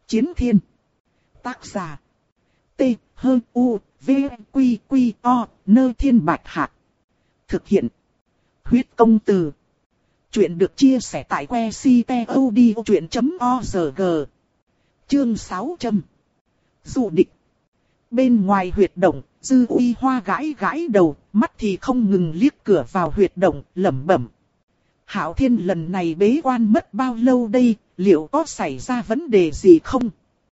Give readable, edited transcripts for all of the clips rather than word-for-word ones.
Chiến thiên. Tác giả. T-H-U-V-Q-Q-O, Nơ Thiên Bạch Hạc. Thực hiện. Huyết Công Từ. Chuyện được chia sẻ tại website.odchuyện.org. Chương 600. Dụ địch. Bên ngoài huyệt động, Dư Uy Hoa gãi gãi đầu, mắt thì không ngừng liếc cửa vào huyệt động, lẩm bẩm. Hạo Thiên lần này bế quan mất bao lâu đây, liệu có xảy ra vấn đề gì không?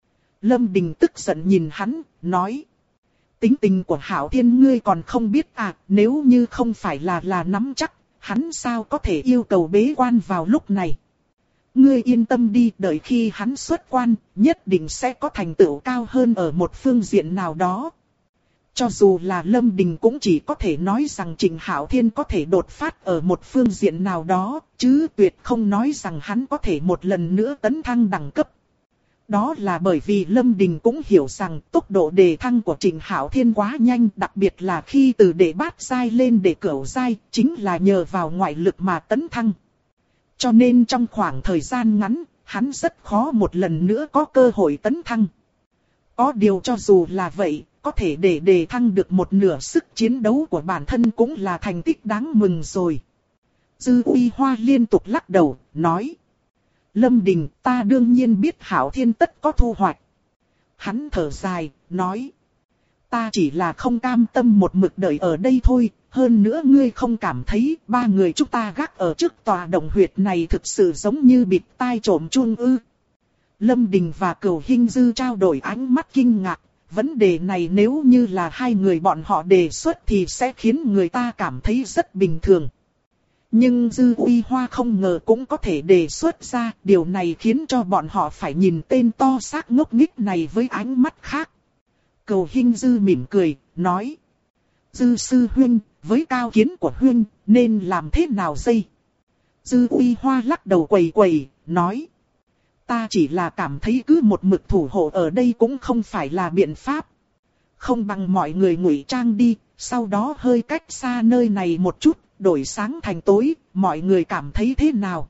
Lâm Đình tức giận nhìn hắn, nói. Tính tình của Hạo Thiên ngươi còn không biết à, nếu như không phải là nắm chắc, hắn sao có thể yêu cầu bế quan vào lúc này. Ngươi yên tâm đi, đợi khi hắn xuất quan, nhất định sẽ có thành tựu cao hơn ở một phương diện nào đó. Cho dù là Lâm Đình cũng chỉ có thể nói rằng Trịnh Hạo Thiên có thể đột phát ở một phương diện nào đó, chứ tuyệt không nói rằng hắn có thể một lần nữa tấn thăng đẳng cấp. Đó là bởi vì Lâm Đình cũng hiểu rằng tốc độ đề thăng của Trịnh Hạo Thiên quá nhanh, đặc biệt là khi từ đệ bát giai lên đệ cửu giai, chính là nhờ vào ngoại lực mà tấn thăng. Cho nên trong khoảng thời gian ngắn, hắn rất khó một lần nữa có cơ hội tấn thăng. Có điều cho dù là vậy, có thể để đề thăng được một nửa sức chiến đấu của bản thân cũng là thành tích đáng mừng rồi. Dư Uy Hoa liên tục lắc đầu, nói. Lâm Đình, ta đương nhiên biết Hạo Thiên tất có thu hoạch. Hắn thở dài, nói. Ta chỉ là không cam tâm một mực đợi ở đây thôi, hơn nữa ngươi không cảm thấy ba người chúng ta gác ở trước tòa động huyệt này thực sự giống như bịt tai trộm chuông ư. Lâm Đình và Cửu Hinh Dư trao đổi ánh mắt kinh ngạc, vấn đề này nếu như là hai người bọn họ đề xuất thì sẽ khiến người ta cảm thấy rất bình thường. Nhưng Dư Uy Hoa không ngờ cũng có thể đề xuất ra, điều này khiến cho bọn họ phải nhìn tên to xác ngốc nghếch này với ánh mắt khác. Cửu Hinh Dư mỉm cười, nói. Dư sư huynh, với cao kiến của huynh, nên làm thế nào đây? Dư Uy Hoa lắc đầu quẩy quẩy, nói. Ta chỉ là cảm thấy cứ một mực thủ hộ ở đây cũng không phải là biện pháp. Không bằng mọi người ngụy trang đi, sau đó hơi cách xa nơi này một chút, đổi sáng thành tối, mọi người cảm thấy thế nào?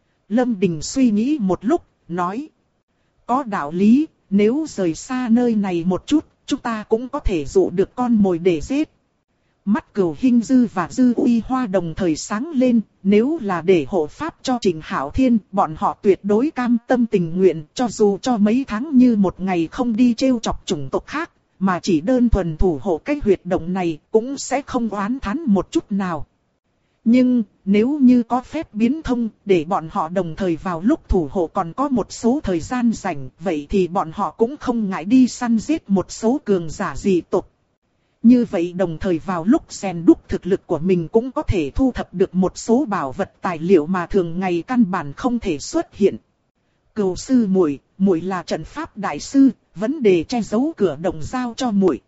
Lâm Đình suy nghĩ một lúc, nói. Có đạo lý, nếu rời xa nơi này một chút, chúng ta cũng có thể dụ được con mồi để giết. Mắt Cửu Hinh Dư và Dư Uy Hoa đồng thời sáng lên, nếu là để hộ pháp cho Trịnh Hạo Thiên, bọn họ tuyệt đối cam tâm tình nguyện, cho dù cho mấy tháng như một ngày không đi trêu chọc chủng tộc khác, mà chỉ đơn thuần thủ hộ cái huyệt động này, cũng sẽ không oán thán một chút nào. Nhưng, nếu như có phép biến thông, để bọn họ đồng thời vào lúc thủ hộ còn có một số thời gian rảnh, vậy thì bọn họ cũng không ngại đi săn giết một số cường giả dị tộc. Như vậy đồng thời vào lúc rèn đúc thực lực của mình cũng có thể thu thập được một số bảo vật tài liệu mà thường ngày căn bản không thể xuất hiện. Cửu sư muội, muội là trận pháp đại sư, vấn đề che giấu cửa động giao cho muội.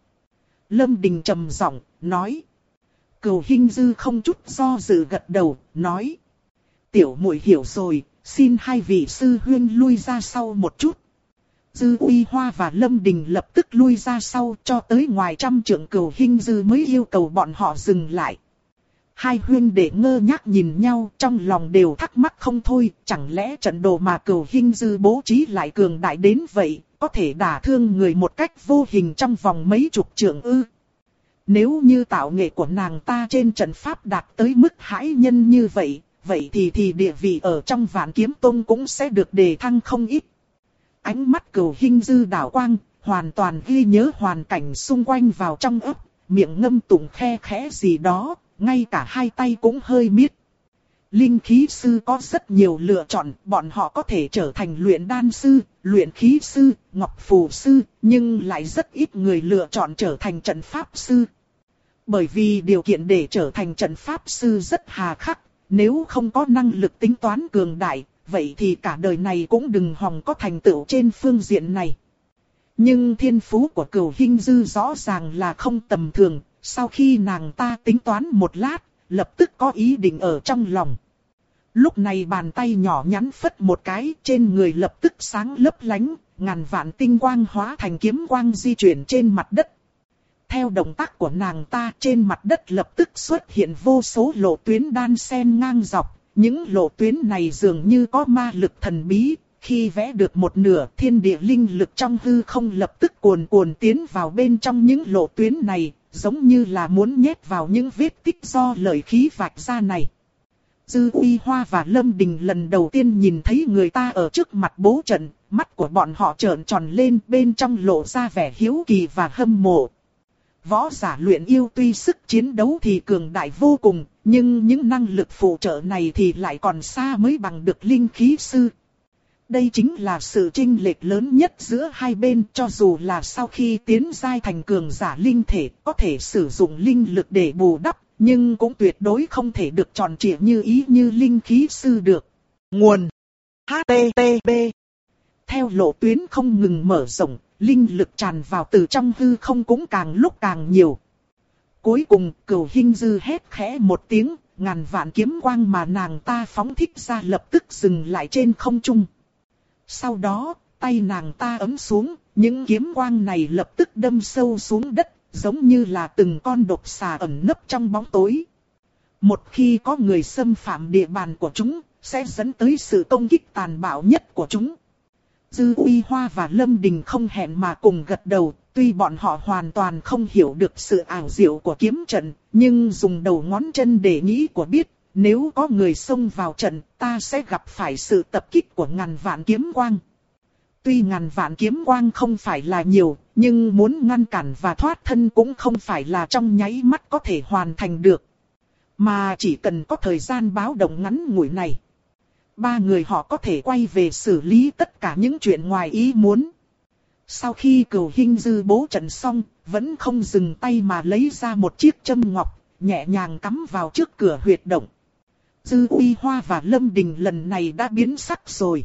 Lâm Đình trầm giọng nói. Cửu Hinh Dư không chút do dự gật đầu, nói. Tiểu muội hiểu rồi, xin hai vị sư huynh lui ra sau một chút. Dư Uy Hoa và Lâm Đình lập tức lui ra sau, cho tới ngoài trăm trượng Cửu Hinh Dư mới yêu cầu bọn họ dừng lại. Hai huynh đệ ngơ ngác nhìn nhau, trong lòng đều thắc mắc không thôi, chẳng lẽ trận đồ mà Cửu Hinh Dư bố trí lại cường đại đến vậy, có thể đả thương người một cách vô hình trong vòng mấy chục trượng ư? Nếu như tạo nghệ của nàng ta trên trận pháp đạt tới mức hãi nhân như vậy, vậy thì địa vị ở trong Vạn Kiếm Tông cũng sẽ được đề thăng không ít. Ánh mắt Cửu Hinh Dư đảo quang, hoàn toàn ghi nhớ hoàn cảnh xung quanh vào trong ấp, miệng ngâm tụng khe khẽ gì đó, ngay cả hai tay cũng hơi miết. Linh khí sư có rất nhiều lựa chọn, bọn họ có thể trở thành luyện đan sư, luyện khí sư, ngọc phù sư, nhưng lại rất ít người lựa chọn trở thành trận pháp sư. Bởi vì điều kiện để trở thành trận pháp sư rất hà khắc, nếu không có năng lực tính toán cường đại, vậy thì cả đời này cũng đừng hòng có thành tựu trên phương diện này. Nhưng thiên phú của Cửu Hinh Dư rõ ràng là không tầm thường, sau khi nàng ta tính toán một lát, lập tức có ý định ở trong lòng. Lúc này bàn tay nhỏ nhắn phất một cái, trên người lập tức sáng lấp lánh, ngàn vạn tinh quang hóa thành kiếm quang di chuyển trên mặt đất. Theo động tác của nàng ta, trên mặt đất lập tức xuất hiện vô số lộ tuyến đan xen ngang dọc. Những lộ tuyến này dường như có ma lực thần bí, Khi vẽ được một nửa, thiên địa linh lực trong hư không lập tức cuồn cuộn tiến vào bên trong những lộ tuyến này, giống như là muốn nhét vào những vết tích do lợi khí vạch ra này. Dư Uy Hoa và Lâm Đình lần đầu tiên nhìn thấy người ta ở trước mặt bố trận, mắt của bọn họ trợn tròn lên, bên trong lộ ra vẻ hiếu kỳ và hâm mộ. Võ giả luyện yêu tuy sức chiến đấu thì cường đại vô cùng, nhưng những năng lực phụ trợ này thì lại còn xa mới bằng được linh khí sư. Đây chính là sự chênh lệch lớn nhất giữa hai bên, cho dù là sau khi tiến giai thành cường giả linh thể có thể sử dụng linh lực để bù đắp, nhưng cũng tuyệt đối không thể được tròn trịa như ý như linh khí sư được. Nguồn HTTP. Theo lộ tuyến không ngừng mở rộng, linh lực tràn vào từ trong hư không cũng càng lúc càng nhiều. Cuối cùng, Cửu Hinh Dư hét khẽ một tiếng, ngàn vạn kiếm quang mà nàng ta phóng thích ra lập tức dừng lại trên không trung. Sau đó, tay nàng ta ấm xuống, những kiếm quang này lập tức đâm sâu xuống đất, giống như là từng con độc xà ẩn nấp trong bóng tối. Một khi có người xâm phạm địa bàn của chúng, sẽ dẫn tới sự công kích tàn bạo nhất của chúng. Dư Uy Hoa và Lâm Đình không hẹn mà cùng gật đầu, tuy bọn họ hoàn toàn không hiểu được sự ảo diệu của kiếm trận, nhưng dùng đầu ngón chân để nghĩ của biết, nếu có người xông vào trận, ta sẽ gặp phải sự tập kích của ngàn vạn kiếm quang. Tuy ngàn vạn kiếm quang không phải là nhiều, nhưng muốn ngăn cản và thoát thân cũng không phải là trong nháy mắt có thể hoàn thành được. Mà chỉ cần có thời gian báo động ngắn ngủi này, ba người họ có thể quay về xử lý tất cả những chuyện ngoài ý muốn. Sau khi Cửu Hinh Dư bố trận xong, vẫn không dừng tay mà lấy ra một chiếc châm ngọc, nhẹ nhàng cắm vào trước cửa huyệt động. Dư Uy Hoa và Lâm Đình lần này đã biến sắc rồi.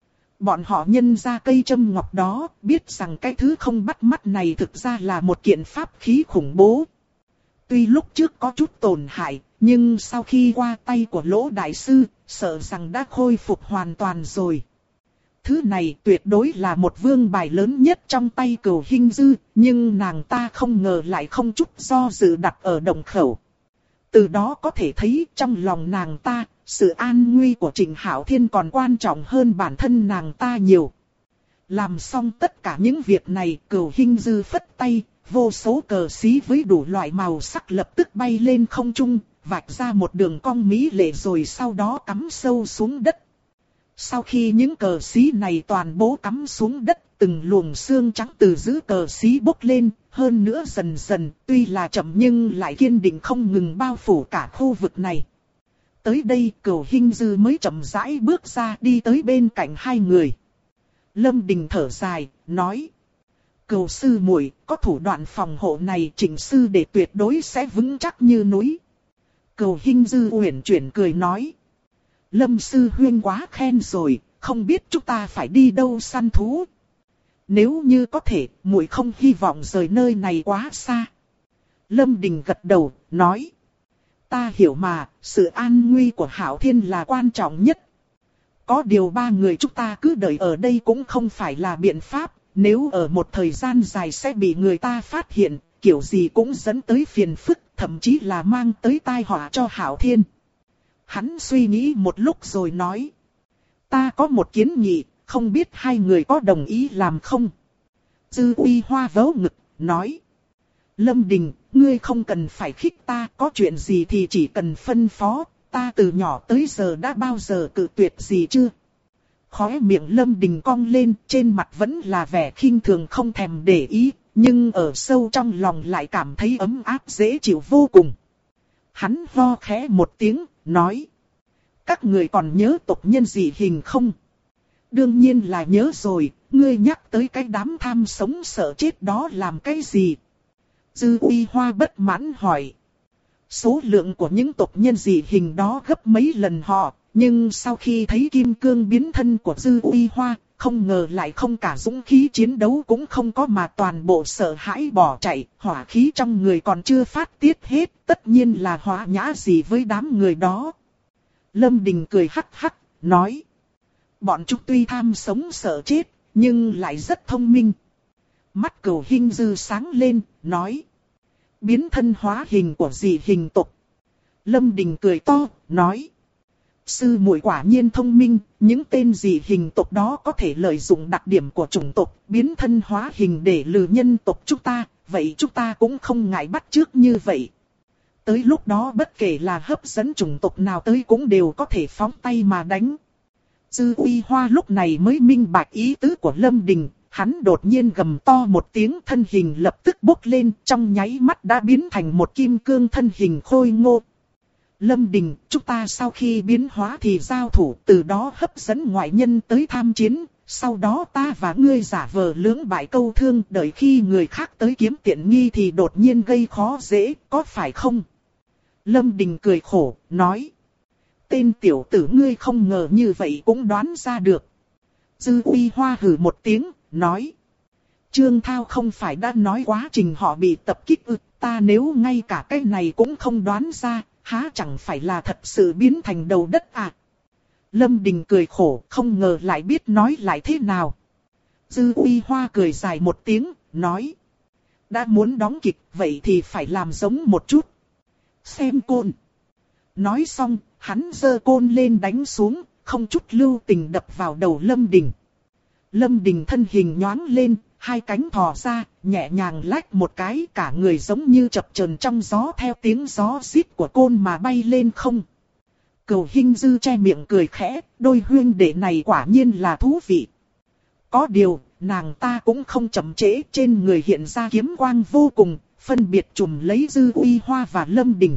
Bọn họ nhân ra cây châm ngọc đó, biết rằng cái thứ không bắt mắt này thực ra là một kiện pháp khí khủng bố. Tuy lúc trước có chút tổn hại, nhưng sau khi qua tay của Lỗ Đại Sư, sợ rằng đã khôi phục hoàn toàn rồi. Thứ này tuyệt đối là một vương bài lớn nhất trong tay Cửu Hinh Dư, nhưng nàng ta không ngờ lại không chút do dự đặt ở động khẩu. Từ đó có thể thấy trong lòng nàng ta, sự an nguy của Trịnh Hạo Thiên còn quan trọng hơn bản thân nàng ta nhiều. Làm xong tất cả những việc này, Cửu Hinh Dư phất tay, vô số cờ xí với đủ loại màu sắc lập tức bay lên không trung, vạch ra một đường cong mỹ lệ rồi sau đó cắm sâu xuống đất. Sau khi những cờ xí này toàn bộ cắm xuống đất, từng luồng xương trắng từ giữa cờ xí bốc lên, hơn nữa dần dần, tuy là chậm nhưng lại kiên định không ngừng bao phủ cả khu vực này. Tới đây Cửu Hinh Dư mới chậm rãi bước ra đi tới bên cạnh hai người. Lâm Đình thở dài, nói: Cửu sư muội, có thủ đoạn phòng hộ này Trịnh sư đệ tuyệt đối sẽ vững chắc như núi. Cửu Hinh Dư uyển chuyển cười nói: Lâm sư huynh quá khen rồi, không biết chúng ta phải đi đâu săn thú. Nếu như có thể, muội không hy vọng rời nơi này quá xa. Lâm Đình gật đầu, nói: Ta hiểu mà, sự an nguy của Hạo Thiên là quan trọng nhất. Có điều ba người chúng ta cứ đợi ở đây cũng không phải là biện pháp, nếu ở một thời gian dài sẽ bị người ta phát hiện, kiểu gì cũng dẫn tới phiền phức, thậm chí là mang tới tai họa cho Hạo Thiên. Hắn suy nghĩ một lúc rồi nói: Ta có một kiến nghị, không biết hai người có đồng ý làm không? Dư Uy Hoa vớ ngực, nói: Lâm Đình, ngươi không cần phải khích ta, có chuyện gì thì chỉ cần phân phó, ta từ nhỏ tới giờ đã bao giờ cự tuyệt gì chưa? Khóe miệng Lâm Đình cong lên, trên mặt vẫn là vẻ khinh thường không thèm để ý, nhưng ở sâu trong lòng lại cảm thấy ấm áp dễ chịu vô cùng. Hắn ho khẽ một tiếng, nói: Các người còn nhớ tộc nhân dị hình không? Đương nhiên là nhớ rồi, ngươi nhắc tới cái đám tham sống sợ chết đó làm cái gì? Dư Uy Hoa bất mãn hỏi. Số lượng của những tộc nhân dị hình đó gấp mấy lần họ, nhưng sau khi thấy kim cương biến thân của Dư Uy Hoa, không ngờ lại không cả dũng khí chiến đấu cũng không có mà toàn bộ sợ hãi bỏ chạy, hỏa khí trong người còn chưa phát tiết hết, tất nhiên là hóa nhã gì với đám người đó. Lâm Đình cười hắc hắc, nói: Bọn chúng tuy tham sống sợ chết, nhưng lại rất thông minh. Mắt Cửu Hinh Dư sáng lên, nói: Biến thân hóa hình của dị hình tộc. Lâm Đình cười to, nói: sư muội quả nhiên thông minh, những tên dị hình tộc đó có thể lợi dụng đặc điểm của chủng tộc, biến thân hóa hình để lừa nhân tộc chúng ta, vậy chúng ta cũng không ngại bắt chước như vậy. Tới lúc đó bất kể là hấp dẫn chủng tộc nào tới cũng đều có thể phóng tay mà đánh. Dư Uy Hoa lúc này mới minh bạch ý tứ của Lâm Đình, hắn đột nhiên gầm to một tiếng, thân hình lập tức bốc lên, trong nháy mắt đã biến thành một kim cương thân hình khôi ngô. Lâm Đình, chúng ta sau khi biến hóa thì giao thủ, từ đó hấp dẫn ngoại nhân tới tham chiến, sau đó ta và ngươi giả vờ lưỡng bại câu thương, đợi khi người khác tới kiếm tiện nghi thì đột nhiên gây khó dễ, có phải không? Lâm Đình cười khổ, nói. Tên tiểu tử ngươi không ngờ như vậy cũng đoán ra được. Dư Uy Hoa hừ một tiếng, nói. Trương Thao không phải đã nói quá trình họ bị tập kích ư, ta nếu ngay cả cái này cũng không đoán ra, há chẳng phải là thật sự biến thành đầu đất à? Lâm Đình cười khổ, không ngờ lại biết nói lại thế nào. Dư Uy Hoa cười dài một tiếng, nói. Đã muốn đóng kịch, vậy thì phải làm giống một chút. Xem côn. Nói xong, hắn giơ côn lên đánh xuống, không chút lưu tình đập vào đầu Lâm Đình. Lâm Đình thân hình nhoáng lên, hai cánh thò ra, nhẹ nhàng lách một cái, cả người giống như chập chờn trong gió theo tiếng gió xít của côn mà bay lên không. Cửu Hinh Dư che miệng cười khẽ, đôi huynh đệ này quả nhiên là thú vị. Có điều, nàng ta cũng không chậm trễ, trên người hiện ra kiếm quang vô cùng, phân biệt trùm lấy Dư Uy Hoa và Lâm Đình.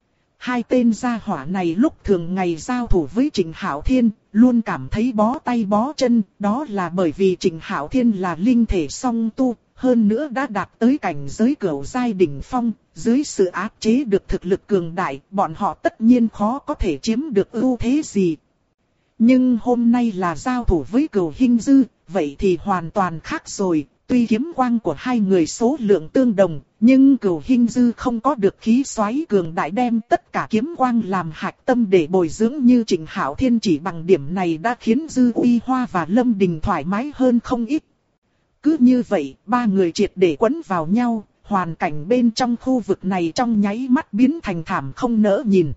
Hai tên gia hỏa này lúc thường ngày giao thủ với Trịnh Hạo Thiên, luôn cảm thấy bó tay bó chân, đó là bởi vì Trịnh Hạo Thiên là linh thể song tu, hơn nữa đã đạt tới cảnh giới cửu giai đỉnh phong, dưới sự áp chế được thực lực cường đại, bọn họ tất nhiên khó có thể chiếm được ưu thế gì. Nhưng hôm nay là giao thủ với Cửu Hinh Dư, vậy thì hoàn toàn khác rồi. Tuy kiếm quang của hai người số lượng tương đồng, nhưng Cửu Hinh Dư không có được khí xoáy cường đại đem tất cả kiếm quang làm hạch tâm để bồi dưỡng như Trịnh Hạo Thiên, chỉ bằng điểm này đã khiến Dư Uy Hoa và Lâm Đình thoải mái hơn không ít. Cứ như vậy, ba người triệt để quấn vào nhau, hoàn cảnh bên trong khu vực này trong nháy mắt biến thành thảm không nỡ nhìn.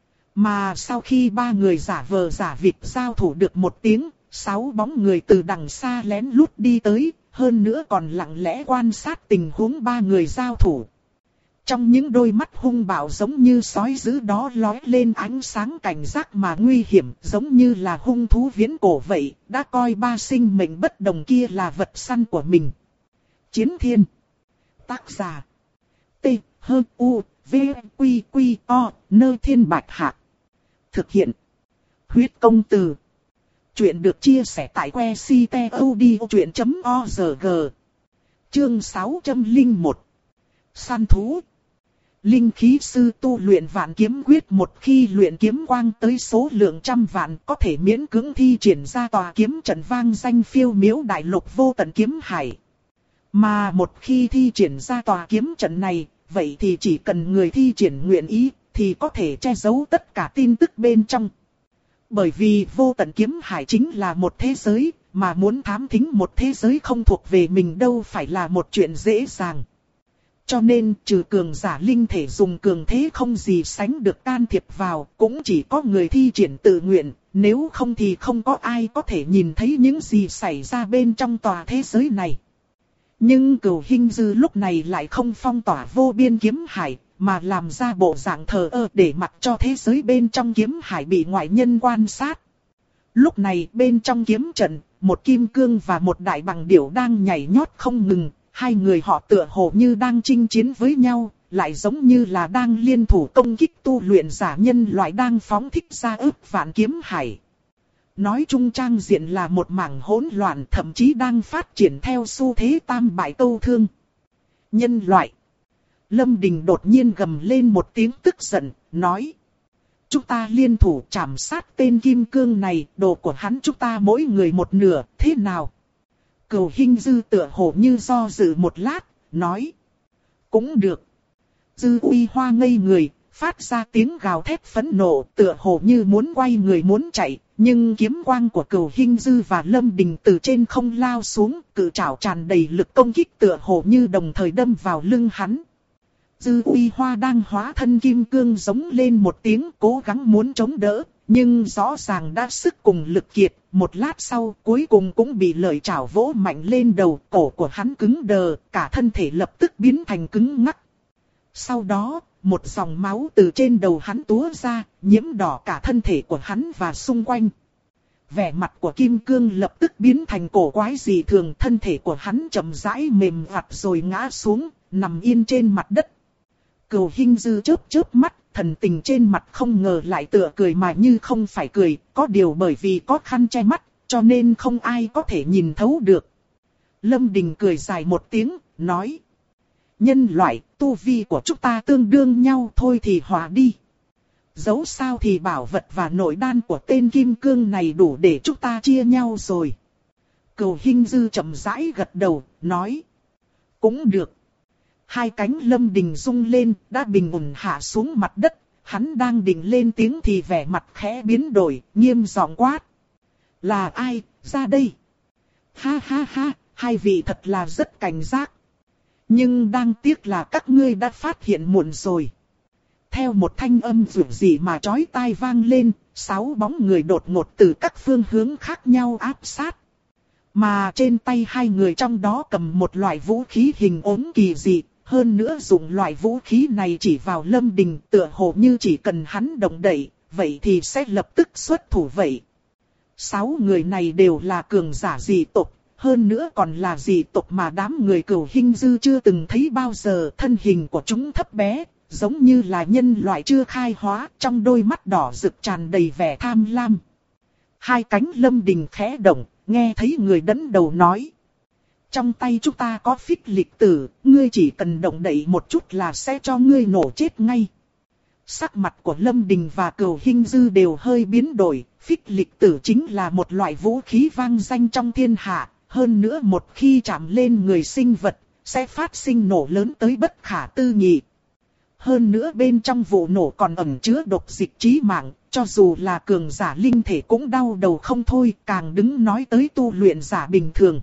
Mà sau khi ba người giả vờ giả vịt giao thủ được một tiếng, 6 bóng người từ đằng xa lén lút đi tới. Hơn nữa còn lặng lẽ quan sát tình huống ba người giao thủ. Trong những đôi mắt hung bạo giống như sói dữ đó lóe lên ánh sáng cảnh giác mà nguy hiểm, giống như là hung thú viễn cổ vậy, đã coi ba sinh mệnh bất đồng kia là vật săn của mình. Chiến Thiên. Tác giả. T. H. U. V. Quy. Quy. O. Nơi Thiên Bạch Hạc. Thực hiện. Huyết Công Từ. Chuyện được chia sẻ tại website.odchuyện.org. Chương 601. Săn thú. Linh khí sư tu luyện vạn kiếm quyết, một khi luyện kiếm quang tới số lượng trăm vạn có thể miễn cưỡng thi triển ra tòa kiếm trận vang danh phiêu miếu đại lục vô tận kiếm hải. Mà một khi thi triển ra tòa kiếm trận này, vậy thì chỉ cần người thi triển nguyện ý thì có thể che giấu tất cả tin tức bên trong. Bởi vì vô tận kiếm hải chính là một thế giới, mà muốn thám thính một thế giới không thuộc về mình đâu phải là một chuyện dễ dàng. Cho nên trừ cường giả linh thể dùng cường thế không gì sánh được can thiệp vào, cũng chỉ có người thi triển tự nguyện, nếu không thì không có ai có thể nhìn thấy những gì xảy ra bên trong tòa thế giới này. Nhưng Cửu Hinh Dư lúc này lại không phong tỏa vô biên kiếm hải, mà làm ra bộ dạng thờ ơ để mặc cho thế giới bên trong kiếm hải bị ngoại nhân quan sát. Lúc này bên trong kiếm trận, một kim cương và một đại bằng điểu đang nhảy nhót không ngừng, hai người họ tựa hồ như đang chinh chiến với nhau, lại giống như là đang liên thủ công kích tu luyện giả nhân loại đang phóng thích ra ức vạn kiếm hải. Nói chung trang diện là một mảng hỗn loạn, thậm chí đang phát triển theo xu thế tam bại câu thương. Nhân loại. Lâm Đình đột nhiên gầm lên một tiếng tức giận, nói. Chúng ta liên thủ chảm sát tên kim cương này, đồ của hắn chúng ta mỗi người một nửa, thế nào? Cửu Hinh Dư tựa hồ như do dự một lát, nói. Cũng được. Dư Uy Hoa ngây người, phát ra tiếng gào thét phẫn nộ, tựa hồ như muốn quay người muốn chạy, nhưng kiếm quang của Cửu Hinh Dư và Lâm Đình từ trên không lao xuống, cự trảo tràn đầy lực công kích tựa hồ như đồng thời đâm vào lưng hắn. Dư Uy Hoa đang hóa thân kim cương giống lên một tiếng cố gắng muốn chống đỡ, nhưng rõ ràng đã sức cùng lực kiệt, một lát sau cuối cùng cũng bị lợi chảo vỗ mạnh lên đầu, cổ của hắn cứng đờ, cả thân thể lập tức biến thành cứng ngắc. Sau đó, một dòng máu từ trên đầu hắn túa ra, nhiễm đỏ cả thân thể của hắn và xung quanh. Vẻ mặt của Kim Cương lập tức biến thành cổ quái dị thường, thân thể của hắn chậm rãi mềm vặt rồi ngã xuống, nằm yên trên mặt đất. Cửu Hinh Dư chớp chớp mắt, thần tình trên mặt không ngờ lại tựa cười mà như không phải cười, có điều bởi vì có khăn che mắt, cho nên không ai có thể nhìn thấu được. Lâm Đình cười dài một tiếng, nói: nhân loại, tu vi của chúng ta tương đương nhau thôi thì hòa đi. Dẫu sao thì bảo vật và nội đan của tên Kim Cương này đủ để chúng ta chia nhau rồi. Cửu Hinh Dư chậm rãi gật đầu, nói: cũng được. Hai cánh Lâm Đình rung lên, đã bình ổn hạ xuống mặt đất. Hắn đang định lên tiếng thì vẻ mặt khẽ biến đổi, nghiêm giọng quát: là ai, ra đây? Ha ha ha, hai vị thật là rất cảnh giác. Nhưng đáng tiếc là các ngươi đã phát hiện muộn rồi. Theo một thanh âm dữ dị mà chói tai vang lên, 6 bóng người đột ngột từ các phương hướng khác nhau áp sát. Mà trên tay hai người trong đó cầm một loại vũ khí hình ốm kỳ dị, hơn nữa dùng loại vũ khí này chỉ vào Lâm Đình, tựa hồ như chỉ cần hắn động đậy, vậy thì sẽ lập tức xuất thủ vậy. 6 người này đều là cường giả dị tộc, hơn nữa còn là dị tộc mà đám người Cửu Hinh Dư chưa từng thấy bao giờ. Thân hình của chúng thấp bé, giống như là nhân loại chưa khai hóa, trong đôi mắt đỏ rực tràn đầy vẻ tham lam. Hai cánh Lâm Đình khẽ động, nghe thấy người dẫn đầu nói: trong tay chúng ta có phích lịch tử, ngươi chỉ cần động đậy một chút là sẽ cho ngươi nổ chết ngay. Sắc mặt của Lâm Đình và Cửu Hinh Dư đều hơi biến đổi, phích lịch tử chính là một loại vũ khí vang danh trong thiên hạ, hơn nữa một khi chạm lên người sinh vật, sẽ phát sinh nổ lớn tới bất khả tư nghị. Hơn nữa bên trong vụ nổ còn ẩn chứa độc dịch chí mạng, cho dù là cường giả linh thể cũng đau đầu không thôi, càng đừng nói tới tu luyện giả bình thường.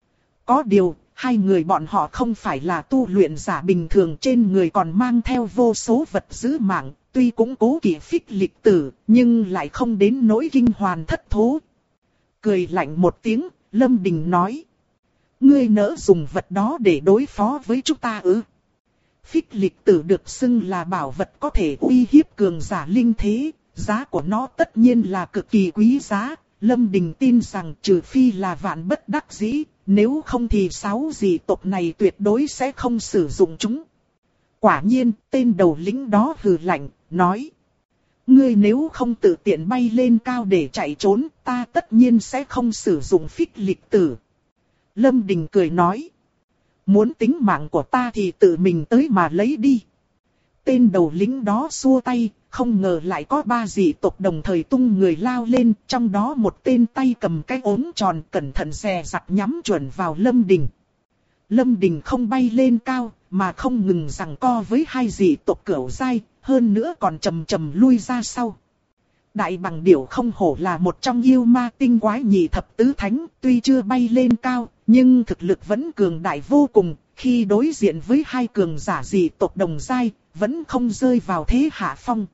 Có điều, hai người bọn họ không phải là tu luyện giả bình thường, trên người còn mang theo vô số vật giữ mạng, tuy cũng cố kỵ phích lịch tử, nhưng lại không đến nỗi kinh hoàn thất thố. Cười lạnh một tiếng, Lâm Đình nói: ngươi nỡ dùng vật đó để đối phó với chúng ta ư? Phích lịch tử được xưng là bảo vật có thể uy hiếp cường giả linh thế, giá của nó tất nhiên là cực kỳ quý giá. Lâm Đình tin rằng trừ phi là vạn bất đắc dĩ, nếu không thì 6 dị tộc này tuyệt đối sẽ không sử dụng chúng. Quả nhiên, tên đầu lĩnh đó hừ lạnh, nói: ngươi nếu không tự tiện bay lên cao để chạy trốn, ta tất nhiên sẽ không sử dụng phích lịch tử. Lâm Đình cười nói: muốn tính mạng của ta thì tự mình tới mà lấy đi. Tên đầu lĩnh đó xua tay, không ngờ lại có 3 dị tộc đồng thời tung người lao lên, trong đó một tên tay cầm cái ốm tròn cẩn thận dè dặt nhắm chuẩn vào Lâm Đình. Lâm Đình không bay lên cao, mà không ngừng giằng co với 2 dị tộc cửu giai, hơn nữa còn chầm chầm lui ra sau. Đại bằng điểu không hổ là một trong yêu ma tinh quái nhị thập tứ thánh, tuy chưa bay lên cao, nhưng thực lực vẫn cường đại vô cùng, khi đối diện với 2 cường giả dị tộc đồng giai, vẫn không rơi vào thế hạ phong.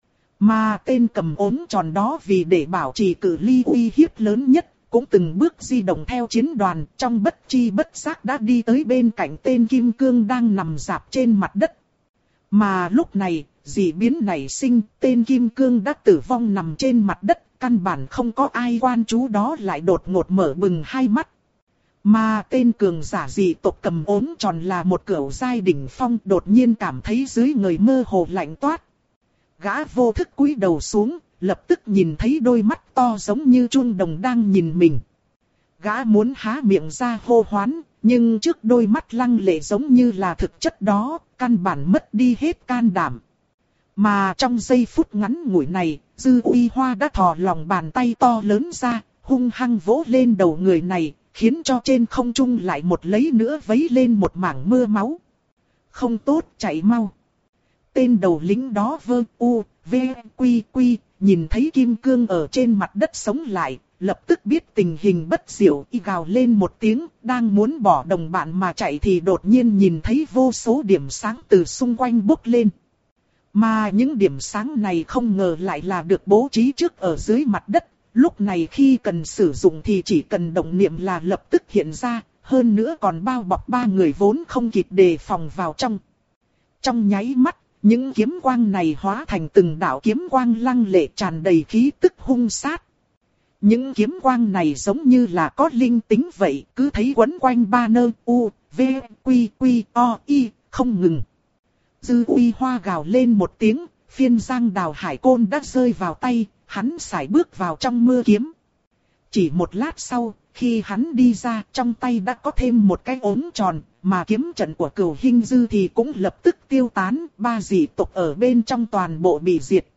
Mà tên cầm ốm tròn đó vì để bảo trì cự ly uy hiếp lớn nhất, cũng từng bước di động theo chiến đoàn, trong bất chi bất giác đã đi tới bên cạnh tên Kim Cương đang nằm rạp trên mặt đất. Mà lúc này, dị biến nảy sinh, tên Kim Cương đã tử vong nằm trên mặt đất, căn bản không có ai quan chú đó lại đột ngột mở bừng hai mắt. Mà tên cường giả dị tộc cầm ốm tròn là một cửu giai đỉnh phong, đột nhiên cảm thấy dưới người mơ hồ lạnh toát. Gã vô thức cúi đầu xuống, lập tức nhìn thấy đôi mắt to giống như chuông đồng đang nhìn mình. Gã muốn há miệng ra hô hoán, nhưng trước đôi mắt lăng lệ giống như là thực chất đó, căn bản mất đi hết can đảm. Mà trong giây phút ngắn ngủi này, Dư Uy Hoa đã thò lòng bàn tay to lớn ra, hung hăng vỗ lên đầu người này, khiến cho trên không trung lại một lấy nữa vấy lên một mảng mưa máu. Không tốt, chạy mau. Tên đầu lính đó vơ u, v, quy quy, nhìn thấy Kim Cương ở trên mặt đất sống lại, lập tức biết tình hình bất diệu, y gào lên một tiếng, đang muốn bỏ đồng bạn mà chạy thì đột nhiên nhìn thấy vô số điểm sáng từ xung quanh bốc lên. Mà những điểm sáng này không ngờ lại là được bố trí trước ở dưới mặt đất. Lúc này khi cần sử dụng thì chỉ cần động niệm là lập tức hiện ra, hơn nữa còn bao bọc ba người vốn không kịp đề phòng vào trong. Trong nháy mắt, những kiếm quang này hóa thành từng đạo kiếm quang lăng lệ tràn đầy khí tức hung sát. Những kiếm quang này giống như là có linh tính vậy, cứ thấy quấn quanh ba nơi U, V, Quy, Quy, O, Y, không ngừng. Dư Uy Hoa gào lên một tiếng, phiên giang đào hải côn đã rơi vào tay, hắn sải bước vào trong mưa kiếm. Chỉ một lát sau, khi hắn đi ra, trong tay đã có thêm một cái ống tròn, mà kiếm trận của Cửu Hinh Dư thì cũng lập tức tiêu tán, ba dị tộc ở bên trong toàn bộ bị diệt.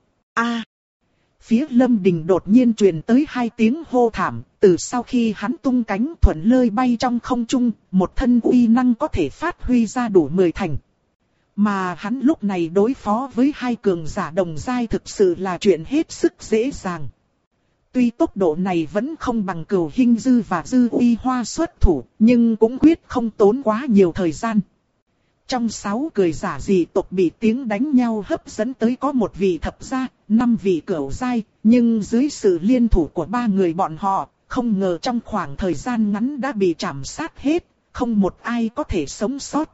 Phía Lâm Đình đột nhiên truyền tới hai tiếng hô thảm, từ sau khi hắn tung cánh thuận lợi bay trong không trung, một thân uy năng có thể phát huy ra đủ 10 thành. Mà hắn lúc này đối phó với hai cường giả đồng giai thực sự là chuyện hết sức dễ dàng. Tuy tốc độ này vẫn không bằng Cửu Hinh Dư và Dư Uy Hoa xuất thủ, nhưng cũng quyết không tốn quá nhiều thời gian. Trong 6 cường giả dị tộc bị tiếng đánh nhau hấp dẫn tới có một vị thập gia, 5 vị cửu giai, nhưng dưới sự liên thủ của ba người bọn họ, không ngờ trong khoảng thời gian ngắn đã bị chảm sát hết, không một ai có thể sống sót.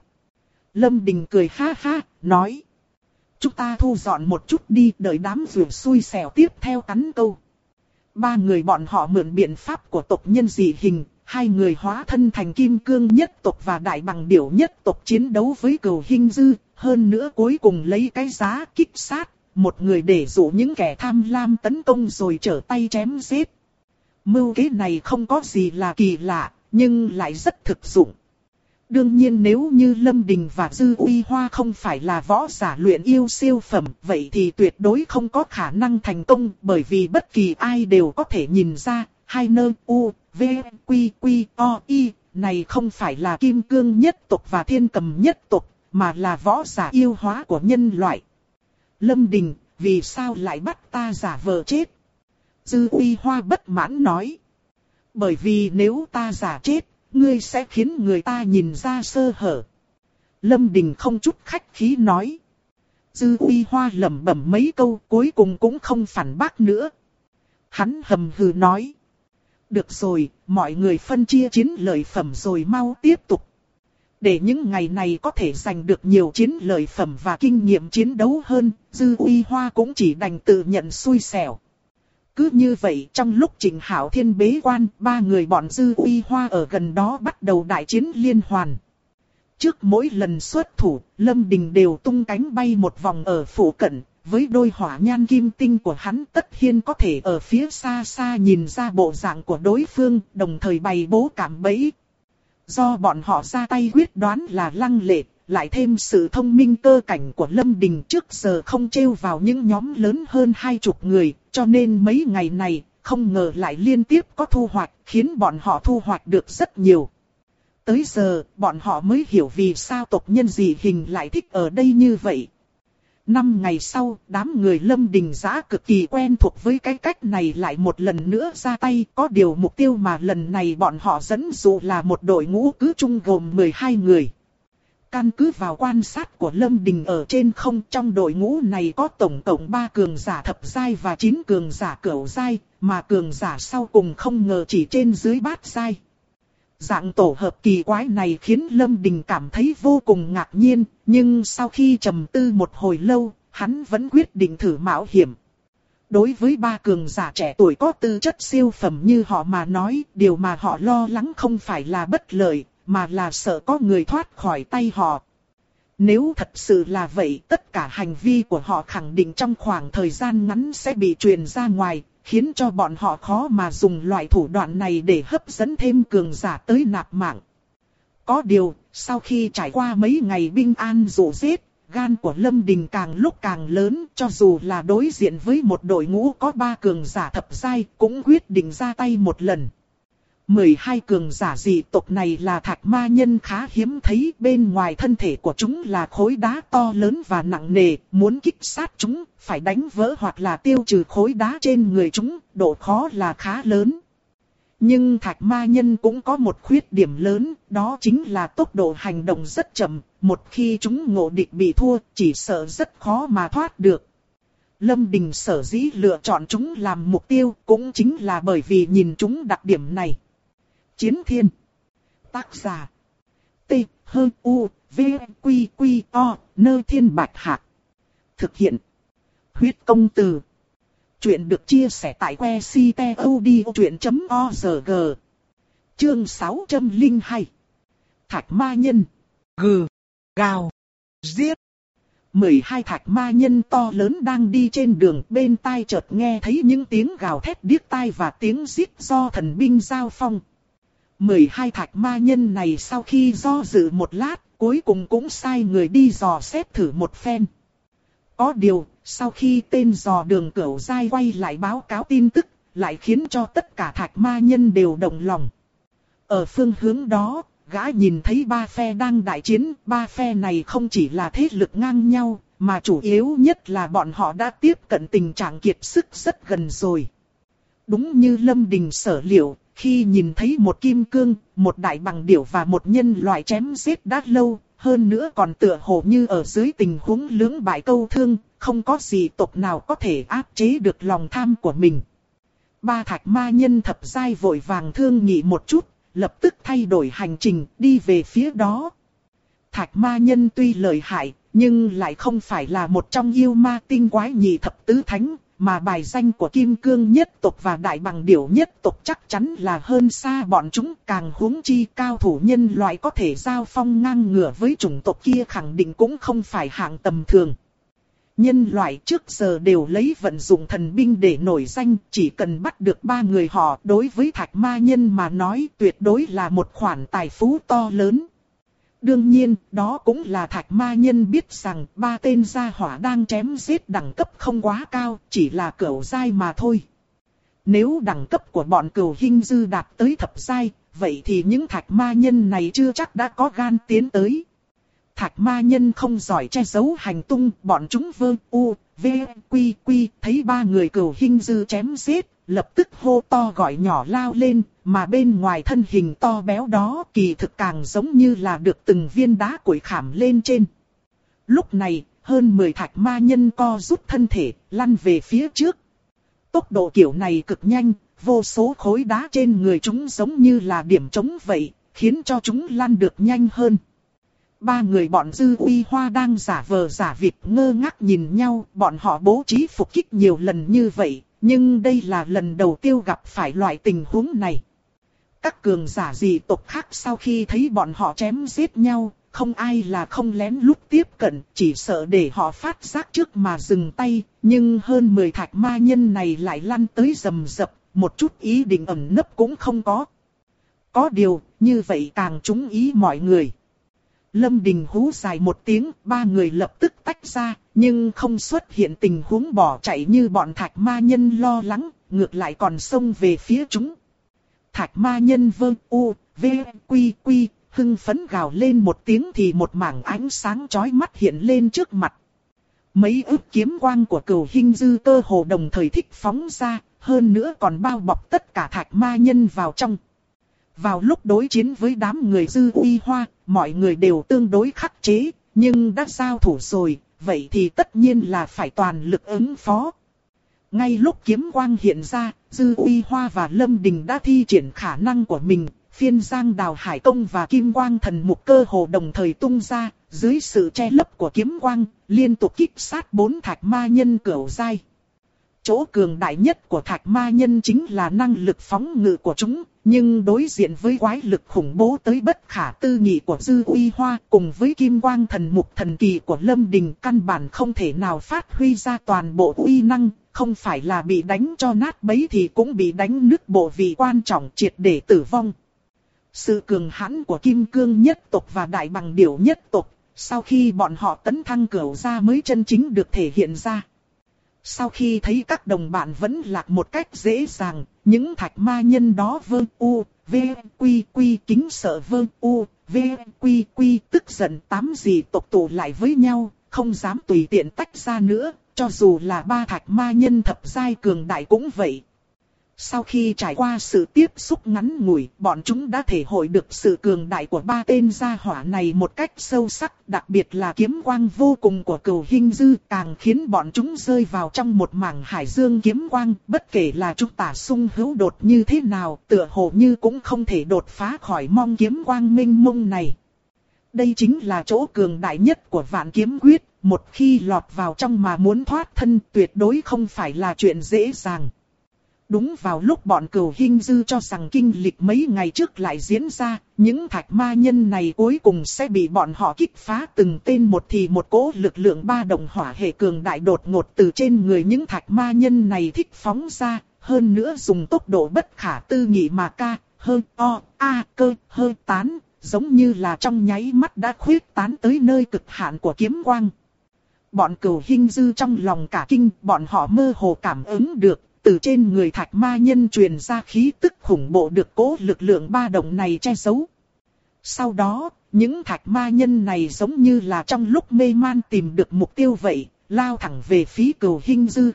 Lâm Đình cười ha ha, nói: chúng ta thu dọn một chút đi, đợi đám rùa xui xẻo tiếp theo cắn câu. Ba người bọn họ mượn biện pháp của tộc nhân dị hình, hai người hóa thân thành kim cương nhất tộc và đại bằng điểu nhất tộc chiến đấu với Cửu Hinh Dư, hơn nữa cuối cùng lấy cái giá kích sát, một người để dụ những kẻ tham lam tấn công rồi trở tay chém giết. Mưu kế này không có gì là kỳ lạ, nhưng lại rất thực dụng. Đương nhiên nếu như Lâm Đình và Dư Uy Hoa không phải là võ giả luyện yêu siêu phẩm, vậy thì tuyệt đối không có khả năng thành công, bởi vì bất kỳ ai đều có thể nhìn ra, hai nơi U, V, Quy, Quy, O, Y, này không phải là kim cương nhất tộc và thiên cầm nhất tộc, mà là võ giả yêu hóa của nhân loại. Lâm Đình, vì sao lại bắt ta giả vờ chết? Dư Uy Hoa bất mãn nói. Bởi vì nếu ta giả chết, ngươi sẽ khiến người ta nhìn ra sơ hở. Lâm Đình không chút khách khí nói. Dư Uy Hoa lẩm bẩm mấy câu cuối cùng cũng không phản bác nữa. Hắn hầm hừ nói. Được rồi, mọi người phân chia chiến lợi phẩm rồi mau tiếp tục. Để những ngày này có thể giành được nhiều chiến lợi phẩm và kinh nghiệm chiến đấu hơn, Dư Uy Hoa cũng chỉ đành tự nhận xui xẻo. Cứ như vậy trong lúc Trịnh Hạo Thiên bế quan, ba người bọn Dư Uy Hoa ở gần đó bắt đầu đại chiến liên hoàn. Trước mỗi lần xuất thủ, Lâm Đình đều tung cánh bay một vòng ở phụ cận, với đôi hỏa nhan kim tinh của hắn tất nhiên có thể ở phía xa xa nhìn ra bộ dạng của đối phương, đồng thời bày bố cạm bẫy. Do bọn họ ra tay quyết đoán là lăng lệ, lại thêm sự thông minh cơ cảnh của Lâm Đình trước giờ không trêu vào những nhóm lớn hơn 20 người, cho nên mấy ngày này, không ngờ lại liên tiếp có thu hoạch, khiến bọn họ thu hoạch được rất nhiều. Tới giờ, bọn họ mới hiểu vì sao tộc nhân dị hình lại thích ở đây như vậy. 5 ngày sau, đám người Lâm Đình Giã cực kỳ quen thuộc với cái cách này lại một lần nữa ra tay, có điều mục tiêu mà lần này bọn họ dẫn dụ là một đội ngũ cứ chung gồm 12 người. Căn cứ vào quan sát của Lâm Đình ở trên không, trong đội ngũ này có tổng cộng 3 cường giả thập giai và 9 cường giả cửu giai, mà cường giả sau cùng không ngờ chỉ trên dưới bát giai. Dạng tổ hợp kỳ quái này khiến Lâm Đình cảm thấy vô cùng ngạc nhiên, nhưng sau khi trầm tư một hồi lâu, hắn vẫn quyết định thử mạo hiểm. Đối với 3 cường giả trẻ tuổi có tư chất siêu phẩm như họ mà nói, điều mà họ lo lắng không phải là bất lợi, mà là sợ có người thoát khỏi tay họ. Nếu thật sự là vậy, tất cả hành vi của họ khẳng định trong khoảng thời gian ngắn sẽ bị truyền ra ngoài, khiến cho bọn họ khó mà dùng loại thủ đoạn này để hấp dẫn thêm cường giả tới nạp mạng. Có điều, sau khi trải qua mấy ngày binh an dụ giết, gan của Lâm Đình càng lúc càng lớn, cho dù là đối diện với một đội ngũ có 3 cường giả thập giai, cũng quyết định ra tay một lần. 12 cường giả dị tộc này là thạch ma nhân khá hiếm thấy, bên ngoài thân thể của chúng là khối đá to lớn và nặng nề, muốn kích sát chúng, phải đánh vỡ hoặc là tiêu trừ khối đá trên người chúng, độ khó là khá lớn. Nhưng thạch ma nhân cũng có một khuyết điểm lớn, đó chính là tốc độ hành động rất chậm, một khi chúng ngộ địch bị thua, chỉ sợ rất khó mà thoát được. Lâm Đình sở dĩ lựa chọn chúng làm mục tiêu, cũng chính là bởi vì nhìn chúng đặc điểm này. Chiến Thiên. Tác giả. T. H. U. V. Q. Q. O. Nơ Thiên Bạch Hạc. Thực hiện. Huyết công từ. Chuyện được chia sẻ tại que ctod.org. Chương 602. Thạch ma nhân. Gừ. Gào. Giết. 12 thạch ma nhân to lớn đang đi trên đường, bên tai chợt nghe thấy những tiếng gào thét điếc tai và tiếng giết do thần binh giao phong. 12 thạch ma nhân này sau khi do dự một lát, cuối cùng cũng sai người đi dò xét thử một phen. Có điều, sau khi tên dò đường Cửu Giai quay lại báo cáo tin tức, lại khiến cho tất cả thạch ma nhân đều động lòng. Ở phương hướng đó, gã nhìn thấy ba phe đang đại chiến, ba phe này không chỉ là thế lực ngang nhau, mà chủ yếu nhất là bọn họ đã tiếp cận tình trạng kiệt sức rất gần rồi. Đúng như Lâm Đình sở liệu, khi nhìn thấy một kim cương, một đại bằng điểu và một nhân loại chém giết đã lâu, hơn nữa còn tựa hồ như ở dưới tình huống lưỡng bại câu thương, không có gì tộc nào có thể áp chế được lòng tham của mình. Ba thạch ma nhân thập giai vội vàng thương nghị một chút, lập tức thay đổi hành trình đi về phía đó. Thạch ma nhân tuy lợi hại, nhưng lại không phải là một trong yêu ma tinh quái nhị thập tứ thánh, mà bài danh của kim cương nhất tộc và đại bằng điểu nhất tộc chắc chắn là hơn xa bọn chúng, càng huống chi cao thủ nhân loại có thể giao phong ngang ngửa với chủng tộc kia khẳng định cũng không phải hạng tầm thường. Nhân loại trước giờ đều lấy vận dụng thần binh để nổi danh, chỉ cần bắt được ba người họ, đối với thạch ma nhân mà nói tuyệt đối là một khoản tài phú to lớn. Đương nhiên, đó cũng là thạch ma nhân biết rằng ba tên gia hỏa đang chém giết đẳng cấp không quá cao, chỉ là cửu giai mà thôi. Nếu đẳng cấp của bọn cửu hình dư đạt tới thập giai, vậy thì những thạch ma nhân này chưa chắc đã có gan tiến tới. Thạch ma nhân không giỏi che giấu hành tung, bọn chúng vơ u, v, quy quy, thấy ba người cửu hình dư chém giết, lập tức hô to gọi nhỏ lao lên, mà bên ngoài thân hình to béo đó kỳ thực càng giống như là được từng viên đá củi khảm lên trên. Lúc này, hơn 10 thạch ma nhân co rút thân thể, lăn về phía trước. Tốc độ kiểu này cực nhanh, vô số khối đá trên người chúng giống như là điểm trống vậy, khiến cho chúng lăn được nhanh hơn. Ba người bọn Dư Uy Hoa đang giả vờ giả vịt ngơ ngác nhìn nhau, bọn họ bố trí phục kích nhiều lần như vậy, nhưng đây là lần đầu tiên gặp phải loại tình huống này. Các cường giả dị tộc khác sau khi thấy bọn họ chém giết nhau, không ai là không lén lút tiếp cận, chỉ sợ để họ phát giác trước mà dừng tay, nhưng hơn 10 thạch ma nhân này lại lăn tới rầm rập, một chút ý định ẩn nấp cũng không có. Có điều, như vậy càng trúng ý mọi người. Lâm Đình hú dài một tiếng, ba người lập tức tách ra, nhưng không xuất hiện tình huống bỏ chạy như bọn thạch ma nhân lo lắng, ngược lại còn xông về phía chúng. Thạch ma nhân vơ u, v, quy quy, hưng phấn gào lên một tiếng thì một mảng ánh sáng chói mắt hiện lên trước mặt. Mấy ức kiếm quang của cửu hình dư cơ hồ đồng thời thích phóng ra, hơn nữa còn bao bọc tất cả thạch ma nhân vào trong. Vào lúc đối chiến với đám người Dư Uy Hoa, mọi người đều tương đối khắc chế, nhưng đã giao thủ rồi, vậy thì tất nhiên là phải toàn lực ứng phó. Ngay lúc kiếm quang hiện ra, Dư Uy Hoa và Lâm Đình đã thi triển khả năng của mình, phiên giang đào hải công và kim quang thần mục cơ hồ đồng thời tung ra, dưới sự che lấp của kiếm quang, liên tục kích sát 4 thạch ma nhân cửu giai. Chỗ cường đại nhất của thạch ma nhân chính là năng lực phóng ngự của chúng, nhưng đối diện với quái lực khủng bố tới bất khả tư nghị của Dư Uy Hoa cùng với kim quang thần mục thần kỳ của Lâm Đình căn bản không thể nào phát huy ra toàn bộ uy năng, không phải là bị đánh cho nát bấy thì cũng bị đánh nứt bộ vị quan trọng triệt để tử vong. Sự cường hãn của kim cương nhất tộc và đại bằng điểu nhất tộc, sau khi bọn họ tấn thăng cửu gia mới chân chính được thể hiện ra. Sau khi thấy các đồng bạn vẫn lạc một cách dễ dàng, những thạch ma nhân đó vơ u, v, quy quy kính sợ vơ u, v, quy quy tức giận tám dị tộc tụ lại với nhau, không dám tùy tiện tách ra nữa, cho dù là ba thạch ma nhân thập giai cường đại cũng vậy. Sau khi trải qua sự tiếp xúc ngắn ngủi, bọn chúng đã thể hội được sự cường đại của ba tên gia hỏa này một cách sâu sắc, đặc biệt là kiếm quang vô cùng của Cửu Hinh Dư càng khiến bọn chúng rơi vào trong một mảng hải dương kiếm quang, bất kể là chúng ta xung hữu đột như thế nào, tựa hồ như cũng không thể đột phá khỏi mong kiếm quang mênh mông này. Đây chính là chỗ cường đại nhất của Vạn Kiếm Quyết, một khi lọt vào trong mà muốn thoát thân tuyệt đối không phải là chuyện dễ dàng. Đúng vào lúc bọn Cửu Hinh Dư cho rằng kinh lịch mấy ngày trước lại diễn ra, những thạch ma nhân này cuối cùng sẽ bị bọn họ kích phá từng tên một thì một cỗ lực lượng ba động hỏa hệ cường đại đột ngột từ trên người những thạch ma nhân này thích phóng ra, hơn nữa dùng tốc độ bất khả tư nghị mà cơ tán, giống như là trong nháy mắt đã khuyết tán tới nơi cực hạn của kiếm quang. Bọn Cửu Hinh Dư trong lòng cả kinh, bọn họ mơ hồ cảm ứng được. Từ trên người thạch ma nhân truyền ra khí tức khủng bố được cố lực lượng ba động này che giấu. Sau đó, những thạch ma nhân này giống như là trong lúc mê man tìm được mục tiêu vậy, lao thẳng về phía Cửu Hinh Dư.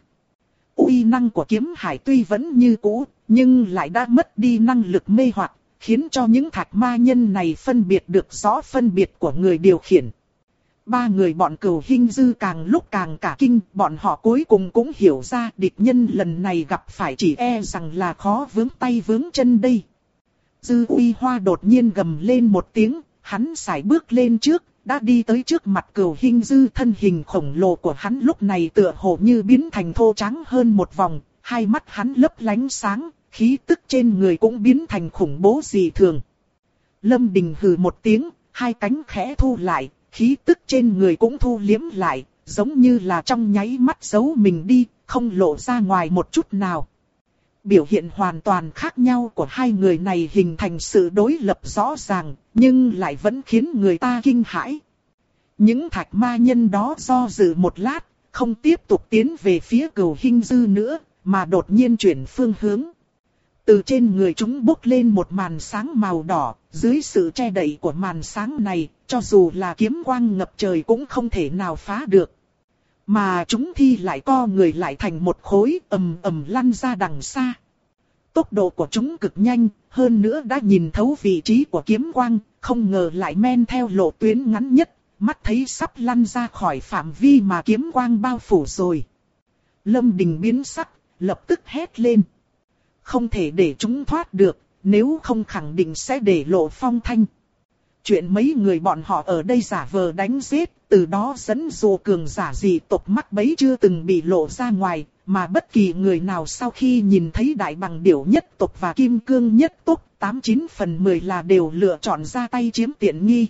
Uy năng của kiếm hải tuy vẫn như cũ, nhưng lại đã mất đi năng lực mê hoặc, khiến cho những thạch ma nhân này phân biệt được rõ phân biệt của người điều khiển. Ba người bọn Cửu Hinh Dư càng lúc càng cả kinh, bọn họ cuối cùng cũng hiểu ra địch nhân lần này gặp phải chỉ e rằng là khó vướng tay vướng chân đây. Dư Uy Hoa đột nhiên gầm lên một tiếng, hắn sải bước lên trước, đã đi tới trước mặt Cửu Hinh Dư. Thân hình khổng lồ của hắn lúc này tựa hồ như biến thành thô trắng hơn một vòng, hai mắt hắn lấp lánh sáng, khí tức trên người cũng biến thành khủng bố dị thường. Lâm Đình hừ một tiếng, hai cánh khẽ thu lại. Khí tức trên người cũng thu liếm lại, giống như là trong nháy mắt giấu mình đi, không lộ ra ngoài một chút nào. Biểu hiện hoàn toàn khác nhau của hai người này hình thành sự đối lập rõ ràng, nhưng lại vẫn khiến người ta kinh hãi. Những thạch ma nhân đó do dự một lát, không tiếp tục tiến về phía Cửu Hinh Dư nữa, mà đột nhiên chuyển phương hướng. Từ trên người chúng bốc lên một màn sáng màu đỏ, dưới sự che đậy của màn sáng này, cho dù là kiếm quang ngập trời cũng không thể nào phá được. Mà chúng thì lại co người lại thành một khối ầm ầm lăn ra đằng xa. Tốc độ của chúng cực nhanh, hơn nữa đã nhìn thấu vị trí của kiếm quang, không ngờ lại men theo lộ tuyến ngắn nhất, mắt thấy sắp lăn ra khỏi phạm vi mà kiếm quang bao phủ rồi. Lâm Đình biến sắc, lập tức hét lên. Không thể để chúng thoát được, nếu không khẳng định sẽ để lộ phong thanh. Chuyện mấy người bọn họ ở đây giả vờ đánh giết, từ đó dẫn dụ cường giả dị tộc mắc bẫy chưa từng bị lộ ra ngoài, mà bất kỳ người nào sau khi nhìn thấy đại bằng điểu nhất tộc và kim cương nhất tộc, 89 phần 10 là đều lựa chọn ra tay chiếm tiện nghi.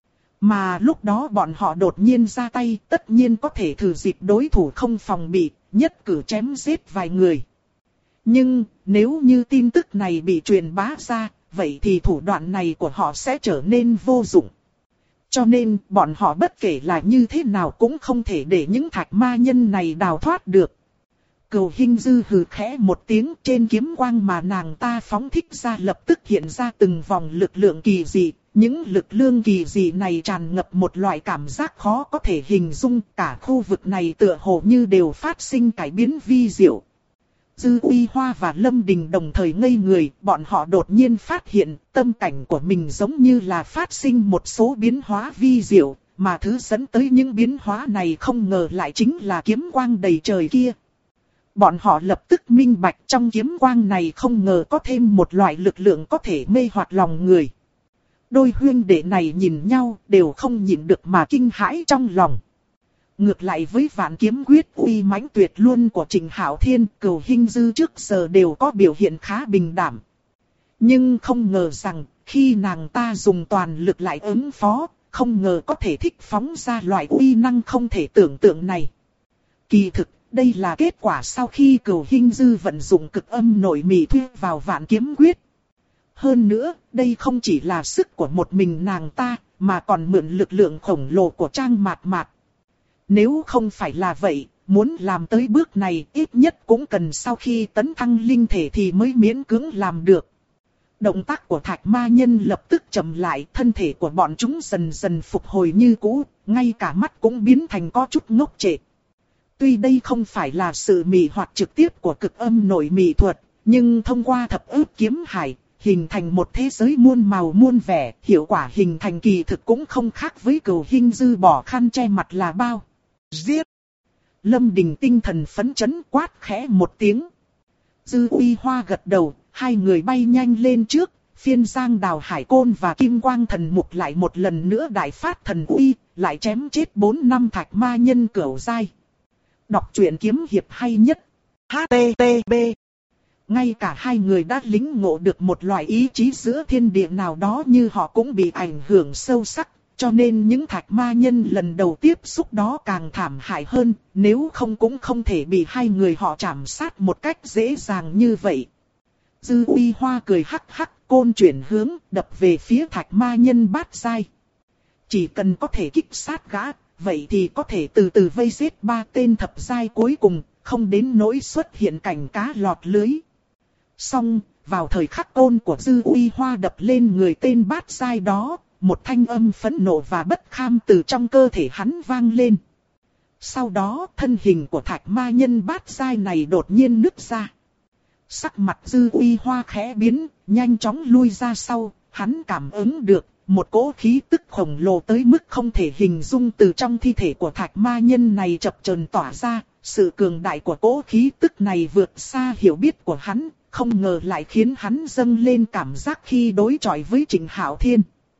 Mà lúc đó bọn họ đột nhiên ra tay, tất nhiên có thể thử dịp đối thủ không phòng bị, nhất cử chém giết vài người. Nhưng, nếu như tin tức này bị truyền bá ra, vậy thì thủ đoạn này của họ sẽ trở nên vô dụng. Cho nên, bọn họ bất kể là như thế nào cũng không thể để những thạch ma nhân này đào thoát được. Cửu Hinh Dư hừ khẽ một tiếng, trên kiếm quang mà nàng ta phóng thích ra lập tức hiện ra từng vòng lực lượng kỳ dị. Những lực lượng kỳ dị này tràn ngập một loại cảm giác khó có thể hình dung, cả khu vực này tựa hồ như đều phát sinh cải biến vi diệu. Dư Uy Hoa và Lâm Đình đồng thời ngây người, bọn họ đột nhiên phát hiện tâm cảnh của mình giống như là phát sinh một số biến hóa vi diệu, mà thứ dẫn tới những biến hóa này không ngờ lại chính là kiếm quang đầy trời kia. Bọn họ lập tức minh bạch trong kiếm quang này không ngờ có thêm một loại lực lượng có thể mê hoặc lòng người. Đôi huynh đệ này nhìn nhau đều không nhịn được mà kinh hãi trong lòng. Ngược lại với Vạn Kiếm Quyết uy mãnh tuyệt luôn của Trình Hạo Thiên, Cửu Hinh Dư trước giờ đều có biểu hiện khá bình đảm. Nhưng không ngờ rằng, khi nàng ta dùng toàn lực lại ứng phó, không ngờ có thể thích phóng ra loại uy năng không thể tưởng tượng này. Kỳ thực, đây là kết quả sau khi Cửu Hinh Dư vận dụng cực âm nội mị thuê vào Vạn Kiếm Quyết. Hơn nữa, đây không chỉ là sức của một mình nàng ta, mà còn mượn lực lượng khổng lồ của Trang Mạt Mạt. Nếu không phải là vậy, muốn làm tới bước này ít nhất cũng cần sau khi tấn thăng linh thể thì mới miễn cưỡng làm được. Động tác của thạch ma nhân lập tức chậm lại, thân thể của bọn chúng dần dần phục hồi như cũ, ngay cả mắt cũng biến thành có chút ngốc trệ. Tuy đây không phải là sự mị hoặc trực tiếp của cực âm nội mị thuật, nhưng thông qua thập ức kiếm hải, hình thành một thế giới muôn màu muôn vẻ, hiệu quả hình thành kỳ thực cũng không khác với Cửu Hinh Dư bỏ khăn che mặt là bao. Giết! Lâm Đình tinh thần phấn chấn quát khẽ một tiếng. Dư Uy Hoa gật đầu, hai người bay nhanh lên trước, phiên giang đào hải côn và kim quang thần mục lại một lần nữa đại phát thần uy, lại chém chết 4 năm thạch ma nhân cửu giai. Đọc truyện kiếm hiệp hay nhất. HTTP. Ngay cả hai người đã lĩnh ngộ được một loại ý chí giữa thiên địa nào đó như họ cũng bị ảnh hưởng sâu sắc, cho nên những thạch ma nhân lần đầu tiếp xúc đó càng thảm hại hơn, nếu không cũng không thể bị hai người họ chạm sát một cách dễ dàng như vậy. Dư Uy Hoa cười hắc hắc, côn chuyển hướng, đập về phía thạch ma nhân bát giai. Chỉ cần có thể kích sát gã, vậy thì có thể từ từ vây giết 3 tên thập giai cuối cùng, không đến nỗi xuất hiện cảnh cá lọt lưới. Song, vào thời khắc côn của Dư Uy Hoa đập lên người tên bát giai đó, một thanh âm phẫn nộ và bất kham từ trong cơ thể hắn vang lên. Sau đó, thân hình của thạch ma nhân bát giai này đột nhiên nứt ra. Sắc mặt Dư Uy Hoa khẽ biến, nhanh chóng lui ra sau, hắn cảm ứng được một cỗ khí tức khổng lồ tới mức không thể hình dung từ trong thi thể của thạch ma nhân này chập chờn tỏa ra. Sự cường đại của cỗ khí tức này vượt xa hiểu biết của hắn, không ngờ lại khiến hắn dâng lên cảm giác khi đối chọi với Trịnh Hạo Thiên.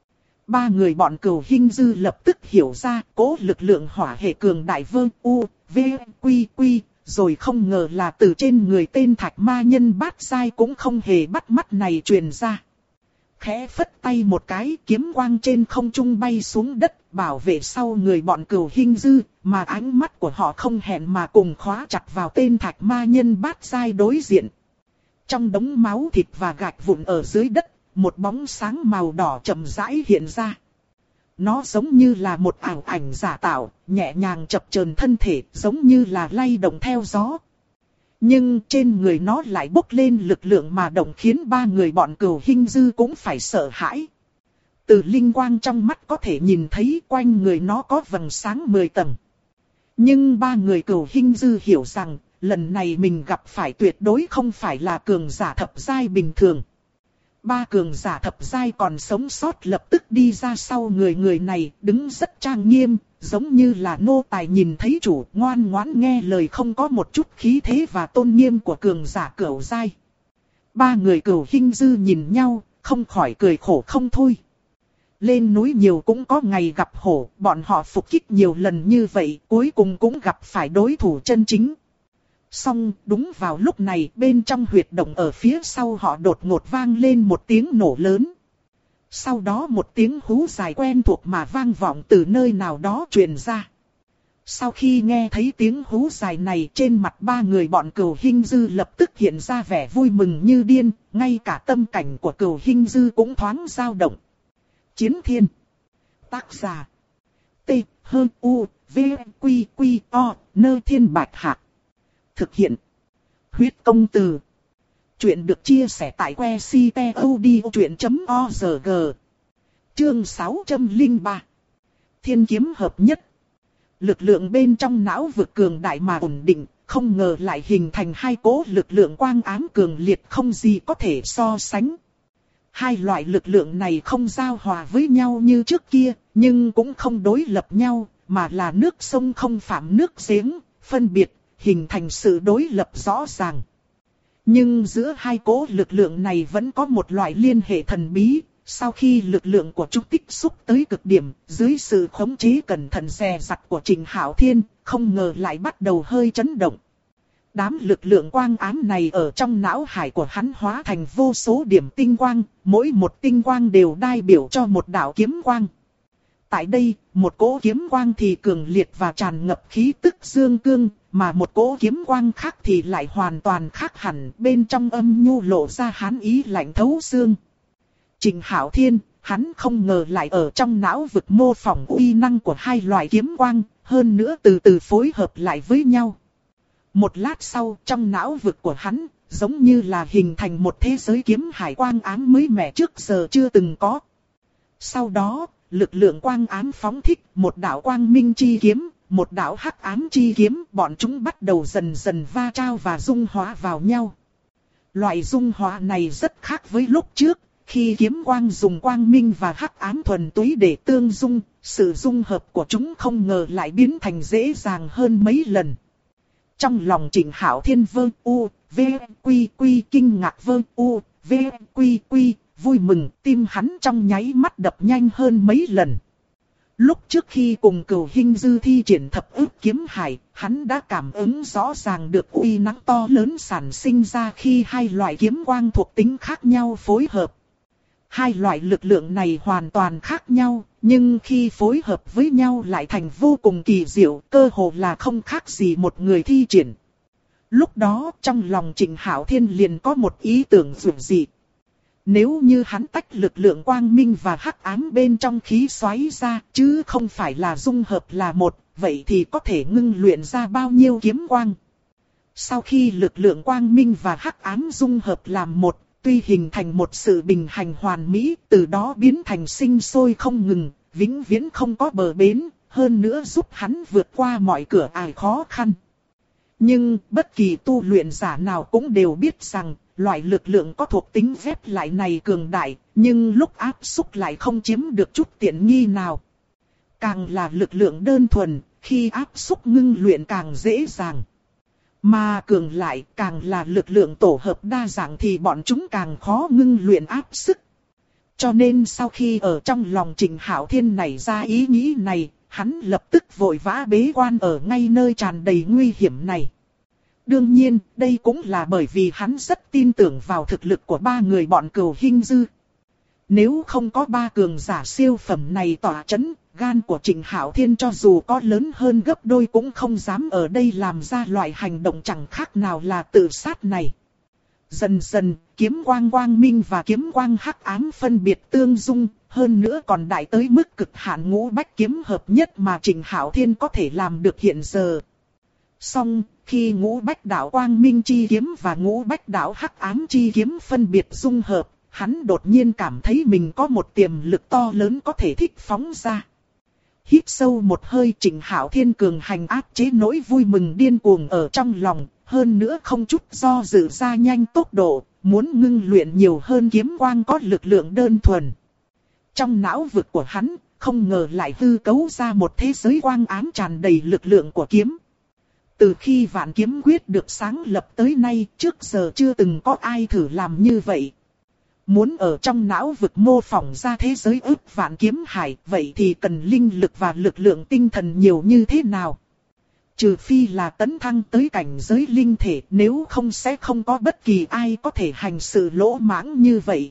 Ba người bọn Cửu Hinh Dư lập tức hiểu ra cỗ lực lượng hỏa hệ cường đại vơ u, v, quy quy, rồi không ngờ là từ trên người tên thạch ma nhân bát giai cũng không hề bắt mắt này truyền ra. Khẽ phất tay một cái, kiếm quang trên không trung bay xuống đất, bảo vệ sau người bọn Cửu Hinh Dư, mà ánh mắt của họ không hẹn mà cùng khóa chặt vào tên thạch ma nhân bát giai đối diện. Trong đống máu thịt và gạch vụn ở dưới đất, một bóng sáng màu đỏ chậm rãi hiện ra. Nó giống như là một ảo ảnh giả tạo, nhẹ nhàng chập chờn thân thể, giống như là lay động theo gió. Nhưng trên người nó lại bốc lên lực lượng mà động khiến ba người bọn Cửu Hinh Dư cũng phải sợ hãi. Từ linh quang trong mắt có thể nhìn thấy quanh người nó có vầng sáng 10 tầng. Nhưng ba người Cửu Hinh Dư hiểu rằng, lần này mình gặp phải tuyệt đối không phải là cường giả thập giai bình thường. Ba cường giả thập giai còn sống sót lập tức đi ra sau người này, đứng rất trang nghiêm, giống như là nô tài nhìn thấy chủ, ngoan ngoãn nghe lời, không có một chút khí thế và tôn nghiêm của cường giả cửu giai. Ba người Cửu Hinh Dư nhìn nhau, không khỏi cười khổ không thôi. Lên núi nhiều cũng có ngày gặp hổ, bọn họ phục kích nhiều lần như vậy, cuối cùng cũng gặp phải đối thủ chân chính. Song đúng vào lúc này, bên trong huyệt động ở phía sau họ đột ngột vang lên một tiếng nổ lớn. Sau đó một tiếng hú dài quen thuộc mà vang vọng từ nơi nào đó truyền ra. Sau khi nghe thấy tiếng hú dài này, trên mặt ba người bọn Cửu Hinh Dư lập tức hiện ra vẻ vui mừng như điên, ngay cả tâm cảnh của Cửu Hinh Dư cũng thoáng dao động. Chiến Thiên. Tác giả. T, H, U, V, Quy, Quy, O, Nơ Thiên Bạch Hạc. Thực hiện. Huyết công từ. Chuyện được chia sẻ tại que ctod.org. Chương 603. Thiên kiếm hợp nhất. Lực lượng bên trong não vực cường đại mà ổn định, không ngờ lại hình thành hai cỗ lực lượng quang ám cường liệt không gì có thể so sánh. Hai loại lực lượng này không giao hòa với nhau như trước kia, nhưng cũng không đối lập nhau, mà là nước sông không phạm nước giếng, phân biệt, hình thành sự đối lập rõ ràng. Nhưng giữa hai cỗ lực lượng này vẫn có một loại liên hệ thần bí, sau khi lực lượng của chúng tích xúc tới cực điểm, dưới sự khống chế cẩn thận dè dặt của Trịnh Hạo Thiên, không ngờ lại bắt đầu hơi chấn động. Đám lực lượng quang ám này ở trong não hải của hắn hóa thành vô số điểm tinh quang, mỗi một tinh quang đều đại biểu cho một đạo kiếm quang. Tại đây, một cỗ kiếm quang thì cường liệt và tràn ngập khí tức dương cương, mà một cỗ kiếm quang khác thì lại hoàn toàn khác hẳn, bên trong âm nhu lộ ra hàn ý lạnh thấu xương. Trịnh Hạo Thiên, hắn không ngờ lại ở trong não vực mô phỏng uy năng của hai loại kiếm quang, hơn nữa từ từ phối hợp lại với nhau. Một lát sau, trong não vực của hắn, giống như là hình thành một thế giới kiếm hải quang ám mới mẻ trước giờ chưa từng có. Sau đó, lực lượng quang ám phóng thích, một đạo quang minh chi kiếm, một đạo hắc ám chi kiếm, bọn chúng bắt đầu dần dần va chạm và dung hóa vào nhau. Loại dung hóa này rất khác với lúc trước, khi kiếm quang dùng quang minh và hắc ám thuần túy để tương dung, sự dung hợp của chúng không ngờ lại biến thành dễ dàng hơn mấy lần. Trong lòng Trịnh Hạo Thiên quy kinh ngạc quy, vui mừng, tim hắn trong nháy mắt đập nhanh hơn mấy lần. Lúc trước khi cùng Cửu Hinh Dư thi triển thập ức kiếm hải, hắn đã cảm ứng rõ ràng được uy năng to lớn sản sinh ra khi hai loại kiếm quang thuộc tính khác nhau phối hợp. Hai loại lực lượng này hoàn toàn khác nhau, nhưng khi phối hợp với nhau lại thành vô cùng kỳ diệu, cơ hồ là không khác gì một người thi triển. Lúc đó trong lòng Trịnh Hạo Thiên liền có một ý tưởng dường dị. Nếu như hắn tách lực lượng quang minh và hắc ám bên trong khí xoáy ra, chứ không phải là dung hợp là một, vậy thì có thể ngưng luyện ra bao nhiêu kiếm quang. Sau khi lực lượng quang minh và hắc ám dung hợp làm một, tuy hình thành một sự bình hành hoàn mỹ, từ đó biến thành sinh sôi không ngừng, vĩnh viễn không có bờ bến, hơn nữa giúp hắn vượt qua mọi cửa ải khó khăn. Nhưng bất kỳ tu luyện giả nào cũng đều biết rằng, loại lực lượng có thuộc tính ghép lại này cường đại, nhưng lúc áp xúc lại không chiếm được chút tiện nghi nào. Càng là lực lượng đơn thuần, khi áp xúc ngưng luyện càng dễ dàng. Mà cường lại càng là lực lượng tổ hợp đa dạng thì bọn chúng càng khó ngưng luyện áp sức. Cho nên sau khi ở trong lòng Trịnh Hạo Thiên nảy ra ý nghĩ này, hắn lập tức vội vã bế quan ở ngay nơi tràn đầy nguy hiểm này. Đương nhiên, đây cũng là bởi vì hắn rất tin tưởng vào thực lực của ba người bọn Cửu Hinh Dư. Nếu không có ba cường giả siêu phẩm này tỏa chấn, gan của Trịnh Hạo Thiên cho dù có lớn hơn gấp đôi cũng không dám ở đây làm ra loại hành động chẳng khác nào là tự sát này. Dần dần, kiếm quang quang minh và kiếm quang hắc ám phân biệt tương dung, hơn nữa còn đại tới mức cực hạn ngũ bách kiếm hợp nhất mà Trịnh Hạo Thiên có thể làm được hiện giờ. Song, khi ngũ bách đạo quang minh chi kiếm và ngũ bách đạo hắc ám chi kiếm phân biệt dung hợp, hắn đột nhiên cảm thấy mình có một tiềm lực to lớn có thể thích phóng ra. Hít sâu một hơi, Trịnh Hạo Thiên cường hành áp chế nỗi vui mừng điên cuồng ở trong lòng, hơn nữa không chút do dự ra nhanh tốc độ, muốn ngưng luyện nhiều hơn kiếm quang có lực lượng đơn thuần. Trong não vực của hắn, không ngờ lại hư cấu ra một thế giới quang ám tràn đầy lực lượng của kiếm. Từ khi Vạn Kiếm Quyết được sáng lập tới nay, trước giờ chưa từng có ai thử làm như vậy. Muốn ở trong não vực mô phỏng ra thế giới ức vạn kiếm hải, vậy thì cần linh lực và lực lượng tinh thần nhiều như thế nào? Trừ phi là tấn thăng tới cảnh giới linh thể, nếu không sẽ không có bất kỳ ai có thể hành sự lỗ mãng như vậy.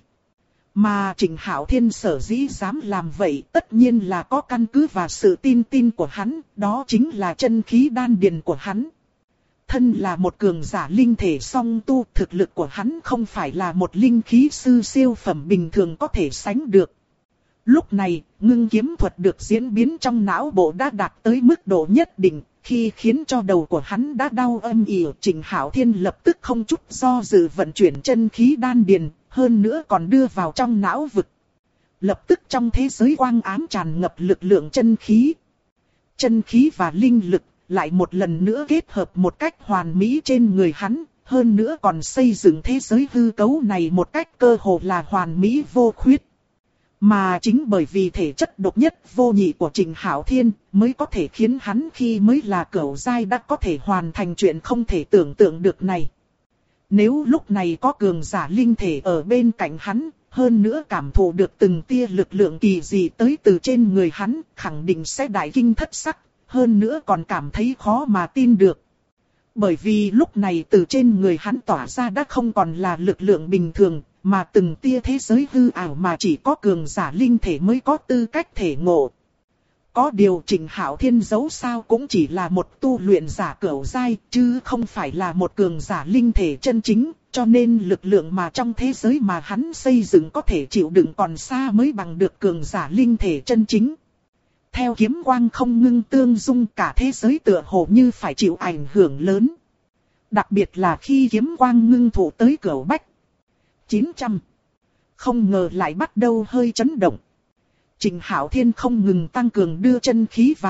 Mà Trịnh Hạo Thiên sở dĩ dám làm vậy tất nhiên là có căn cứ và sự tin của hắn, đó chính là chân khí đan điền của hắn. Thân là một cường giả linh thể song tu, thực lực của hắn không phải là một linh khí sư siêu phẩm bình thường có thể sánh được. Lúc này, ngưng kiếm thuật được diễn biến trong não bộ đã đạt tới mức độ nhất định, khi khiến cho đầu của hắn đã đau âm ỉ, Trịnh Hạo Thiên lập tức không chút do dự vận chuyển chân khí đan điền, hơn nữa còn đưa vào trong não vực. Lập tức trong thế giới quang ám tràn ngập lực lượng chân khí. Chân khí và linh lực lại một lần nữa kết hợp một cách hoàn mỹ trên người hắn, hơn nữa còn xây dựng thế giới hư cấu này một cách cơ hồ là hoàn mỹ vô khuyết. Mà chính bởi vì thể chất độc nhất vô nhị của Trịnh Hạo Thiên mới có thể khiến hắn khi mới là cửu giai đã có thể hoàn thành chuyện không thể tưởng tượng được này. Nếu lúc này có cường giả linh thể ở bên cạnh hắn, hơn nữa cảm thụ được từng tia lực lượng kỳ dị tới từ trên người hắn, khẳng định sẽ đại kinh thất sắc, hơn nữa còn cảm thấy khó mà tin được. Bởi vì lúc này từ trên người hắn tỏa ra đã không còn là lực lượng bình thường, mà từng tia thế giới hư ảo mà chỉ có cường giả linh thể mới có tư cách thể ngộ. Có điều Trịnh Hạo Thiên dẫu sao cũng chỉ là một tu luyện giả cửu giai, chứ không phải là một cường giả linh thể chân chính, cho nên lực lượng mà trong thế giới mà hắn xây dựng có thể chịu đựng còn xa mới bằng được cường giả linh thể chân chính. Theo kiếm quang không ngưng tương dung, cả thế giới tựa hồ như phải chịu ảnh hưởng lớn. Đặc biệt là khi kiếm quang ngưng tụ tới cửu bách 900, không ngờ lại bắt đầu hơi chấn động. Trịnh Hạo Thiên không ngừng tăng cường đưa chân khí vào,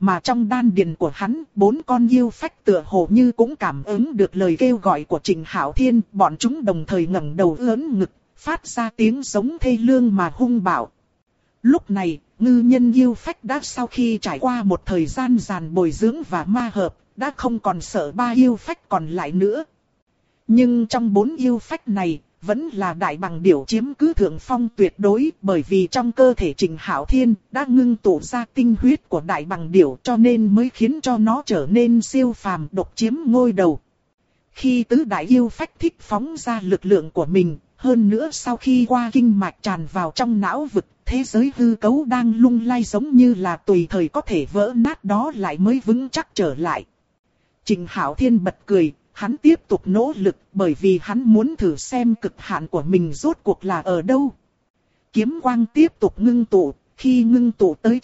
mà trong đan điền của hắn, 4 con yêu phách tựa hồ như cũng cảm ứng được lời kêu gọi của Trịnh Hạo Thiên, bọn chúng đồng thời ngẩng đầu ưỡn ngực, phát ra tiếng giống thê lương mà hung bạo. Lúc này, ngư nhân yêu phách đã sau khi trải qua một thời gian dài bồi dưỡng và ma hợp, đã không còn sợ 3 yêu phách còn lại nữa. Nhưng trong 4 yêu phách này, vẫn là đại bằng điểu chiếm cứ thượng phong tuyệt đối, bởi vì trong cơ thể Trịnh Hạo Thiên đã ngưng tụ ra tinh huyết của đại bằng điểu, cho nên mới khiến cho nó trở nên siêu phàm, độc chiếm ngôi đầu. Khi tứ đại yêu phách thích phóng ra lực lượng của mình, hơn nữa sau khi qua kinh mạch tràn vào trong não vực, thế giới hư cấu đang lung lay giống như là tùy thời có thể vỡ nát đó lại mới vững chắc trở lại. Trịnh Hạo Thiên bật cười, hắn tiếp tục nỗ lực bởi vì hắn muốn thử xem cực hạn của mình rốt cuộc là ở đâu. Kiếm quang tiếp tục ngưng tụ, khi ngưng tụ tới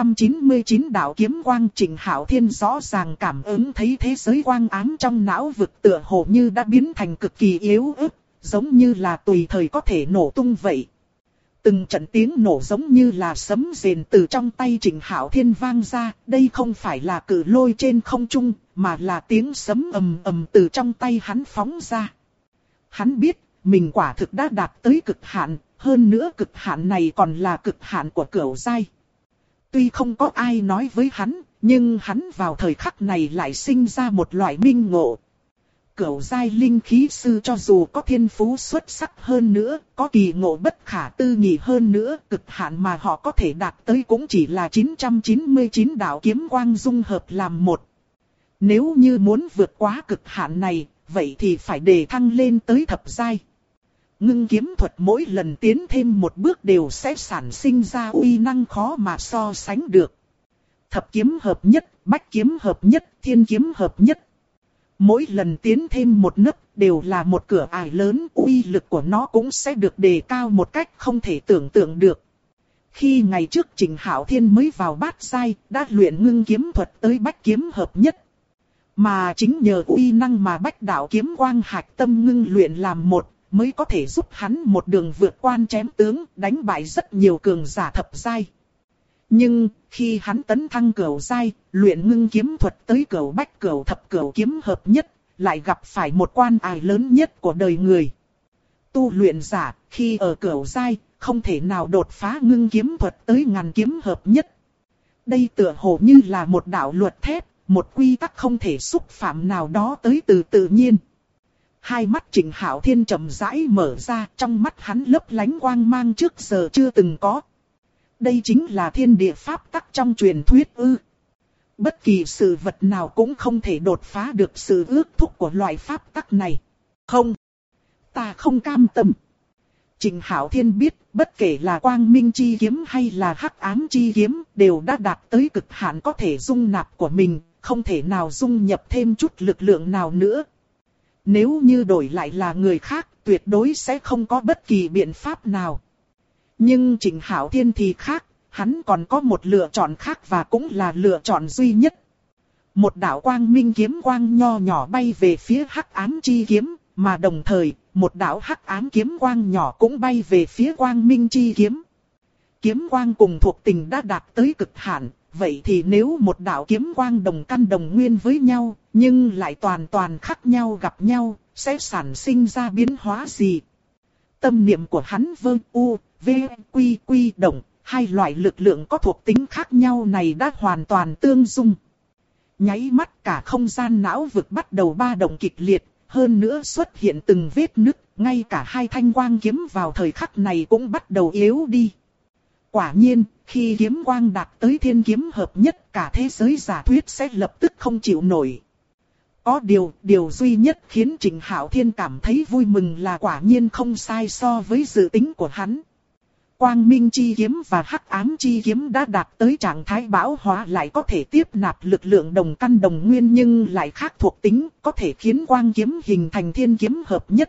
999 đạo kiếm quang, Trịnh Hạo Thiên rõ ràng cảm ứng thấy thế giới quang ám trong não vực tựa hồ như đã biến thành cực kỳ yếu ớt, giống như là tùy thời có thể nổ tung vậy. Từng trận tiếng nổ giống như là sấm rền từ trong tay Trịnh Hạo Thiên vang ra, đây không phải là cự lôi trên không trung, mà là tiếng sấm ầm ầm từ trong tay hắn phóng ra. Hắn biết, mình quả thực đã đạt tới cực hạn, hơn nữa cực hạn này còn là cực hạn của cửu giai. Tuy không có ai nói với hắn, nhưng hắn vào thời khắc này lại sinh ra một loại minh ngộ. Cửu giai linh khí sư cho dù có thiên phú xuất sắc hơn nữa, có kỳ ngộ bất khả tư nghị hơn nữa, cực hạn mà họ có thể đạt tới cũng chỉ là 999 đạo kiếm quang dung hợp làm một. Nếu như muốn vượt quá cực hạn này, vậy thì phải đề thăng lên tới thập giai. Ngưng kiếm thuật mỗi lần tiến thêm một bước đều sẽ sản sinh ra uy năng khó mà so sánh được. Thập kiếm hợp nhất, bách kiếm hợp nhất, thiên kiếm hợp nhất. Mỗi lần tiến thêm một nấc đều là một cửa ải lớn, uy lực của nó cũng sẽ được đề cao một cách không thể tưởng tượng được. Khi ngày trước Trịnh Hạo Thiên mới vào bát giai, đã luyện ngưng kiếm thuật tới bách kiếm hợp nhất. Mà chính nhờ uy năng mà bách đạo kiếm quang hạch tâm ngưng luyện làm một, mới có thể giúp hắn một đường vượt quan chém tướng, đánh bại rất nhiều cường giả thập giai. Nhưng, khi hắn tấn thăng cửu giai, luyện ngưng kiếm thuật tới cửu bách cửu thập cửu kiếm hợp nhất, lại gặp phải một quan ải lớn nhất của đời người. Tu luyện giả, khi ở cửu giai, không thể nào đột phá ngưng kiếm thuật tới ngàn kiếm hợp nhất. Đây tựa hồ như là một đạo luật thép, một quy tắc không thể xúc phạm nào đó tới từ tự nhiên. Hai mắt Trịnh Hạo Thiên chậm rãi mở ra, trong mắt hắn lấp lánh quang mang trước giờ chưa từng có. Đây chính là thiên địa pháp tắc trong truyền thuyết ư. Bất kỳ sự vật nào cũng không thể đột phá được sự ước thúc của loại pháp tắc này. Không, ta không cam tâm. Trịnh Hạo Thiên biết, bất kể là quang minh chi kiếm hay là hắc ám chi kiếm, đều đã đạt tới cực hạn có thể dung nạp của mình, không thể nào dung nhập thêm chút lực lượng nào nữa. Nếu như đổi lại là người khác, tuyệt đối sẽ không có bất kỳ biện pháp nào. Nhưng Trịnh Hạo Thiên thì khác, hắn còn có một lựa chọn khác và cũng là lựa chọn duy nhất. Một đạo quang minh kiếm quang nho nhỏ bay về phía hắc ám chi kiếm, mà đồng thời, một đạo hắc ám kiếm quang nhỏ cũng bay về phía quang minh chi kiếm. Kiếm quang cùng thuộc tình đã đạt tới cực hạn, vậy thì nếu một đạo kiếm quang đồng căn đồng nguyên với nhau, nhưng lại toàn toàn khác nhau gặp nhau, sẽ sản sinh ra biến hóa gì? Tâm niệm của hắn vơ u, v, quy quy động, hai loại lực lượng có thuộc tính khác nhau này đã hoàn toàn tương dung. Nháy mắt cả không gian não vực bắt đầu ba động kịch liệt, hơn nữa xuất hiện từng vết nứt, ngay cả hai thanh quang kiếm vào thời khắc này cũng bắt đầu yếu đi. Quả nhiên, khi kiếm quang đạt tới thiên kiếm hợp nhất, cả thế giới giả thuyết sẽ lập tức không chịu nổi. Có điều duy nhất khiến Trịnh Hạo Thiên cảm thấy vui mừng là quả nhiên không sai so với dự tính của hắn. Quang minh chi kiếm và hắc ám chi kiếm đã đạt tới trạng thái bão hòa, lại có thể tiếp nạp lực lượng đồng căn đồng nguyên nhưng lại khác thuộc tính, có thể khiến quang kiếm hình thành thiên kiếm hợp nhất.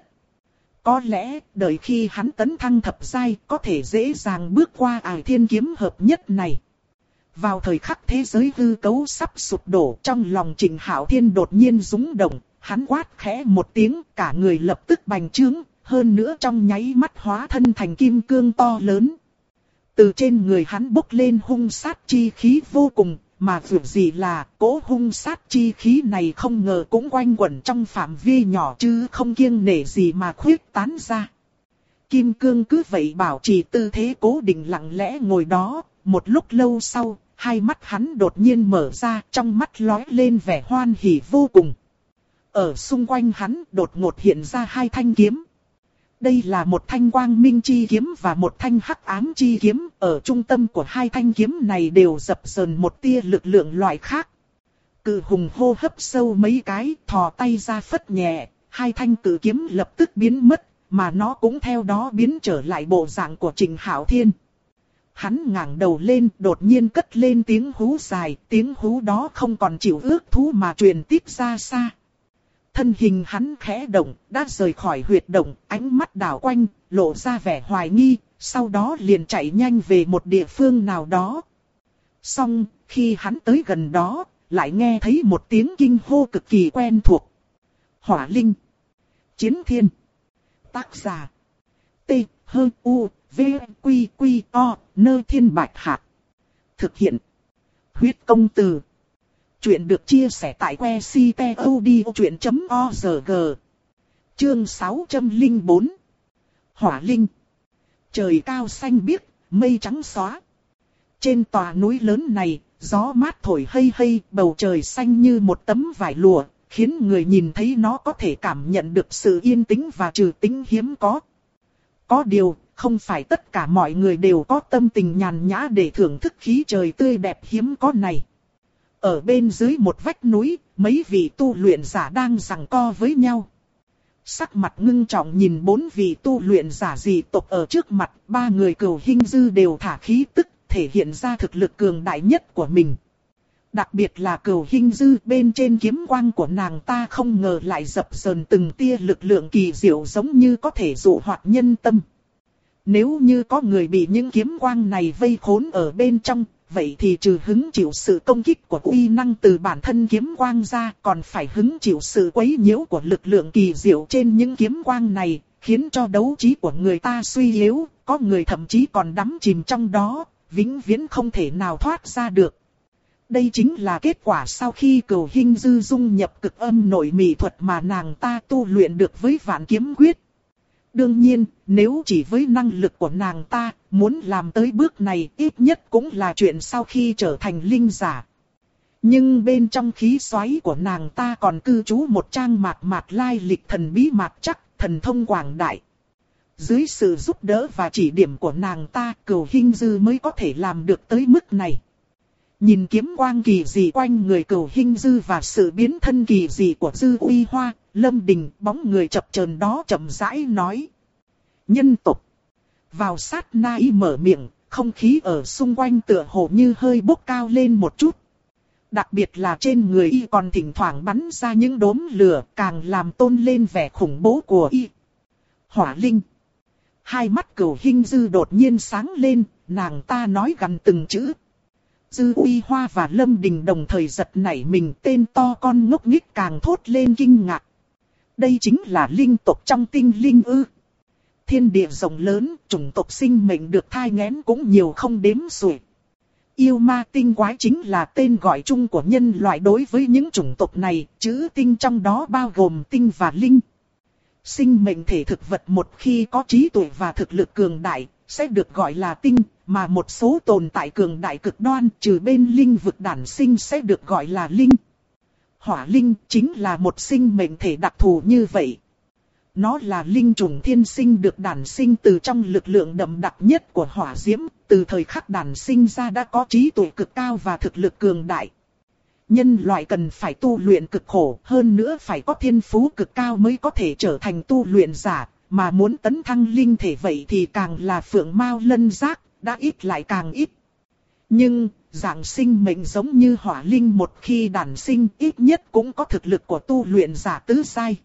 Có lẽ, đợi khi hắn tấn thăng thập giai, có thể dễ dàng bước qua ải thiên kiếm hợp nhất này. Vào thời khắc thế giới hư cấu sắp sụp đổ, trong lòng Trịnh Hạo Thiên đột nhiên rung động, hắn quát khẽ một tiếng, cả người lập tức bành trướng, hơn nữa trong nháy mắt hóa thân thành kim cương to lớn. Từ trên người hắn bốc lên hung sát chi khí vô cùng, mà việc gì là cỗ hung sát chi khí này không ngờ cũng quanh quẩn trong phạm vi nhỏ chứ không kiêng nể gì mà khuyết tán ra. Kim Cương cứ vậy bảo trì tư thế cố định lặng lẽ ngồi đó, một lúc lâu sau, hai mắt hắn đột nhiên mở ra, trong mắt lóe lên vẻ hoan hỉ vô cùng. Ở xung quanh hắn đột ngột hiện ra hai thanh kiếm. Đây là một thanh quang minh chi kiếm và một thanh hắc ám chi kiếm, ở trung tâm của hai thanh kiếm này đều dập dờn một tia lực lượng loại khác. Cự hùng hô hấp sâu mấy cái, thò tay ra phất nhẹ, hai thanh cự kiếm lập tức biến mất, mà nó cũng theo đó biến trở lại bộ dạng của Trình Hạo Thiên. Hắn ngẩng đầu lên, đột nhiên cất lên tiếng hú dài, tiếng hú đó không còn chịu ước thú mà truyền tiếp ra xa. Thân hình hắn khẽ động, đã rời khỏi huyệt động, ánh mắt đảo quanh, lộ ra vẻ hoài nghi, sau đó liền chạy nhanh về một địa phương nào đó. Xong, khi hắn tới gần đó, lại nghe thấy một tiếng kinh hô cực kỳ quen thuộc. Hỏa Linh. Chiến Thiên. Tác giả. T, H, U, V, Quy, Quy, O, Nơ Thiên Bạch Hạc. Thực hiện. Huyết Công Từ. Chuyện được chia sẻ tại que ctod.org. Chương 604. Hỏa Linh. Trời cao xanh biếc, mây trắng xóa. Trên tòa núi lớn này, gió mát thổi hây hây, bầu trời xanh như một tấm vải lụa, khiến người nhìn thấy nó có thể cảm nhận được sự yên tĩnh và trừ tĩnh hiếm có. Có điều, không phải tất cả mọi người đều có tâm tình nhàn nhã để thưởng thức khí trời tươi đẹp hiếm có này. Ở bên dưới một vách núi, mấy vị tu luyện giả đang giằng co với nhau. Sắc mặt ngưng trọng nhìn bốn vị tu luyện giả dị tộc ở trước mặt, ba người Cửu Hinh Dư đều thả khí tức, thể hiện ra thực lực cường đại nhất của mình. Đặc biệt là Cửu Hinh Dư, bên trên kiếm quang của nàng ta không ngờ lại dập dờn từng tia lực lượng kỳ diệu giống như có thể dụ hoạt nhân tâm. Nếu như có người bị những kiếm quang này vây khốn ở bên trong, vậy thì trừ hứng chịu sự công kích của uy năng từ bản thân kiếm quang ra, còn phải hứng chịu sự quấy nhiễu của lực lượng kỳ diệu trên những kiếm quang này, khiến cho đấu trí của người ta suy yếu, có người thậm chí còn đắm chìm trong đó, vĩnh viễn không thể nào thoát ra được. Đây chính là kết quả sau khi Cửu Hinh Dư dung nhập cực âm nội mị thuật mà nàng ta tu luyện được với Vạn Kiếm Quyết. Đương nhiên, nếu chỉ với năng lực của nàng ta, muốn làm tới bước này ít nhất cũng là chuyện sau khi trở thành linh giả. Nhưng bên trong khí xoáy của nàng ta còn cư trú một trang mạt mạt lai lịch thần bí mạt chắc, thần thông quảng đại. Dưới sự giúp đỡ và chỉ điểm của nàng ta, Cửu Hinh Dư mới có thể làm được tới mức này. Nhìn kiếm quang kỳ dị quanh người Cửu Hinh Dư và sự biến thân kỳ dị của Dư Uy Hoa, Lâm Đình bóng người chập chờn đó chậm rãi nói. Nhân tộc. Vào sát na y mở miệng, không khí ở xung quanh tựa hồ như hơi bốc cao lên một chút. Đặc biệt là trên người y còn thỉnh thoảng bắn ra những đốm lửa, càng làm tôn lên vẻ khủng bố của y. Hỏa Linh. Hai mắt Cửu Hinh Dư đột nhiên sáng lên, nàng ta nói gần từng chữ. Dư Uy Hoa và Lâm Đình đồng thời giật nảy mình, tên to con ngốc nghếch càng thốt lên kinh ngạc. Đây chính là linh tộc trong tinh linh ư? Thiên địa rộng lớn, chủng tộc sinh mệnh được thai nghén cũng nhiều không đếm xuể. Yêu ma tinh quái chính là tên gọi chung của nhân loại đối với những chủng tộc này, chữ tinh trong đó bao gồm tinh và linh. Sinh mệnh thể thực vật một khi có trí tuệ và thực lực cường đại, sẽ được gọi là tinh, mà một số tồn tại cường đại cực đoan trừ bên linh vực đản sinh sẽ được gọi là linh. Hỏa Linh chính là một sinh mệnh thể đặc thù như vậy. Nó là linh chủng thiên sinh được đản sinh từ trong lực lượng đậm đặc nhất của hỏa diễm, từ thời khắc đản sinh ra đã có trí tuệ cực cao và thực lực cường đại. Nhân loại cần phải tu luyện cực khổ, hơn nữa phải có thiên phú cực cao mới có thể trở thành tu luyện giả, mà muốn tấn thăng linh thể vậy thì càng là phượng mao lân giác, đã ít lại càng ít. Nhưng, dạng sinh mệnh giống như hỏa linh một khi đản sinh ít nhất cũng có thực lực của tu luyện giả tứ giai.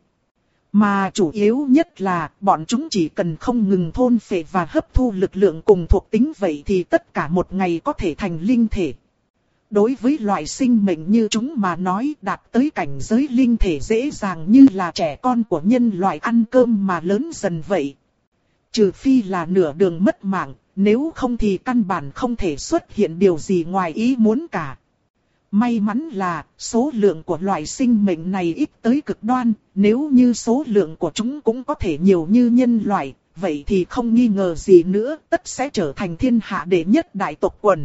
Mà chủ yếu nhất là bọn chúng chỉ cần không ngừng thôn phệ và hấp thu lực lượng cùng thuộc tính vậy thì tất cả một ngày có thể thành linh thể. Đối với loại sinh mệnh như chúng mà nói đạt tới cảnh giới linh thể dễ dàng như là trẻ con của nhân loại ăn cơm mà lớn dần vậy. Trừ phi là nửa đường mất mạng, nếu không thì căn bản không thể xuất hiện điều gì ngoài ý muốn cả. May mắn là số lượng của loại sinh mệnh này ít tới cực đoan, nếu như số lượng của chúng cũng có thể nhiều như nhân loại, vậy thì không nghi ngờ gì nữa, tất sẽ trở thành thiên hạ đệ nhất đại tộc quần.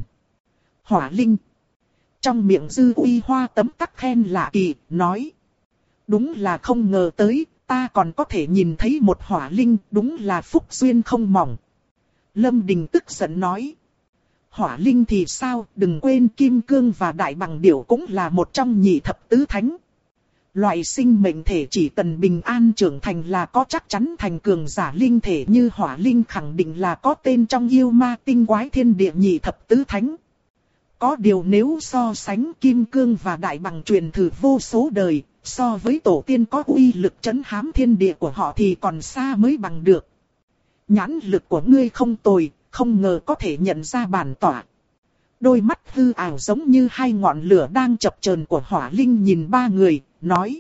Hỏa Linh. Trong miệng Dư Uy Hoa tấm tắc khen lạ kỳ, nói. Đúng là không ngờ tới, ta còn có thể nhìn thấy một hỏa linh, đúng là phúc duyên không mỏng. Lâm Đình tức giận nói. Hỏa linh thì sao, đừng quên kim cương và đại bằng điểu cũng là một trong nhị thập tứ thánh. Loại sinh mệnh thể chỉ cần bình an trưởng thành là có chắc chắn thành cường giả linh thể, như hỏa linh khẳng định là có tên trong yêu ma tinh quái thiên địa nhị thập tứ thánh. Có điều nếu so sánh kim cương và đại bằng truyền thử vô số đời, so với tổ tiên có uy lực trấn hám thiên địa của họ thì còn xa mới bằng được. Nhãn lực của ngươi không tồi, không ngờ có thể nhận ra bản tỏa. Đôi mắt hư ảo giống như hai ngọn lửa đang chập chờn của hỏa linh nhìn ba người, nói.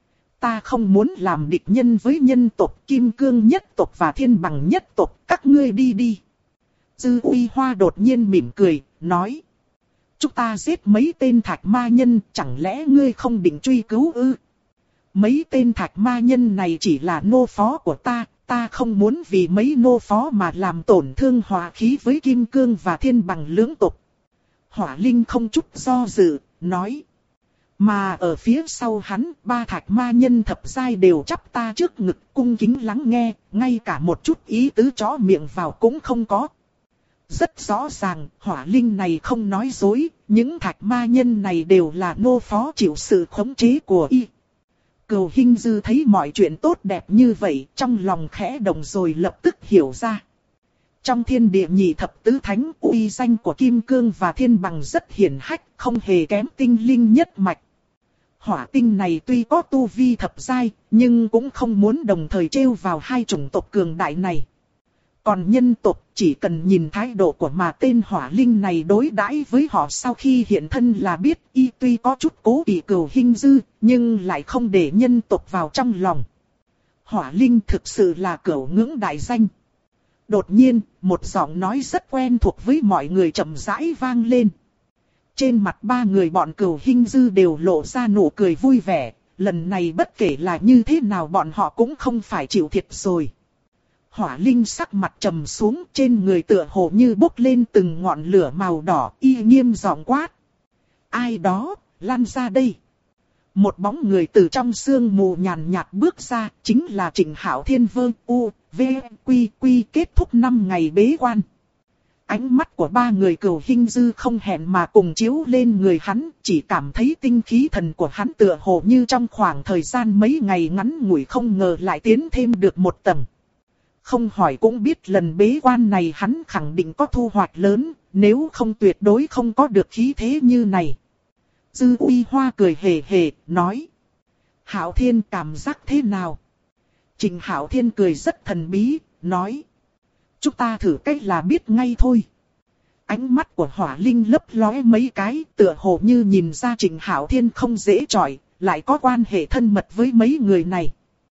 Ta không muốn làm địch nhân với nhân tộc Kim Cương nhất tộc và Thiên Bằng nhất tộc, các ngươi đi đi. Dư Uy Hoa đột nhiên mỉm cười, nói. Chúng ta giết mấy tên thạch ma nhân, chẳng lẽ ngươi không định truy cứu ư? Mấy tên thạch ma nhân này chỉ là nô phó của ta, ta không muốn vì mấy nô phó mà làm tổn thương hòa khí với Kim Cương và Thiên Bằng lưỡng tộc. Hỏa Linh không chút do dự, nói. Mà ở phía sau hắn, ba thạch ma nhân thập giai đều chắp ta trước ngực cung kính lắng nghe, ngay cả một chút ý tứ chó miệng vào cũng không có. Rất rõ ràng, Hỏa Linh này không nói dối, những thạch ma nhân này đều là nô phó chịu sự khống chế của y. Cửu Hinh Dư thấy mọi chuyện tốt đẹp như vậy, trong lòng khẽ động rồi lập tức hiểu ra. Trong thiên địa nhị thập tứ thánh, uy danh của Kim Cương và Thiên Bằng rất hiển hách, không hề kém tinh linh nhất mạch. Hỏa tinh này tuy có tu vi thập giai, nhưng cũng không muốn đồng thời trêu vào hai chủng tộc cường đại này. Còn nhân tộc chỉ cần nhìn thái độ của mà tên hỏa linh này đối đãi với họ sau khi hiện thân là biết y tuy có chút cố kỵ Cửu Hinh Dư, nhưng lại không để nhân tộc vào trong lòng. Hỏa linh thực sự là cửu ngưỡng đại danh. Đột nhiên, một giọng nói rất quen thuộc với mọi người chậm rãi vang lên. Trên mặt ba người bọn Cửu Hinh Dư đều lộ ra nụ cười vui vẻ, lần này bất kể là như thế nào bọn họ cũng không phải chịu thiệt rồi. Hỏa linh sắc mặt trầm xuống, trên người tựa hồ như bốc lên từng ngọn lửa màu đỏ, y nghiêm giọng quát. Ai đó, lăn ra đây. Một bóng người từ trong sương mù nhàn nhạt bước ra, chính là Trịnh Hạo Thiên. Quy kết thúc 5 ngày bế quan. Ánh mắt của ba người Cửu Hinh Dư không hẹn mà cùng chiếu lên người hắn, chỉ cảm thấy tinh khí thần của hắn tựa hồ như trong khoảng thời gian mấy ngày ngắn ngủi không ngờ lại tiến thêm được một tầng. Không hỏi cũng biết lần bế quan này hắn khẳng định có thu hoạch lớn, nếu không tuyệt đối không có được khí thế như này. Dư Uy Hoa cười hề hề, nói. Hạo Thiên cảm giác thế nào? Trịnh Hạo Thiên cười rất thần bí, nói. Chúng ta thử cách là biết ngay thôi. Ánh mắt của Hỏa Linh lấp lóe mấy cái, tựa hồ như nhìn ra Trịnh Hạo Thiên không dễ chọi, lại có quan hệ thân mật với mấy người này.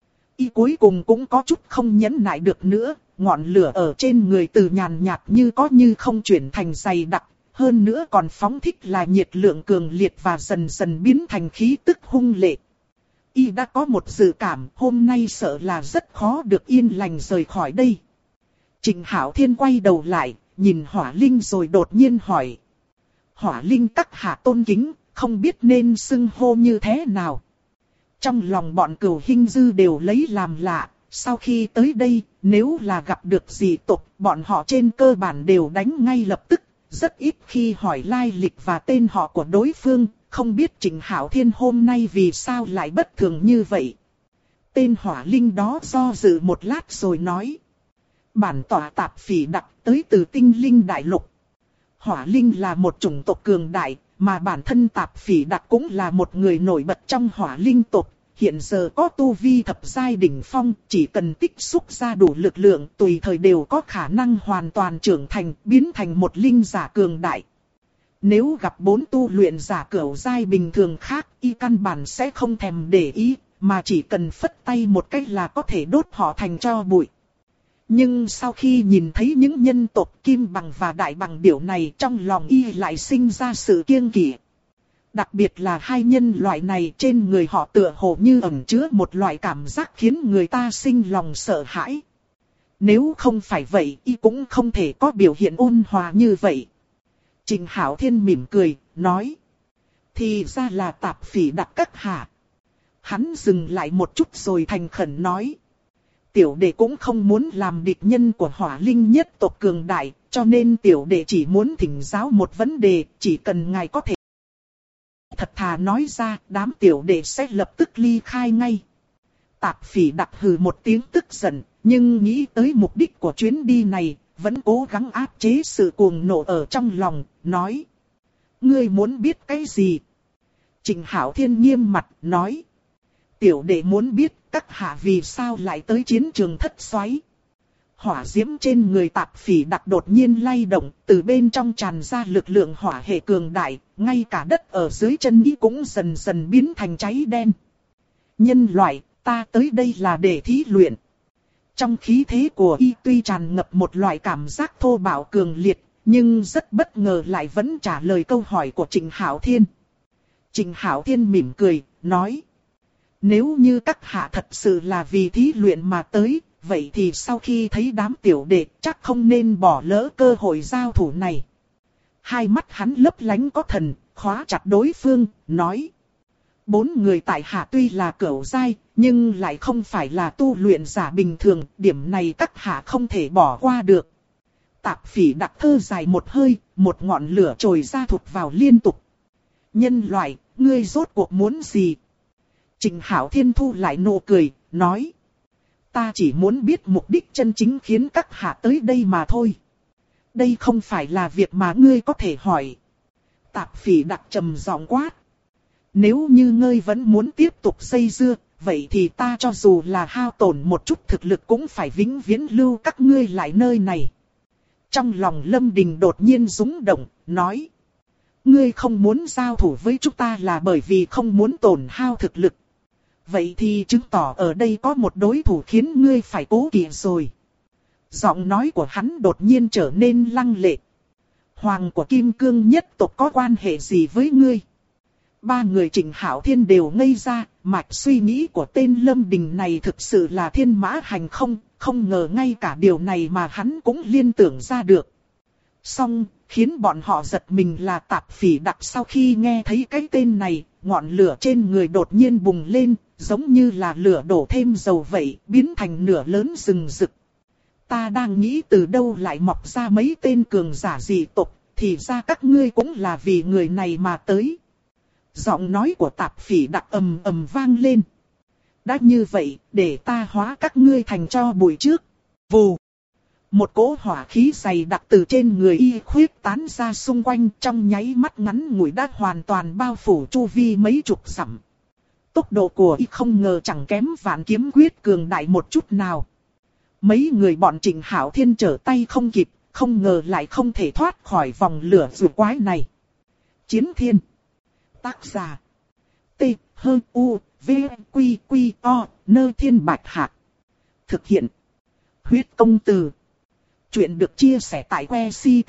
Y cuối cùng cũng có chút không nhẫn nại được nữa, ngọn lửa ở trên người từ nhàn nhạt như có như không chuyển thành dày đặc, hơn nữa còn phóng thích là nhiệt lượng cường liệt và dần dần biến thành khí tức hung lệ. Y đã có một dự cảm hôm nay sợ là rất khó được yên lành rời khỏi đây. Trịnh Hạo Thiên quay đầu lại, nhìn Hỏa Linh rồi đột nhiên hỏi. Hỏa Linh các hạ tôn kính, không biết nên xưng hô như thế nào. Trong lòng bọn Cửu Hinh Dư đều lấy làm lạ, sau khi tới đây, nếu là gặp được dị tộc, bọn họ trên cơ bản đều đánh ngay lập tức, rất ít khi hỏi lai lịch và tên họ của đối phương, không biết Trịnh Hạo Thiên hôm nay vì sao lại bất thường như vậy. Tên Hỏa Linh đó do dự một lát rồi nói. Bản tỏa Tạp Phỉ Đặc tới từ Tinh Linh Đại Lục. Hỏa Linh là một chủng tộc cường đại, mà bản thân Tạp Phỉ Đặc cũng là một người nổi bật trong Hỏa Linh tộc. Hiện giờ có tu vi thập giai đỉnh phong, chỉ cần tích xúc ra đủ lực lượng tùy thời đều có khả năng hoàn toàn trưởng thành, biến thành một linh giả cường đại. Nếu gặp 4 tu luyện giả cửu giai bình thường khác, y căn bản sẽ không thèm để ý, mà chỉ cần phất tay một cách là có thể đốt họ thành tro bụi. Nhưng sau khi nhìn thấy những nhân tộc Kim Bằng và Đại Bằng điểu này, trong lòng y lại sinh ra sự kiêng kỵ. Đặc biệt là hai nhân loại này, trên người họ tựa hồ như ẩn chứa một loại cảm giác khiến người ta sinh lòng sợ hãi. Nếu không phải vậy, y cũng không thể có biểu hiện ôn hòa như vậy. Trình Hạo Thiên mỉm cười, nói. Thì ra là Tạp Phỉ Đặc các hạ. Hắn dừng lại một chút rồi thành khẩn nói. Tiểu đệ cũng không muốn làm địch nhân của Hỏa Linh nhất tộc cường đại, cho nên tiểu đệ chỉ muốn thỉnh giáo một vấn đề, chỉ cần ngài có thể thật thà nói ra, đám tiểu đệ sẽ lập tức ly khai ngay. Tạp Phỉ Đặc hừ một tiếng tức giận, nhưng nghĩ tới mục đích của chuyến đi này, vẫn cố gắng áp chế sự cuồng nộ ở trong lòng, nói. Ngươi muốn biết cái gì? Trình Hạo Thiên nghiêm mặt, nói. Tiểu đệ muốn biết các hạ vì sao lại tới chiến trường Thất Xoáy. Hỏa diễm trên người Tạp Phỉ Đặc đột nhiên lay động, từ bên trong tràn ra lực lượng hỏa hệ cường đại, ngay cả đất ở dưới chân y cũng dần dần biến thành cháy đen. Nhân loại, ta tới đây là để thí luyện. Trong khí thế của y tuy tràn ngập một loại cảm giác thô bạo cường liệt, nhưng rất bất ngờ lại vẫn trả lời câu hỏi của Trình Hạo Thiên. Trình Hạo Thiên mỉm cười, nói. Nếu như các hạ thật sự là vì thí luyện mà tới, vậy thì sau khi thấy đám tiểu đệ chắc không nên bỏ lỡ cơ hội giao thủ này. Hai mắt hắn lấp lánh có thần, khóa chặt đối phương, nói. 4 người tại hạ tuy là cửu giai, nhưng lại không phải là tu luyện giả bình thường, điểm này các hạ không thể bỏ qua được. Tạp Phỉ Đặc thơ dài một hơi, một ngọn lửa trồi ra thụt vào liên tục. Nhân loại, ngươi rốt cuộc muốn gì? Trình Hạo Thiên thu lại nụ cười, nói. Ta chỉ muốn biết mục đích chân chính khiến các hạ tới đây mà thôi. Đây không phải là việc mà ngươi có thể hỏi. Tạp Phỉ Đặc trầm giọng quát. Nếu như ngươi vẫn muốn tiếp tục dây dưa, vậy thì ta cho dù là hao tổn một chút thực lực cũng phải vĩnh viễn lưu các ngươi lại nơi này. Trong lòng Lâm Đình đột nhiên rung động, nói. Ngươi không muốn giao thủ với chúng ta là bởi vì không muốn tổn hao thực lực. Vậy thì chứng tỏ ở đây có một đối thủ khiến ngươi phải cố kỵ rồi. Giọng nói của hắn đột nhiên trở nên lăng lệ. Hoàng của Kim Cương nhất tộc có quan hệ gì với ngươi? 3 người Trình Hạo Thiên đều ngây ra, mạch suy nghĩ của tên Lâm Đình này thực sự là thiên mã hành không ngờ ngay cả điều này mà hắn cũng liên tưởng ra được. Song, khiến bọn họ giật mình là Tạp Phỉ Đặc sau khi nghe thấy cái tên này, ngọn lửa trên người đột nhiên bùng lên, giống như là lửa đổ thêm dầu vậy, biến thành nửa lớn rừng rực. Ta đang nghĩ từ đâu lại mọc ra mấy tên cường giả dị tộc, thì ra các ngươi cũng là vì người này mà tới. Giọng nói của Tạp Phỉ Đặc ầm ầm vang lên. Đã như vậy, để ta hóa các ngươi thành tro bụi trước. Vù. Một cỗ hỏa khí dày đặc từ trên người y khuyết tán ra xung quanh, trong nháy mắt ngắn ngủi đã hoàn toàn bao phủ chu vi mấy chục dặm. Tốc độ của y không ngờ chẳng kém Vạn Kiếm Quyết cường đại một chút nào. Mấy người bọn Trình Hạo Thiên trở tay không kịp, không ngờ lại không thể thoát khỏi vòng lửa rùa quái này. Chiến Thiên. Tác giả. T. H. U. V. Q. Q. O. Nơ Thiên Bạch Hạc. Thực hiện. Huyết Công Từ. Chuyện được chia sẻ tại que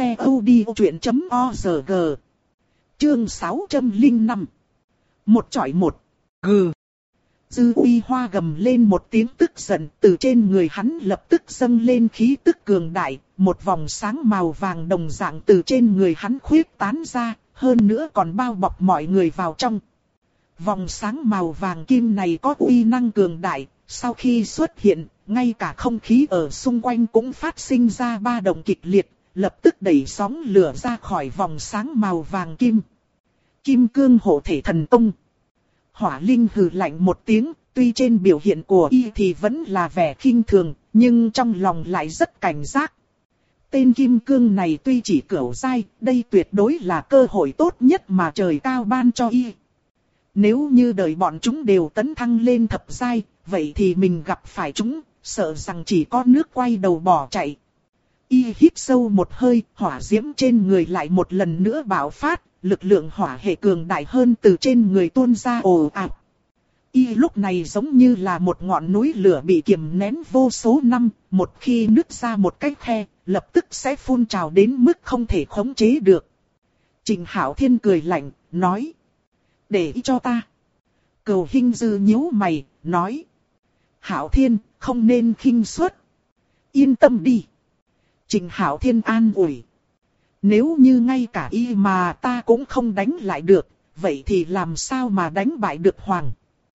ctod.org. Chương 605. Một chọi một. Gừ. Dư Uy Hoa gầm lên một tiếng tức giận, từ trên người hắn lập tức dâng lên khí tức cường đại, một vòng sáng màu vàng đồng dạng từ trên người hắn khuyết tán ra, hơn nữa còn bao bọc mọi người vào trong. Vòng sáng màu vàng kim này có uy năng cường đại, sau khi xuất hiện, ngay cả không khí ở xung quanh cũng phát sinh ra ba động kịch liệt, lập tức đẩy sóng lửa ra khỏi vòng sáng màu vàng kim. Kim Cương Hộ Thể Thần Tông. Hỏa Linh hừ lạnh một tiếng, tuy trên biểu hiện của y thì vẫn là vẻ khinh thường, nhưng trong lòng lại rất cảnh giác. Tên Kim Cương này tuy chỉ cửu giai, đây tuyệt đối là cơ hội tốt nhất mà trời cao ban cho y. Nếu như đời bọn chúng đều tấn thăng lên thập giai, vậy thì mình gặp phải chúng, sợ rằng chỉ có nước quay đầu bỏ chạy. Y hít sâu một hơi, hỏa diễm trên người lại một lần nữa bạo phát, lực lượng hỏa hệ cường đại hơn từ trên người tuôn ra ồ ạt. Y lúc này giống như là một ngọn núi lửa bị kiềm nén vô số năm, một khi nứt ra một cái khe, lập tức sẽ phun trào đến mức không thể khống chế được. Trình Hạo Thiên cười lạnh, nói. Để ý cho ta. Cửu Hinh Dư nhíu mày, nói. Hạo Thiên, không nên khinh suất. Yên tâm đi. Trình Hạo Thiên an ủi. Nếu như ngay cả y mà ta cũng không đánh lại được, vậy thì làm sao mà đánh bại được Hoàng?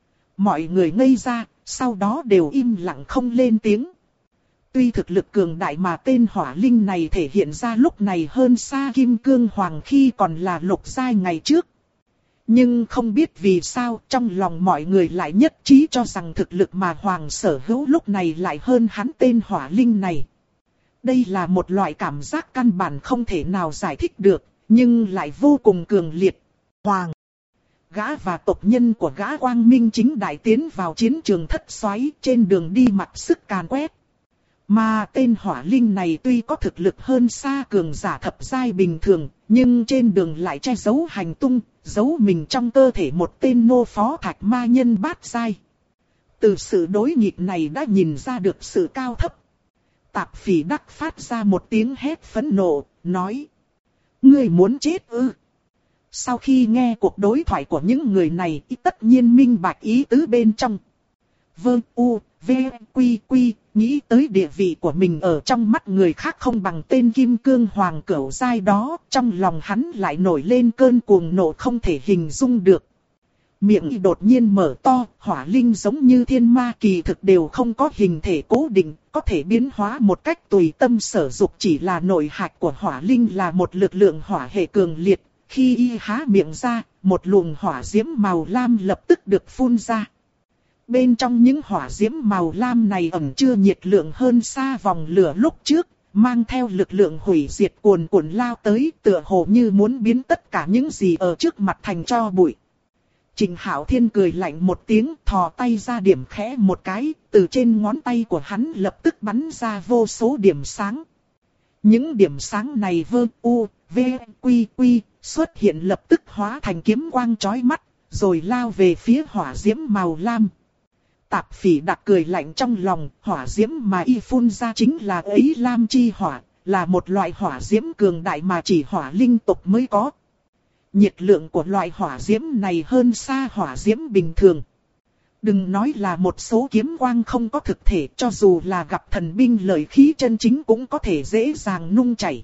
Mọi người ngây ra, sau đó đều im lặng không lên tiếng. Tuy thực lực cường đại mà tên hỏa linh này thể hiện ra lúc này hơn xa Kim Cương Hoàng khi còn là lục giai ngày trước. Nhưng không biết vì sao trong lòng mọi người lại nhất trí cho rằng thực lực mà Hoàng sở hữu lúc này lại hơn hắn tên hỏa linh này. Đây là một loại cảm giác căn bản không thể nào giải thích được, nhưng lại vô cùng cường liệt. Hoàng, gã và tộc nhân của gã quang minh chính đại tiến vào chiến trường thất xoáy trên đường đi mặc sức càn quét. Mà tên hỏa linh này tuy có thực lực hơn xa cường giả thập giai bình thường, nhưng trên đường lại che giấu hành tung, giấu mình trong cơ thể một tên nô phó thạch ma nhân bát giai. Từ sự đối nghịch này đã nhìn ra được sự cao thấp. Tạp Phỉ Đắc phát ra một tiếng hét phẫn nộ, nói. Ngươi muốn chết ư? Sau khi nghe cuộc đối thoại của những người này, tất nhiên minh bạch ý tứ bên trong. Vâng, u, v, quy, quy, nghĩ tới địa vị của mình ở trong mắt người khác không bằng tên Kim Cương Hoàng cửu giai đó, trong lòng hắn lại nổi lên cơn cuồng nộ không thể hình dung được. Miệng đột nhiên mở to, hỏa linh giống như thiên ma kỳ thực đều không có hình thể cố định, có thể biến hóa một cách tùy tâm sở dục, chỉ là nội hạch của hỏa linh là một lực lượng hỏa hệ cường liệt. Khi y há miệng ra, một luồng hỏa diễm màu lam lập tức được phun ra. Bên trong những hỏa diễm màu lam này ẩn chứa nhiệt lượng hơn xa vòng lửa lúc trước, mang theo lực lượng hủy diệt cuồn cuộn lao tới, tựa hồ như muốn biến tất cả những gì ở trước mặt thành tro bụi. Trình Hạo Thiên cười lạnh một tiếng, thò tay ra điểm khẽ một cái, từ trên ngón tay của hắn lập tức bắn ra vô số điểm sáng. Những điểm sáng này vơ u, v, quy quy, xuất hiện lập tức hóa thành kiếm quang chói mắt, rồi lao về phía hỏa diễm màu lam. Tạp Phỉ Đạc cười lạnh trong lòng, hỏa diễm mà y phun ra chính là ấy lam chi hỏa, là một loại hỏa diễm cường đại mà chỉ hỏa linh tộc mới có. Nhiệt lượng của loại hỏa diễm này hơn xa hỏa diễm bình thường. Đừng nói là một số kiếm quang không có thực thể, cho dù là gặp thần binh lợi khí chân chính cũng có thể dễ dàng nung chảy.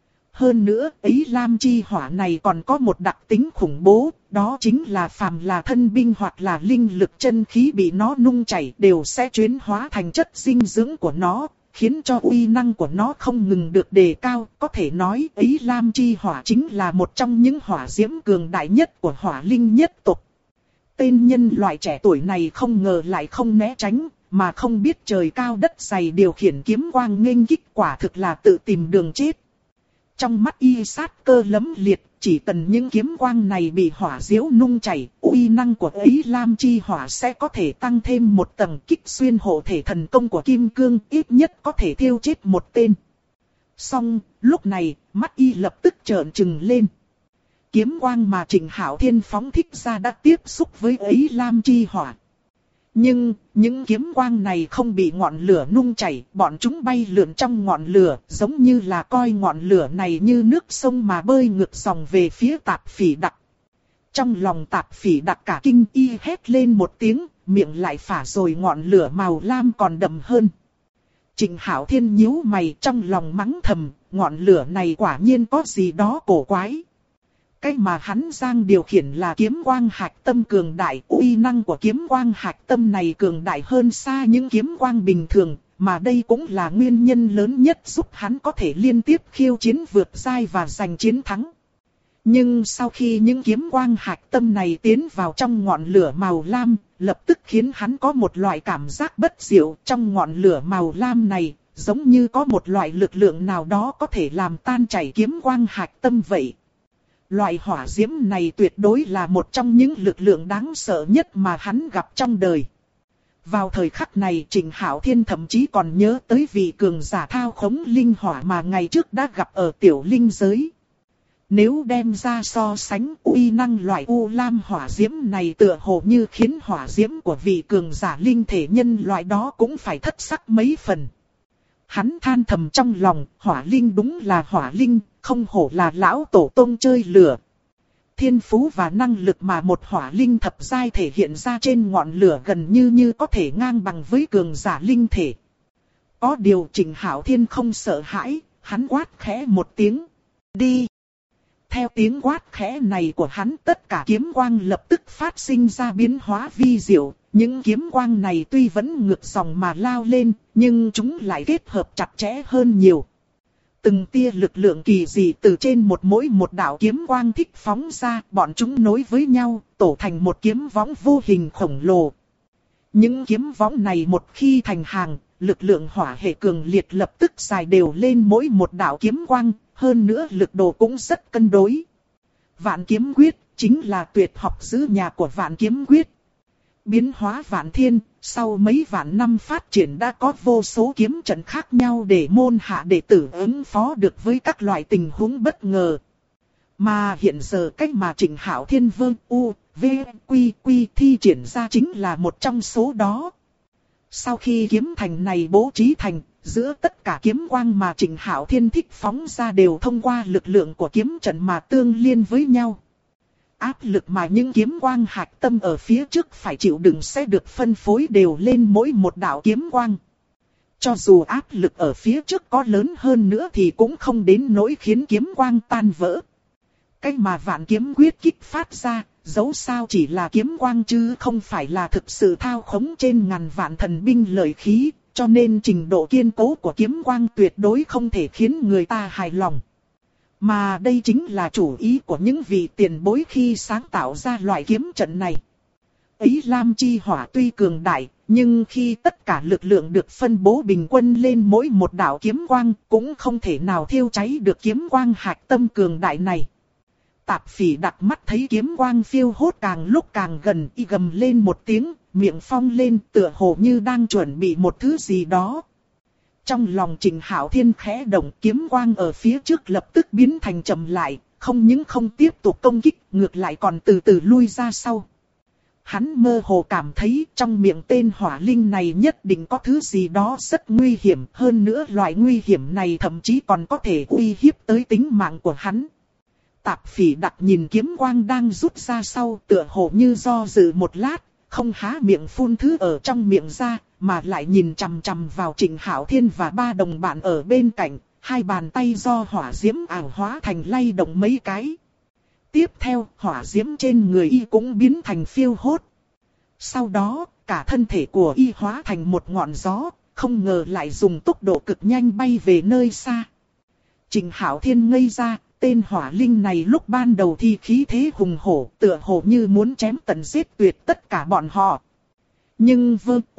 Hơn nữa, ấy lam chi hỏa này còn có một đặc tính khủng bố, đó chính là phàm là thân binh hoặc là linh lực chân khí bị nó nung chảy đều sẽ chuyển hóa thành chất dinh dưỡng của nó, khiến cho uy năng của nó không ngừng được đề cao. Có thể nói ấy lam chi hỏa chính là một trong những hỏa diễm cường đại nhất của hỏa linh nhất tộc. Tên nhân loại trẻ tuổi này không ngờ lại không né tránh, mà không biết trời cao đất dày điều khiển kiếm quang nghênh kích, quả thực là tự tìm đường chết. Trong mắt y sát cơ lấm liệt, chỉ cần những kiếm quang này bị hỏa diễu nung chảy, uy năng của ấy lam chi hỏa sẽ có thể tăng thêm một tầng, kích xuyên hộ thể thần công của Kim Cương, ít nhất có thể thiêu chết một tên. Song, lúc này, mắt y lập tức trợn trừng lên. Kiếm quang mà Trình Hạo Thiên phóng thích ra đã tiếp xúc với ấy lam chi hỏa. Nhưng, những kiếm quang này không bị ngọn lửa nung chảy, bọn chúng bay lượn trong ngọn lửa, giống như là coi ngọn lửa này như nước sông mà bơi ngược dòng về phía Tạp Phỉ Đạc. Trong lòng Tạp Phỉ Đạc cả kinh, y hét lên một tiếng, miệng lại phả rồi ngọn lửa màu lam còn đậm hơn. Trình Hạo Thiên nhíu mày trong lòng mắng thầm, ngọn lửa này quả nhiên có gì đó cổ quái. Cái mà hắn đang điều khiển là kiếm quang hạch tâm cường đại, uy năng của kiếm quang hạch tâm này cường đại hơn xa những kiếm quang bình thường, mà đây cũng là nguyên nhân lớn nhất giúp hắn có thể liên tiếp khiêu chiến vượt giai và giành chiến thắng. Nhưng sau khi những kiếm quang hạch tâm này tiến vào trong ngọn lửa màu lam, lập tức khiến hắn có một loại cảm giác bất diệu. Trong ngọn lửa màu lam này, giống như có một loại lực lượng nào đó có thể làm tan chảy kiếm quang hạch tâm vậy. Loại hỏa diễm này tuyệt đối là một trong những lực lượng đáng sợ nhất mà hắn gặp trong đời. Vào thời khắc này Trình Hạo Thiên thậm chí còn nhớ tới vị cường giả thao khống linh hỏa mà ngày trước đã gặp ở tiểu linh giới. Nếu đem ra so sánh, uy năng loại u lam hỏa diễm này tựa hồ như khiến hỏa diễm của vị cường giả linh thể nhân loại đó cũng phải thất sắc mấy phần. Hắn than thầm trong lòng, hỏa linh đúng là hỏa linh, không hổ là lão tổ tông chơi lửa. Thiên phú và năng lực mà một hỏa linh thập giai thể hiện ra trên ngọn lửa gần như có thể ngang bằng với cường giả linh thể. Có điều Trịnh Hạo Thiên không sợ hãi, hắn quát khẽ một tiếng. Đi! Theo tiếng quát khẽ này của hắn, tất cả kiếm quang lập tức phát sinh ra biến hóa vi diệu. Những kiếm quang này tuy vẫn ngược dòng mà lao lên, nhưng chúng lại kết hợp chặt chẽ hơn nhiều. Từng tia lực lượng kỳ dị từ trên mỗi một đạo kiếm quang thích phóng ra, bọn chúng nối với nhau, tổ thành một kiếm võng vô hình khổng lồ. Những kiếm võng này một khi thành hàng, lực lượng hỏa hệ cường liệt lập tức xài đều lên mỗi một đạo kiếm quang, hơn nữa lực độ cũng rất cân đối. Vạn kiếm quyết chính là tuyệt học giữ nhà của Vạn kiếm quyết. Biến hóa vạn thiên, sau mấy vạn năm phát triển đã có vô số kiếm trận khác nhau để môn hạ đệ tử ứng phó được với các loại tình huống bất ngờ. Mà hiện giờ cách mà Trịnh Hạo Thiên Vương U, V, Quy thi triển ra chính là một trong số đó. Sau khi kiếm thành này bố trí thành, giữa tất cả kiếm quang mà Trịnh Hạo Thiên thích phóng ra đều thông qua lực lượng của kiếm trận mà tương liên với nhau. Áp lực mà những kiếm quang hạch tâm ở phía trước phải chịu đựng sẽ được phân phối đều lên mỗi một đạo kiếm quang. Cho dù áp lực ở phía trước có lớn hơn nữa thì cũng không đến nỗi khiến kiếm quang tan vỡ. Cách mà Vạn kiếm quyết kích phát ra, dẫu sao chỉ là kiếm quang chứ không phải là thực sự thao khống trên ngàn vạn thần binh lợi khí, cho nên trình độ kiên cố của kiếm quang tuyệt đối không thể khiến người ta hài lòng. Mà đây chính là chủ ý của những vị tiền bối khi sáng tạo ra loại kiếm trận này. Ấy Lam chi hỏa tuy cường đại, nhưng khi tất cả lực lượng được phân bố bình quân lên mỗi một đạo kiếm quang, cũng không thể nào thiêu cháy được kiếm quang hạch tâm cường đại này. Tạp Phỉ đặt mắt thấy kiếm quang phiêu hốt càng lúc càng gần, y gầm lên một tiếng, miệng phong lên tựa hồ như đang chuẩn bị một thứ gì đó. Trong lòng Trịnh Hạo Thiên khẽ động, kiếm quang ở phía trước lập tức biến thành chậm lại, không những không tiếp tục công kích, ngược lại còn từ từ lui ra sau. Hắn mơ hồ cảm thấy trong miệng tên hỏa linh này nhất định có thứ gì đó rất nguy hiểm, hơn nữa loại nguy hiểm này thậm chí còn có thể uy hiếp tới tính mạng của hắn. Tạp Phỉ đặt nhìn kiếm quang đang rút ra sau, tựa hồ như do dự một lát, không há miệng phun thứ ở trong miệng ra, mà lại nhìn chằm chằm vào Trịnh Hạo Thiên và ba đồng bạn ở bên cạnh, hai bàn tay do hỏa diễm ảo hóa thành lay động mấy cái. Tiếp theo, hỏa diễm trên người y cũng biến thành phiêu hốt. Sau đó, cả thân thể của y hóa thành một ngọn gió, không ngờ lại dùng tốc độ cực nhanh bay về nơi xa. Trịnh Hạo Thiên ngây ra, tên hỏa linh này lúc ban đầu thì khí thế hùng hổ, tựa hồ như muốn chém tận giết tuyệt tất cả bọn họ. Nhưng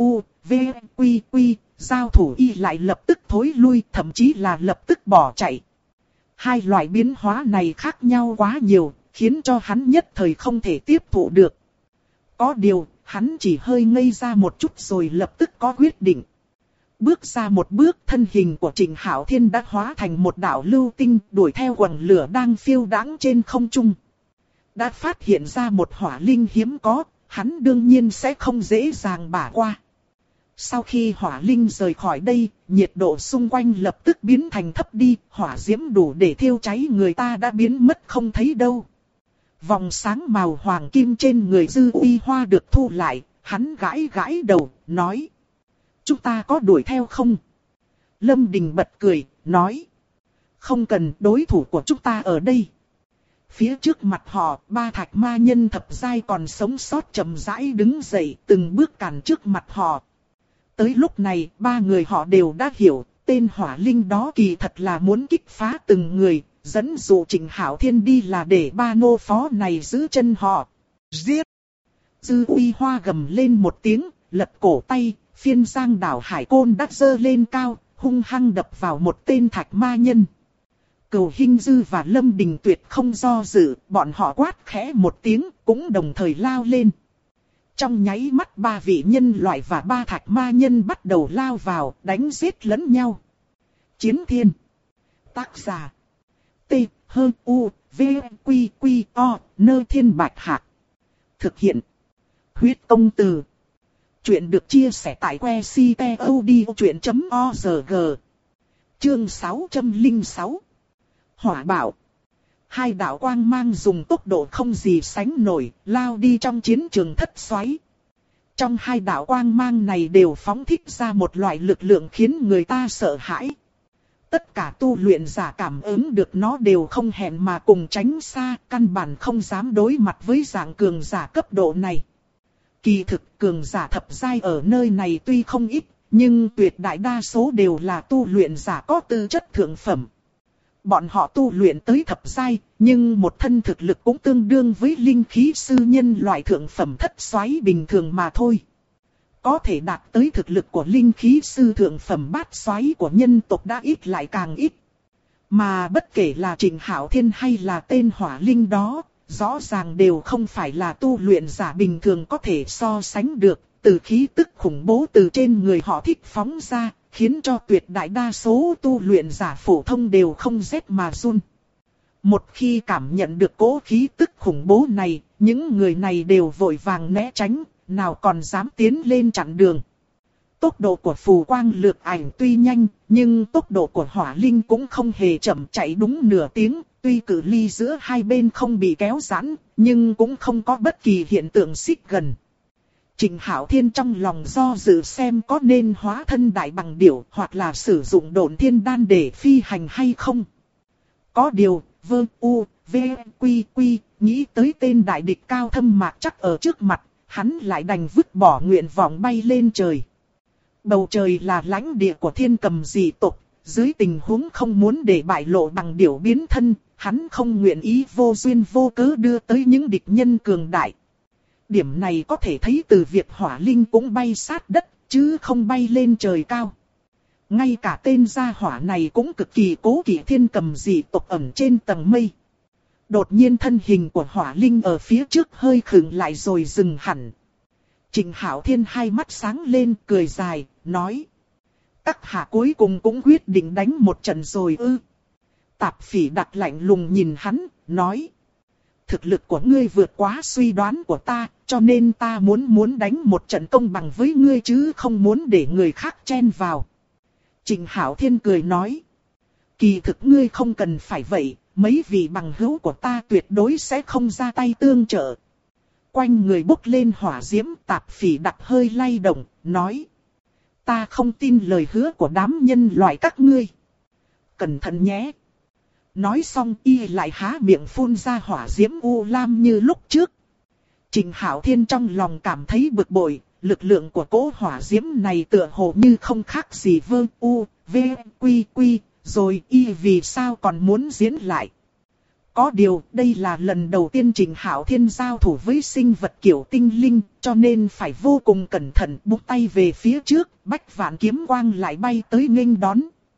giao thủ y lại lập tức thối lui, thậm chí là lập tức bỏ chạy. Hai loại biến hóa này khác nhau quá nhiều, khiến cho hắn nhất thời không thể tiếp thụ được. Có điều, hắn chỉ hơi ngây ra một chút rồi lập tức có quyết định. Bước ra một bước, thân hình của Trịnh Hạo Thiên đã hóa thành một đạo lưu tinh, đuổi theo quần lửa đang phiêu đãng trên không trung. Đã phát hiện ra một hỏa linh hiếm có, hắn đương nhiên sẽ không dễ dàng bỏ qua. Sau khi hỏa linh rời khỏi đây, nhiệt độ xung quanh lập tức biến thành thấp đi, hỏa diễm đủ để thiêu cháy người ta đã biến mất không thấy đâu. Vòng sáng màu hoàng kim trên người Dư Uy Hoa được thu lại, hắn gãi gãi đầu, nói: chúng ta có đuổi theo không? Lâm Đình bật cười, nói: không cần, đối thủ của chúng ta ở đây. Phía trước mặt họ, ba thạch ma nhân thập giai còn sống sót chậm rãi đứng dậy, từng bước cản trước mặt họ. Tới lúc này, ba người họ đều đã hiểu, tên hỏa linh đó kỳ thật là muốn kích phá từng người, dẫn dụ Trịnh Hạo Thiên đi là để ba nô phó này giữ chân họ. Giết! Dư Uy Hoa gầm lên một tiếng, lật cổ tay, phiên giang đảo hải côn đã giơ lên cao, hung hăng đập vào một tên thạch ma nhân. Cửu Hinh Dư và Lâm Đình tuyệt không do dự, bọn họ quát khẽ một tiếng, cũng đồng thời lao lên. Trong nháy mắt ba vị nhân loại và ba thạch ma nhân bắt đầu lao vào, đánh giết lẫn nhau. Chiến thiên. Tác giả: T-H-U-V-Q-Q-O, Nơ Thiên Bạch Hạc. Thực hiện: Huyết Công Từ. Chuyện được chia sẻ tại website odchuyện.org. Chương 606. Hỏa bạo. Hai đạo quang mang dùng tốc độ không gì sánh nổi, lao đi trong chiến trường thất xoáy. Trong hai đạo quang mang này đều phóng thích ra một loại lực lượng khiến người ta sợ hãi. Tất cả tu luyện giả cảm ứng được nó đều không hẹn mà cùng tránh xa, căn bản không dám đối mặt với dạng cường giả cấp độ này. Kỳ thực cường giả thập giai ở nơi này tuy không ít, nhưng tuyệt đại đa số đều là tu luyện giả có tư chất thượng phẩm. Bọn họ tu luyện tới thập giai, nhưng một thân thực lực cũng tương đương với linh khí sư nhân loại thượng phẩm thất xoáy bình thường mà thôi. Có thể đạt tới thực lực của linh khí sư thượng phẩm bát xoáy của nhân tộc đã ít lại càng ít. Mà bất kể là Trịnh Hạo Thiên hay là tên hỏa linh đó, rõ ràng đều không phải là tu luyện giả bình thường có thể so sánh được. Từ khí tức khủng bố từ trên người họ thích phóng ra, khiến cho tuyệt đại đa số tu luyện giả phổ thông đều không rét mà run. Một khi cảm nhận được cỗ khí tức khủng bố này, những người này đều vội vàng né tránh, nào còn dám tiến lên chặn đường. Tốc độ của phù quang lược ảnh tuy nhanh, nhưng tốc độ của hỏa linh cũng không hề chậm, chạy đúng nửa tiếng. Tuy cự ly giữa hai bên không bị kéo giãn, nhưng cũng không có bất kỳ hiện tượng xích gần. Trịnh Hạo Thiên trong lòng do dự xem có nên hóa thân đại bằng điểu hoặc là sử dụng độn thiên đan để phi hành hay không. Có điều, quy, nghĩ tới tên đại địch cao thâm mạc chắc ở trước mặt, hắn lại đành vứt bỏ nguyện vọng bay lên trời. Bầu trời là lãnh địa của thiên cầm dị tộc, dưới tình huống không muốn để bại lộ bằng điểu biến thân, hắn không nguyện ý vô duyên vô cớ đưa tới những địch nhân cường đại. Điểm này có thể thấy từ việc hỏa linh cũng bay sát đất, chứ không bay lên trời cao. Ngay cả tên gia hỏa này cũng cực kỳ cố kỵ thiên cầm dị tộc ẩn trên tầng mây. Đột nhiên thân hình của hỏa linh ở phía trước hơi khựng lại rồi dừng hẳn. Trịnh Hạo Thiên hai mắt sáng lên cười dài, nói. Các hạ cuối cùng cũng quyết định đánh một trận rồi ư. Tạp Phỉ Đặc lạnh lùng nhìn hắn, nói. Thực lực của ngươi vượt quá suy đoán của ta, cho nên ta muốn đánh một trận công bằng với ngươi chứ không muốn để người khác chen vào. Trịnh Hạo Thiên cười nói. Kỳ thực ngươi không cần phải vậy, mấy vị bằng hữu của ta tuyệt đối sẽ không ra tay tương trợ. Quanh người bốc lên hỏa diễm, Tạp Phỉ Đặc hơi lay động, nói. Ta không tin lời hứa của đám nhân loại các ngươi. Cẩn thận nhé. Nói xong y lại há miệng phun ra hỏa diễm u lam như lúc trước. Trịnh Hạo Thiên trong lòng cảm thấy bực bội, lực lượng của cỗ hỏa diễm này tựa hồ như không khác gì quy, rồi y vì sao còn muốn diễn lại. Có điều đây là lần đầu tiên Trịnh Hạo Thiên giao thủ với sinh vật kiểu tinh linh, cho nên phải vô cùng cẩn thận, búng tay về phía trước, bách vạn kiếm quang lại bay tới nghênh đón.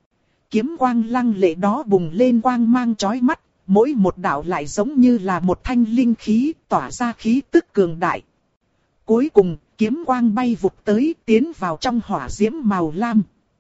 Kiếm quang lăng lệ đó bùng lên quang mang chói mắt, mỗi một đạo lại giống như là một thanh linh khí, tỏa ra khí tức cường đại. Cuối cùng, kiếm quang bay vụt tới, tiến vào trong hỏa diễm màu lam.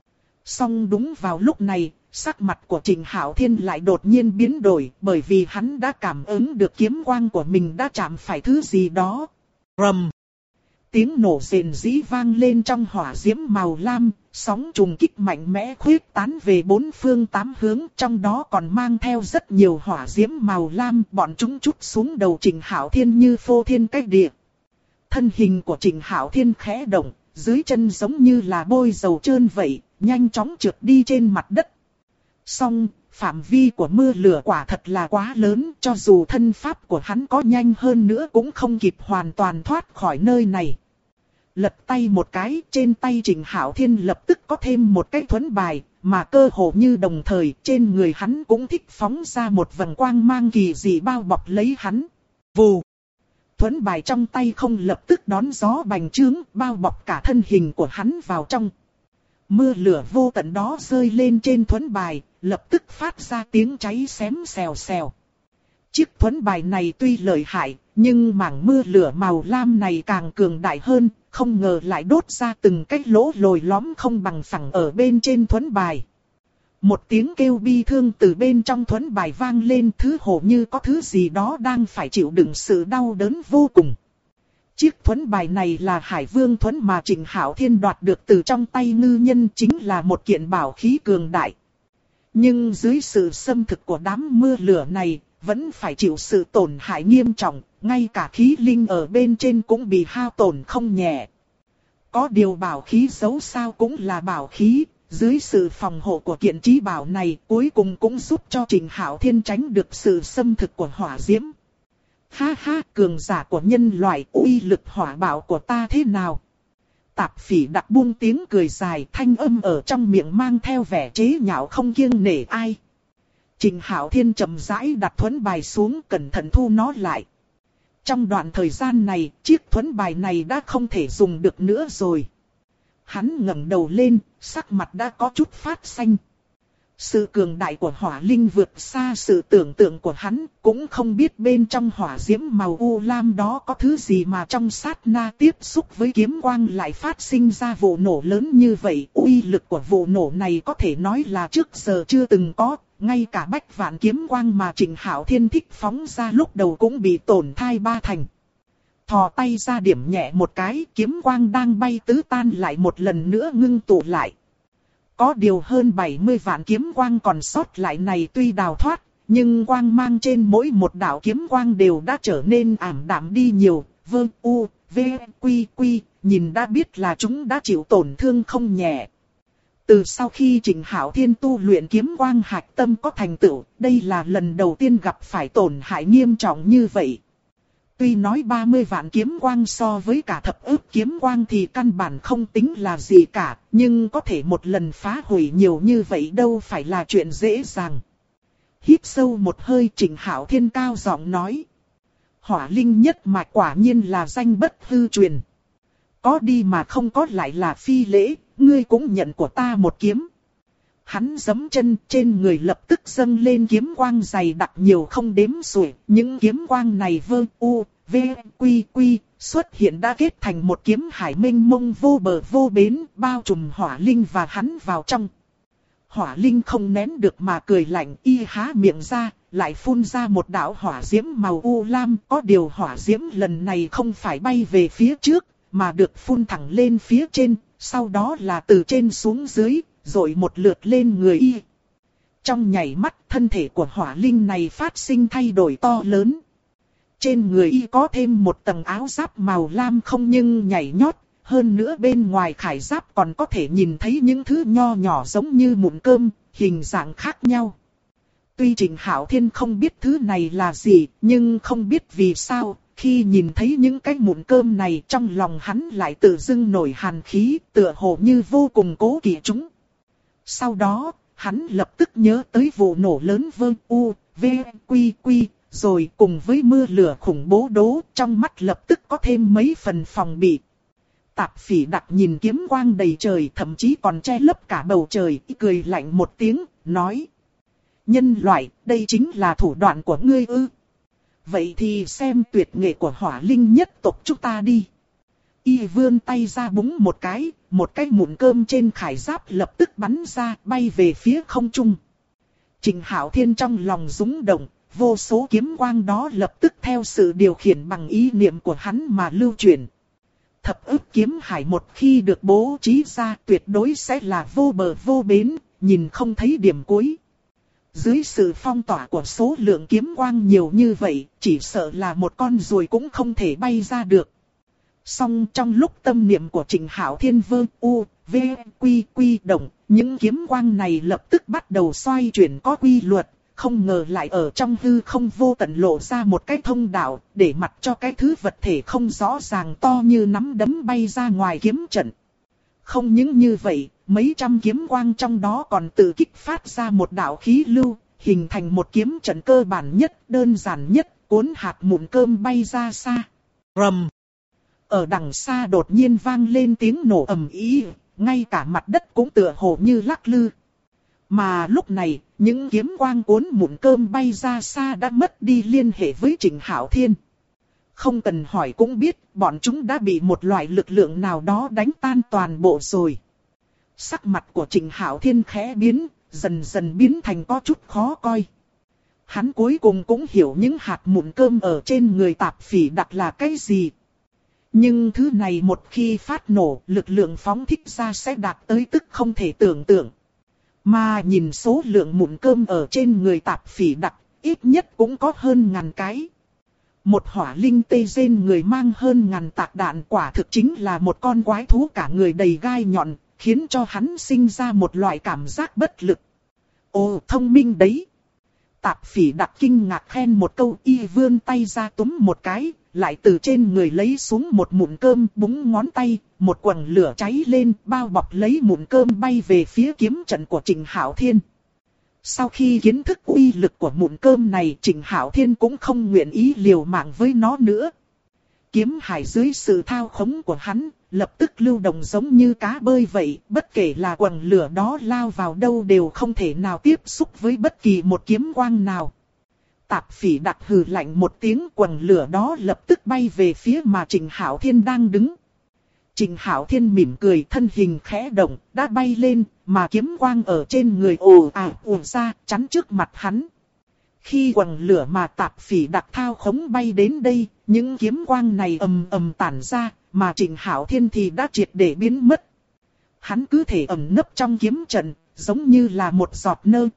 Song đúng vào lúc này, sắc mặt của Trịnh Hạo Thiên lại đột nhiên biến đổi, bởi vì hắn đã cảm ứng được kiếm quang của mình đã chạm phải thứ gì đó. Rầm! Tiếng nổ rền rĩ vang lên trong hỏa diễm màu lam, sóng trùng kích mạnh mẽ khuyết tán về bốn phương tám hướng, trong đó còn mang theo rất nhiều hỏa diễm màu lam, bọn chúng trút xuống đầu Trịnh Hạo Thiên như phô thiên cách địa. Thân hình của Trịnh Hạo Thiên khẽ động, dưới chân giống như là bôi dầu trơn vậy, nhanh chóng trượt đi trên mặt đất. Song, phạm vi của mưa lửa quả thật là quá lớn, cho dù thân pháp của hắn có nhanh hơn nữa cũng không kịp hoàn toàn thoát khỏi nơi này. Lật tay một cái, trên tay Trịnh Hạo Thiên lập tức có thêm một cái thuẫn bài, mà cơ hồ như đồng thời trên người hắn cũng thích phóng ra một vầng quang mang kỳ dị bao bọc lấy hắn. Vù! Thuẫn bài trong tay không lập tức đón gió bành trướng, bao bọc cả thân hình của hắn vào trong. Mưa lửa vô tận đó rơi lên trên thuẫn bài, lập tức phát ra tiếng cháy xém xèo xèo. Chiếc thuẫn bài này tuy lợi hại, nhưng mảng mưa lửa màu lam này càng cường đại hơn, không ngờ lại đốt ra từng cái lỗ lồi lõm không bằng phẳng ở bên trên thuẫn bài. Một tiếng kêu bi thương từ bên trong thuẫn bài vang lên, thứ hồ như có thứ gì đó đang phải chịu đựng sự đau đớn vô cùng. Chiếc thuẫn bài này là Hải Vương thuẫn mà Trịnh Hạo Thiên đoạt được từ trong tay ngư nhân, chính là một kiện bảo khí cường đại. Nhưng dưới sự xâm thực của đám mưa lửa này, vẫn phải chịu sự tổn hại nghiêm trọng, ngay cả khí linh ở bên trên cũng bị hao tổn không nhẹ. Có điều bảo khí dấu sao cũng là bảo khí, dưới sự phòng hộ của kiện trí bảo này cuối cùng cũng giúp cho Trình Hạo Thiên tránh được sự xâm thực của hỏa diễm. Ha ha, cường giả của nhân loại, uy lực hỏa bảo của ta thế nào? Tạp Phỉ Đặc buông tiếng cười dài, thanh âm ở trong miệng mang theo vẻ chế nhạo không kiêng nể ai. Trình Hạo Thiên chậm rãi đặt thuẫn bài xuống, cẩn thận thu nó lại. Trong đoạn thời gian này, chiếc thuẫn bài này đã không thể dùng được nữa rồi. Hắn ngẩng đầu lên, sắc mặt đã có chút phát xanh. Sự cường đại của hỏa linh vượt xa sự tưởng tượng của hắn, cũng không biết bên trong hỏa diễm màu u lam đó có thứ gì mà trong sát na tiếp xúc với kiếm quang lại phát sinh ra vụ nổ lớn như vậy. Uy lực của vụ nổ này có thể nói là trước giờ chưa từng có, ngay cả bách vạn kiếm quang mà Trình Hạo Thiên thích phóng ra lúc đầu cũng bị tổn thai 3 thành. Thò tay ra điểm nhẹ một cái, kiếm quang đang bay tứ tan lại một lần nữa ngưng tụ lại. Có điều hơn 70 vạn kiếm quang còn sót lại này tuy đào thoát, nhưng quang mang trên mỗi một đạo kiếm quang đều đã trở nên ảm đạm đi nhiều. Vơ u, v, quy quy, nhìn đã biết là chúng đã chịu tổn thương không nhẹ. Từ sau khi Trình Hạo Thiên tu luyện kiếm quang hạch tâm có thành tựu, đây là lần đầu tiên gặp phải tổn hại nghiêm trọng như vậy. Tuy nói 30 vạn kiếm quang so với cả thập ức kiếm quang thì căn bản không tính là gì cả, nhưng có thể một lần phá hủy nhiều như vậy đâu phải là chuyện dễ dàng. Hít sâu một hơi, Trình Hạo Thiên cao giọng nói. Hỏa linh nhất mạch quả nhiên là danh bất hư truyền. Có đi mà không có lại là phi lễ, ngươi cũng nhận của ta một kiếm. Hắn giẫm chân, trên người lập tức dâng lên kiếm quang dày đặc nhiều không đếm xuể. Những kiếm quang này vơ u, v, quy quy, xuất hiện đã kết thành một kiếm hải mênh mông vô bờ vô bến, bao trùm hỏa linh và hắn vào trong. Hỏa linh không nén được mà cười lạnh, y há miệng ra, lại phun ra một đạo hỏa diễm màu u lam. Có điều hỏa diễm lần này không phải bay về phía trước, mà được phun thẳng lên phía trên, sau đó là từ trên xuống dưới, rồi một lượt lên người y. Trong nhảy mắt, thân thể của hỏa linh này phát sinh thay đổi to lớn. Trên người y có thêm một tầng áo giáp màu lam không nhưng nhảy nhót, hơn nữa bên ngoài khải giáp còn có thể nhìn thấy những thứ nho nhỏ giống như mụn cơm, hình dạng khác nhau. Tuy Trình Hạo Thiên không biết thứ này là gì, nhưng không biết vì sao, khi nhìn thấy những cái mụn cơm này trong lòng hắn lại tự dưng nổi hàn khí, tựa hồ như vô cùng cố kỵ chúng. Sau đó, hắn lập tức nhớ tới vụ nổ lớn vơ u, v, quy quy, rồi cùng với mưa lửa khủng bố đố, trong mắt lập tức có thêm mấy phần phòng bị. Tạp Phỉ Đặc nhìn kiếm quang đầy trời, thậm chí còn che lấp cả bầu trời, cười lạnh một tiếng, nói. Nhân loại, đây chính là thủ đoạn của ngươi ư? Vậy thì xem tuyệt nghệ của hỏa linh nhất tộc chúng ta đi. Y vươn tay ra búng một cái mụn cơm trên khải giáp lập tức bắn ra, bay về phía không trung. Trình Hạo Thiên trong lòng rúng động, vô số kiếm quang đó lập tức theo sự điều khiển bằng ý niệm của hắn mà lưu chuyển. Thập ức kiếm hải một khi được bố trí ra tuyệt đối sẽ là vô bờ vô bến, nhìn không thấy điểm cuối. Dưới sự phong tỏa của số lượng kiếm quang nhiều như vậy, chỉ sợ là một con ruồi cũng không thể bay ra được. Song trong lúc tâm niệm của Trình Hạo Thiên vơ u, v, quy quy động, những kiếm quang này lập tức bắt đầu xoay chuyển có quy luật, không ngờ lại ở trong hư không vô tận lộ ra một cái thông đạo, để mặc cho cái thứ vật thể không rõ ràng to như nắm đấm bay ra ngoài kiếm trận. Không những như vậy, mấy trăm kiếm quang trong đó còn tự kích phát ra một đạo khí lưu, hình thành một kiếm trận cơ bản nhất, đơn giản nhất, cuốn hạt mụn cơm bay ra xa. Rầm! Ở đằng xa đột nhiên vang lên tiếng nổ ầm ĩ, ngay cả mặt đất cũng tựa hồ như lắc lư. Mà lúc này, những kiếm quang cuốn mụn cơm bay ra xa đã mất đi liên hệ với Trình Hạo Thiên. Không cần hỏi cũng biết, bọn chúng đã bị một loại lực lượng nào đó đánh tan toàn bộ rồi. Sắc mặt của Trình Hạo Thiên khẽ biến, dần dần biến thành có chút khó coi. Hắn cuối cùng cũng hiểu những hạt mụn cơm ở trên người Tạp Phỉ Đặc là cái gì. Nhưng thứ này một khi phát nổ, lực lượng phóng thích ra sẽ đạt tới tức không thể tưởng tượng. Mà nhìn số lượng mụn cơm ở trên người Tạp Phỉ Đặc, ít nhất cũng có hơn 1000 cái. Một hỏa linh tê rên người mang hơn 1000 tạc đạn quả thực chính là một con quái thú cả người đầy gai nhọn, khiến cho hắn sinh ra một loại cảm giác bất lực. Ồ, thông minh đấy. Tạp Phỉ Đặc kinh ngạc khen một câu, y vươn tay ra túm một cái, lại từ trên người lấy xuống một mụn cơm, búng ngón tay, một quầng lửa cháy lên, bao bọc lấy mụn cơm bay về phía kiếm trận của Trịnh Hạo Thiên. Sau khi kiến thức uy lực của mụn cơm này, Trịnh Hạo Thiên cũng không nguyện ý liều mạng với nó nữa. Kiếm hải dưới sự thao khống của hắn, lập tức lưu động giống như cá bơi vậy, bất kể là quầng lửa đó lao vào đâu đều không thể nào tiếp xúc với bất kỳ một kiếm quang nào. Tạp Phỉ Đặc hừ lạnh một tiếng, quầng lửa đó lập tức bay về phía mà Trịnh Hạo Thiên đang đứng. Trịnh Hạo Thiên mỉm cười, thân hình khẽ động, đã bay lên, mà kiếm quang ở trên người ồ ra, chắn trước mặt hắn. Khi quầng lửa mà Tạp Phỉ Đặc thao khống bay đến đây, những kiếm quang này ầm ầm tản ra, mà Trịnh Hạo Thiên thì đã triệt để biến mất. Hắn cứ thể ẩn nấp trong kiếm trận, giống như là một giọt nơ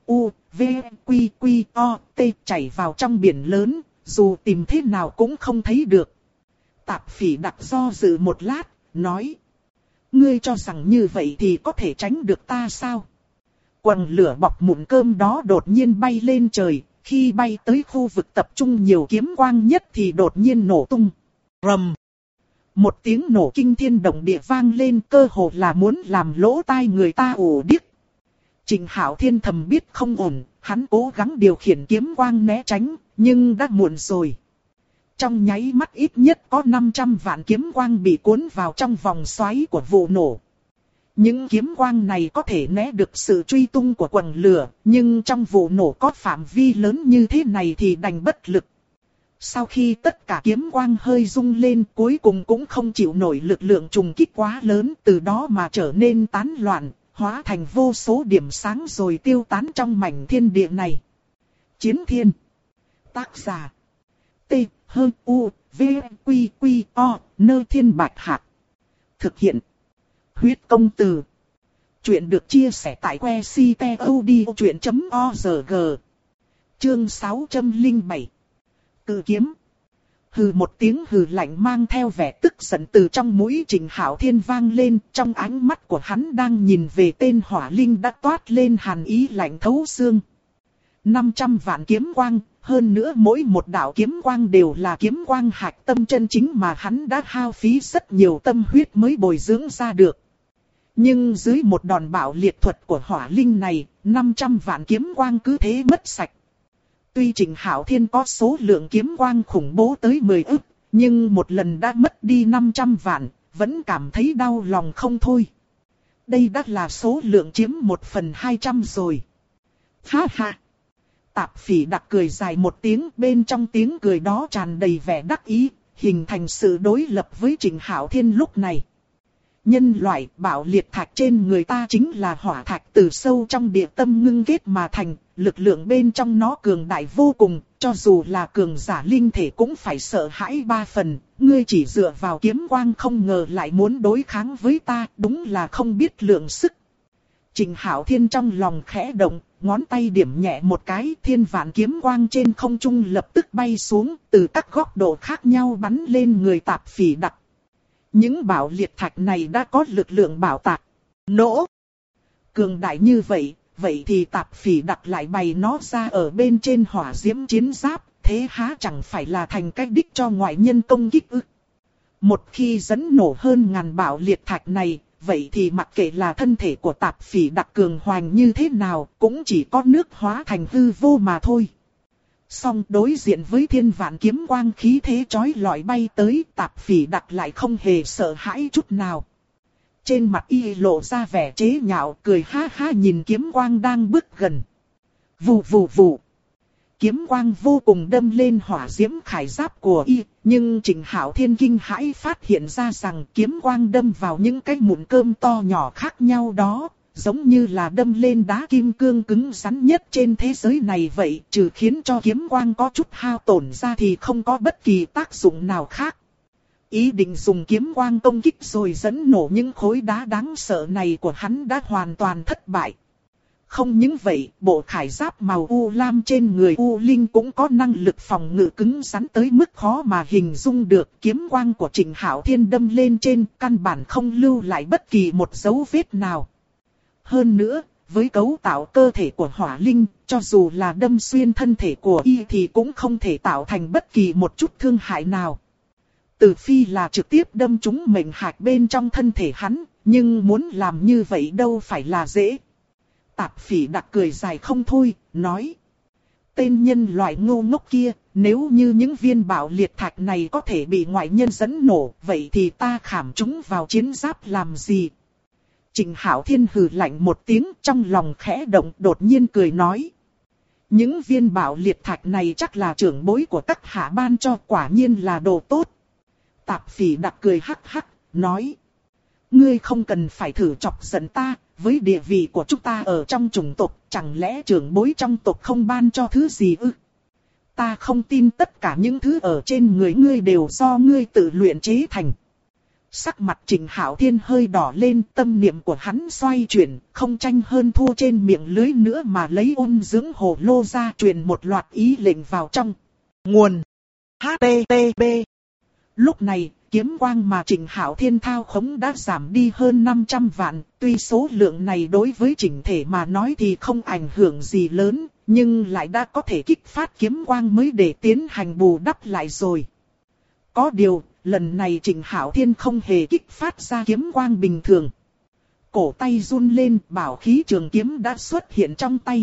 t chảy vào trong biển lớn, dù tìm thế nào cũng không thấy được. Tạp Phỉ Đặc do dự một lát, nói: ngươi cho rằng như vậy thì có thể tránh được ta sao? Quầng lửa bọc mụn cơm đó đột nhiên bay lên trời, khi bay tới khu vực tập trung nhiều kiếm quang nhất thì đột nhiên nổ tung. Rầm! Một tiếng nổ kinh thiên động địa vang lên, cơ hồ là muốn làm lỗ tai người ta ù điếc. Trịnh Hạo Thiên thầm biết không ổn, hắn cố gắng điều khiển kiếm quang né tránh, nhưng đã muộn rồi. Trong nháy mắt ít nhất có 500 vạn kiếm quang bị cuốn vào trong vòng xoáy của vụ nổ. Những kiếm quang này có thể né được sự truy tung của quầng lửa, nhưng trong vụ nổ có phạm vi lớn như thế này thì đành bất lực. Sau khi tất cả kiếm quang hơi rung lên, cuối cùng cũng không chịu nổi lực lượng trùng kích quá lớn, từ đó mà trở nên tán loạn, hóa thành vô số điểm sáng rồi tiêu tán trong mảnh thiên địa này. Chiến Thiên. Tác giả: T-H-U-V-Q-Q-O, Nơi Thiên Bạch Hạc. Thực hiện: Huyết Công Từ. Chuyện được chia sẻ tại website.odchuyện.org. Chương 607. Cự kiếm. Hừ một tiếng hừ lạnh mang theo vẻ tức giận từ trong mũi Trịnh Hạo Thiên vang lên, trong ánh mắt của hắn đang nhìn về tên hỏa linh đã toát lên hàn ý lạnh thấu xương. 500 vạn kiếm quang, hơn nữa mỗi một đạo kiếm quang đều là kiếm quang hạch tâm chân chính mà hắn đã hao phí rất nhiều tâm huyết mới bồi dưỡng ra được. Nhưng dưới một đòn bạo liệt thuật của hỏa linh này, 500 vạn kiếm quang cứ thế mất sạch. Tuy Trịnh Hạo Thiên có số lượng kiếm quang khủng bố tới 10 ức, nhưng một lần đã mất đi 500 vạn, vẫn cảm thấy đau lòng không thôi. Đây đã là số lượng chiếm 1/200 rồi. Ha ha! Tạp Phỉ Đặc cười dài một tiếng, bên trong tiếng cười đó tràn đầy vẻ đắc ý, hình thành sự đối lập với Trịnh Hạo Thiên lúc này. Nhân loại bạo liệt thạch trên người ta chính là hỏa thạch từ sâu trong địa tâm ngưng kết mà thành, lực lượng bên trong nó cường đại vô cùng, cho dù là cường giả linh thể cũng phải sợ hãi 3 phần, ngươi chỉ dựa vào kiếm quang không ngờ lại muốn đối kháng với ta, đúng là không biết lượng sức. Trịnh Hạo Thiên trong lòng khẽ động, ngón tay điểm nhẹ một cái, thiên vạn kiếm quang trên không trung lập tức bay xuống, từ các góc độ khác nhau bắn lên người Tạp Phỉ Đặc. Những bảo liệt thạch này đã có lực lượng bảo tạc. Nổ! Cường đại như vậy, vậy thì Tạp Phỉ Đặc lại bày nó ra ở bên trên hỏa diễm chiến giáp, thế há chẳng phải là thành cách đích cho ngoại nhân công kích ư? Một khi dẫn nổ hơn 1000 bảo liệt thạch này, vậy thì mặc kệ là thân thể của Tạp Phỉ Đặc cường hoành như thế nào, cũng chỉ có nước hóa thành hư vô mà thôi. Song đối diện với thiên vạn kiếm quang khí thế chói lọi bay tới, Tạp Phỉ Đặc lại không hề sợ hãi chút nào. Trên mặt y lộ ra vẻ chế nhạo, cười ha ha nhìn kiếm quang đang bước gần. Vù vù vù. Kiếm quang vô cùng đâm lên hỏa diễm khải giáp của y, nhưng Trịnh Hạo Thiên kinh hãi phát hiện ra rằng kiếm quang đâm vào những cái mụn cơm to nhỏ khác nhau đó, giống như là đâm lên đá kim cương cứng rắn nhất trên thế giới này vậy, trừ khiến cho kiếm quang có chút hao tổn ra thì không có bất kỳ tác dụng nào khác. Ý định dùng kiếm quang công kích rồi dẫn nổ những khối đá đáng sợ này của hắn đã hoàn toàn thất bại. Không những vậy, bộ khải giáp màu u lam trên người U Linh cũng có năng lực phòng ngự cứng rắn tới mức khó mà hình dung được. Kiếm quang của Trịnh Hạo Thiên đâm lên trên, căn bản không lưu lại bất kỳ một dấu vết nào. Hơn nữa, với cấu tạo cơ thể của Hỏa Linh, cho dù là đâm xuyên thân thể của y thì cũng không thể tạo thành bất kỳ một chút thương hại nào. Trừ phi là trực tiếp đâm trúng mệnh hạch bên trong thân thể hắn, nhưng muốn làm như vậy đâu phải là dễ. Tạp Phỉ Đặc cười dài không thôi, nói. Tên nhân loại ngu ngốc kia, nếu như những viên bảo liệt thạch này có thể bị ngoại nhân dẫn nổ, vậy thì ta khảm chúng vào chiến giáp làm gì? Trịnh Hạo Thiên hừ lạnh một tiếng, trong lòng khẽ động, đột nhiên cười nói. Những viên bảo liệt thạch này chắc là trưởng bối của các hạ ban cho, quả nhiên là đồ tốt. Tạp Phỉ Đặc cười hắc hắc, nói. Ngươi không cần phải thử chọc giận ta, với địa vị của chúng ta ở trong chủng tộc, chẳng lẽ trưởng bối trong tộc không ban cho thứ gì ư? Ta không tin tất cả những thứ ở trên người ngươi đều do ngươi tự luyện chế thành. Sắc mặt Trịnh Hạo Thiên hơi đỏ lên, tâm niệm của hắn xoay chuyển, không tranh hơn thua trên miệng lưới nữa mà lấy ôn dưỡng hồ lô ra truyền một loạt ý lệnh vào trong. Nguồn HTTP. Lúc này, kiếm quang mà Trịnh Hạo Thiên thao khống đã giảm đi hơn 500 vạn, tuy số lượng này đối với chỉnh thể mà nói thì không ảnh hưởng gì lớn, nhưng lại đã có thể kích phát kiếm quang mới để tiến hành bù đắp lại rồi. Có điều, lần này Trịnh Hạo Thiên không hề kích phát ra kiếm quang bình thường. Cổ tay run lên, bảo khí trường kiếm đã xuất hiện trong tay.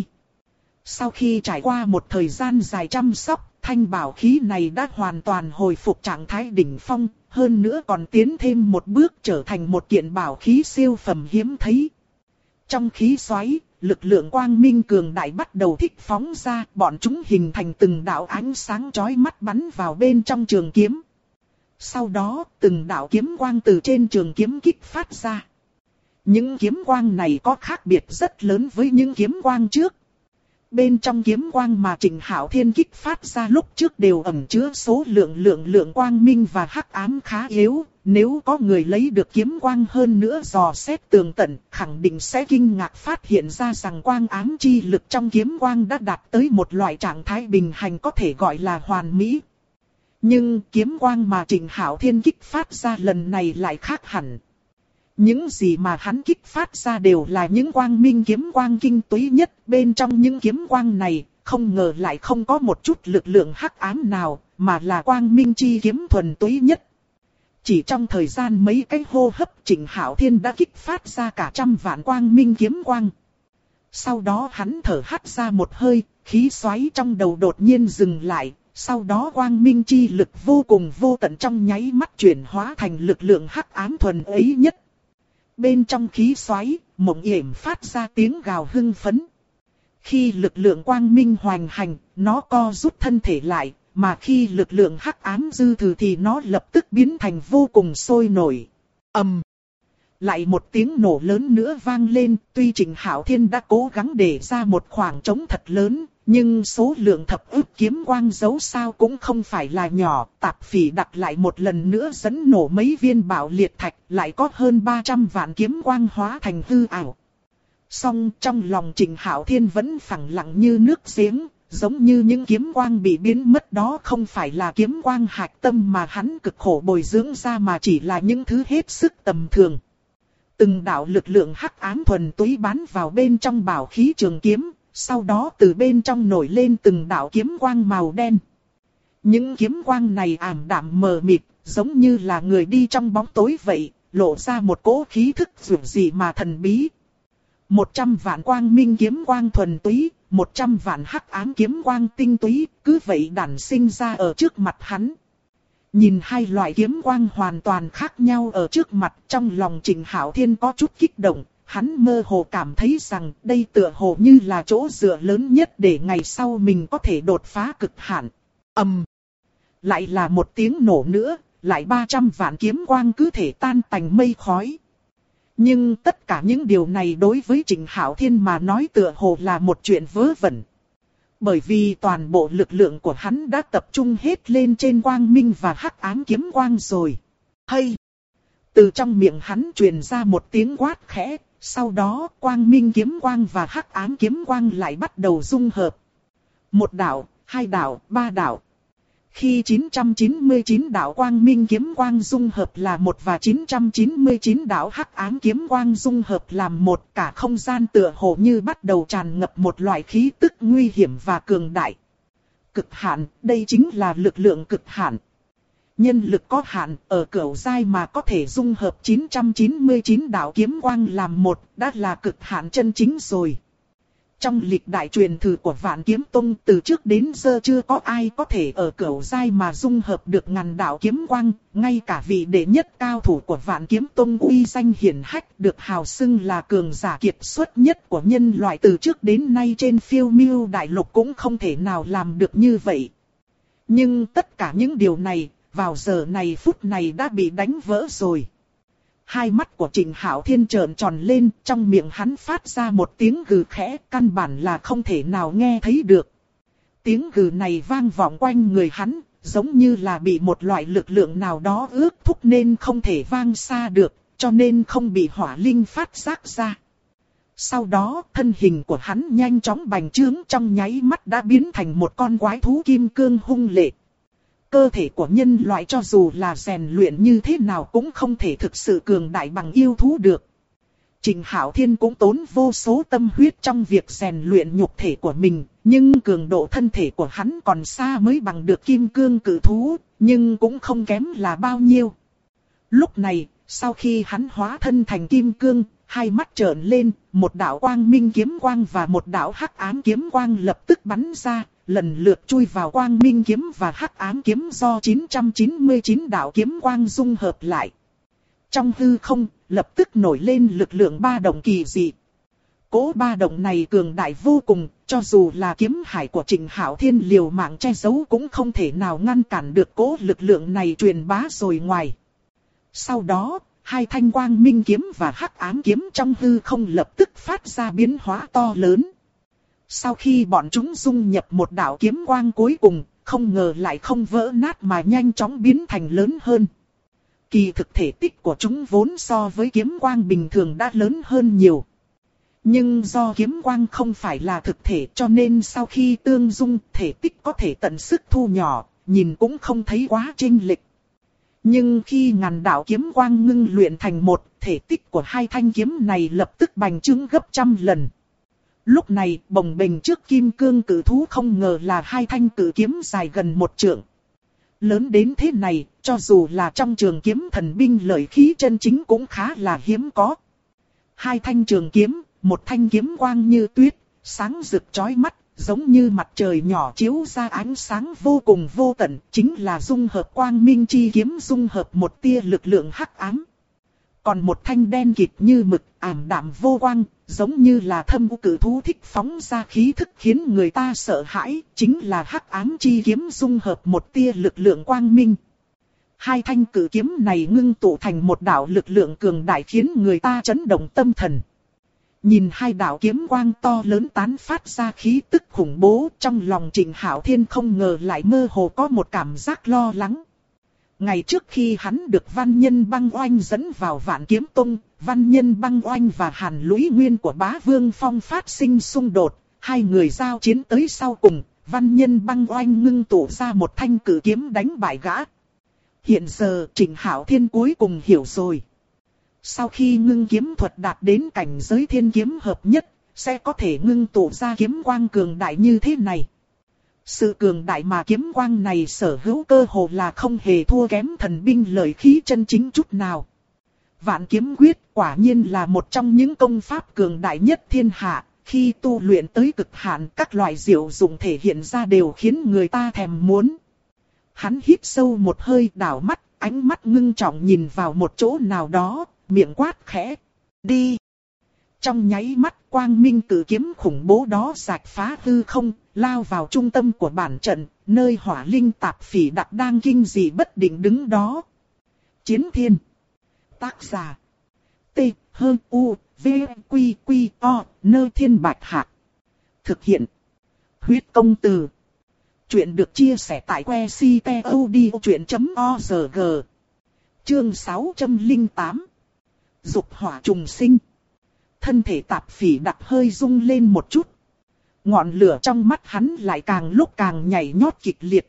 Sau khi trải qua một thời gian dài chăm sóc, thanh bảo khí này đã hoàn toàn hồi phục trạng thái đỉnh phong, hơn nữa còn tiến thêm một bước trở thành một kiện bảo khí siêu phẩm hiếm thấy. Trong khí xoáy, lực lượng quang minh cường đại bắt đầu thích phóng ra, bọn chúng hình thành từng đạo ánh sáng chói mắt bắn vào bên trong trường kiếm. Sau đó, từng đạo kiếm quang từ trên trường kiếm kích phát ra. Những kiếm quang này có khác biệt rất lớn với những kiếm quang trước. Bên trong kiếm quang mà Trịnh Hạo Thiên kích phát ra lúc trước đều ẩn chứa số lượng quang minh và hắc ám khá yếu. Nếu có người lấy được kiếm quang hơn nữa dò xét tường tận, khẳng định sẽ kinh ngạc phát hiện ra rằng quang ám chi lực trong kiếm quang đã đạt tới một loại trạng thái bình hành có thể gọi là hoàn mỹ. Nhưng kiếm quang mà Trịnh Hạo Thiên kích phát ra lần này lại khác hẳn. Những gì mà hắn kích phát ra đều là những quang minh kiếm quang kinh túy nhất. Bên trong những kiếm quang này, không ngờ lại không có một chút lực lượng hắc ám nào, mà là quang minh chi kiếm thuần túy nhất. Chỉ trong thời gian mấy cái hô hấp, Trịnh Hạo Thiên đã kích phát ra cả 100 vạn quang minh kiếm quang. Sau đó hắn thở hắt ra một hơi, khí xoáy trong đầu đột nhiên dừng lại. Sau đó quang minh chi lực vô cùng vô tận trong nháy mắt chuyển hóa thành lực lượng hắc ám thuần ấy nhất. Bên trong khí xoáy, Mộng Yểm phát ra tiếng gào hưng phấn. Khi lực lượng quang minh hoành hành, nó co rút thân thể lại, mà khi lực lượng hắc ám dư thừa thì nó lập tức biến thành vô cùng sôi nổi. Ầm! Lại một tiếng nổ lớn nữa vang lên, tuy Trịnh Hạo Thiên đã cố gắng để ra một khoảng trống thật lớn, nhưng số lượng thập ức kiếm quang dấu sao cũng không phải là nhỏ. Tạp Phỉ Đặc lại một lần nữa dẫn nổ mấy viên bảo liệt thạch, lại có hơn 300 vạn kiếm quang hóa thành hư ảo. Song trong lòng Trịnh Hạo Thiên vẫn phẳng lặng như nước giếng, giống như những kiếm quang bị biến mất đó không phải là kiếm quang hạch tâm mà hắn cực khổ bồi dưỡng ra mà chỉ là những thứ hết sức tầm thường. Từng đạo lực lượng hắc ám thuần túy bắn vào bên trong bảo khí trường kiếm, sau đó từ bên trong nổi lên từng đạo kiếm quang màu đen. Những kiếm quang này ảm đạm mờ mịt, giống như là người đi trong bóng tối vậy, lộ ra một cỗ khí thức dường dị mà thần bí. 100 vạn quang minh kiếm quang thuần túy, 100 vạn hắc ám kiếm quang tinh túy, cứ vậy đản sinh ra ở trước mặt hắn. Nhìn hai loại kiếm quang hoàn toàn khác nhau ở trước mặt, trong lòng Trịnh Hạo Thiên có chút kích động, hắn mơ hồ cảm thấy rằng đây tựa hồ như là chỗ dựa lớn nhất để ngày sau mình có thể đột phá cực hạn. Lại là một tiếng nổ nữa, lại 300 vạn kiếm quang cứ thể tan tành mây khói. Nhưng tất cả những điều này đối với Trịnh Hạo Thiên mà nói tựa hồ là một chuyện vớ vẩn. Bởi vì toàn bộ lực lượng của hắn đã tập trung hết lên trên quang minh và hắc ám kiếm quang rồi. Hay! Từ trong miệng hắn truyền ra một tiếng quát khẽ, Sau đó quang minh kiếm quang và hắc ám kiếm quang lại bắt đầu dung hợp. Một đạo, hai đạo, ba đạo. Khi 999 đạo quang minh kiếm quang dung hợp là một và 999 đạo hắc ám kiếm quang dung hợp làm một, cả không gian tựa hồ như bắt đầu tràn ngập một loại khí tức nguy hiểm và cường đại. Cực hạn, đây chính là lực lượng cực hạn. Nhân lực có hạn, ở cửu giai mà có thể dung hợp 999 đạo kiếm quang làm một, đã là cực hạn chân chính rồi. Trong lịch đại truyền thừa của Vạn Kiếm Tông từ trước đến giờ chưa có ai có thể ở cửu giai mà dung hợp được ngàn đạo kiếm quang, ngay cả vị đệ nhất cao thủ của Vạn Kiếm Tông uy danh hiển hách được hào xưng là cường giả kiệt xuất nhất của nhân loại từ trước đến nay trên phiêu miêu đại lục cũng không thể nào làm được như vậy. Nhưng tất cả những điều này, vào giờ này phút này đã bị đánh vỡ rồi. Hai mắt của Trịnh Hạo Thiên trợn tròn lên, trong miệng hắn phát ra một tiếng gừ khẽ, căn bản là không thể nào nghe thấy được. Tiếng gừ này vang vọng quanh người hắn, giống như là bị một loại lực lượng nào đó ước thúc nên không thể vang xa được, cho nên không bị hỏa linh phát giác ra. Sau đó, thân hình của hắn nhanh chóng bành trướng, trong nháy mắt đã biến thành một con quái thú kim cương hung lệ. Cơ thể của nhân loại cho dù là rèn luyện như thế nào cũng không thể thực sự cường đại bằng yêu thú được. Trịnh Hạo Thiên cũng tốn vô số tâm huyết trong việc rèn luyện nhục thể của mình, nhưng cường độ thân thể của hắn còn xa mới bằng được kim cương cự thú, nhưng cũng không kém là bao nhiêu. Lúc này, sau khi hắn hóa thân thành kim cương, hai mắt trợn lên, một đạo quang minh kiếm quang và một đạo hắc ám kiếm quang lập tức bắn ra, lần lượt chui vào quang minh kiếm và hắc ám kiếm do 999 đạo kiếm quang dung hợp lại. Trong hư không, lập tức nổi lên lực lượng ba động kỳ dị. Cỗ ba động này cường đại vô cùng, cho dù là kiếm hải của Trịnh Hạo Thiên liều mạng che giấu cũng không thể nào ngăn cản được cỗ lực lượng này truyền bá rồi ngoài. Sau đó, hai thanh quang minh kiếm và hắc ám kiếm trong hư không lập tức phát ra biến hóa to lớn. Sau khi bọn chúng dung nhập một đạo kiếm quang cuối cùng, không ngờ lại không vỡ nát mà nhanh chóng biến thành lớn hơn. Kỳ thực thể tích của chúng vốn so với kiếm quang bình thường đã lớn hơn nhiều. Nhưng do kiếm quang không phải là thực thể cho nên sau khi tương dung, thể tích có thể tận sức thu nhỏ, nhìn cũng không thấy quá chênh lệch. Nhưng khi ngàn đạo kiếm quang ngưng luyện thành một, thể tích của hai thanh kiếm này lập tức bành trướng gấp trăm lần. Lúc này, bồng bềnh trước kim cương cử thú không ngờ là hai thanh cử kiếm dài gần một trượng. Lớn đến thế này, cho dù là trong trường kiếm thần binh lợi khí chân chính cũng khá là hiếm có. Hai thanh trường kiếm, một thanh kiếm quang như tuyết, sáng rực chói mắt, giống như mặt trời nhỏ chiếu ra ánh sáng vô cùng vô tận, chính là dung hợp quang minh chi kiếm dung hợp một tia lực lượng hắc ám. Còn một thanh đen kịt như mực, ảm đạm vô quang, giống như là thâm u cử thú thích phóng ra khí thức khiến người ta sợ hãi, chính là hắc ám chi kiếm dung hợp một tia lực lượng quang minh. Hai thanh cử kiếm này ngưng tụ thành một đạo lực lượng cường đại khiến người ta chấn động tâm thần. Nhìn hai đạo kiếm quang to lớn tán phát ra khí tức khủng bố, trong lòng Trịnh Hạo Thiên không ngờ lại mơ hồ có một cảm giác lo lắng. Ngày trước khi hắn được Văn Nhân Băng Oanh dẫn vào Vạn Kiếm Tông, Văn Nhân Băng Oanh và Hàn Lũy Nguyên của Bá Vương Phong phát sinh xung đột, hai người giao chiến tới sau cùng, Văn Nhân Băng Oanh ngưng tụ ra một thanh cử kiếm đánh bại gã. Hiện giờ Trịnh Hạo Thiên cuối cùng hiểu rồi. Sau khi ngưng kiếm thuật đạt đến cảnh giới thiên kiếm hợp nhất, sẽ có thể ngưng tụ ra kiếm quang cường đại như thế này. Sự cường đại mà kiếm quang này sở hữu cơ hồ là không hề thua kém thần binh lợi khí chân chính chút nào. Vạn kiếm quyết quả nhiên là một trong những công pháp cường đại nhất thiên hạ, khi tu luyện tới cực hạn các loại diệu dụng thể hiện ra đều khiến người ta thèm muốn. Hắn hít sâu một hơi đảo mắt, ánh mắt ngưng trọng nhìn vào một chỗ nào đó, miệng quát khẽ. Đi! Trong nháy mắt quang minh cử kiếm khủng bố đó rạch phá hư không, lao vào trung tâm của bản trận, nơi hỏa linh tạp phỉ đặc đang kinh dị bất định đứng đó. Chiến thiên. Tác giả. T, H, U, V, Quy, Quy, O, Nơi Thiên Bạch Hạc. Thực hiện. Huyết công từ. Chuyện được chia sẻ tại que ctod.org. Chương 608. Dục hỏa trùng sinh. thân thể Tạp Phỉ Đặc hơi rung lên một chút. Ngọn lửa trong mắt hắn lại càng lúc càng nhảy nhót kịch liệt.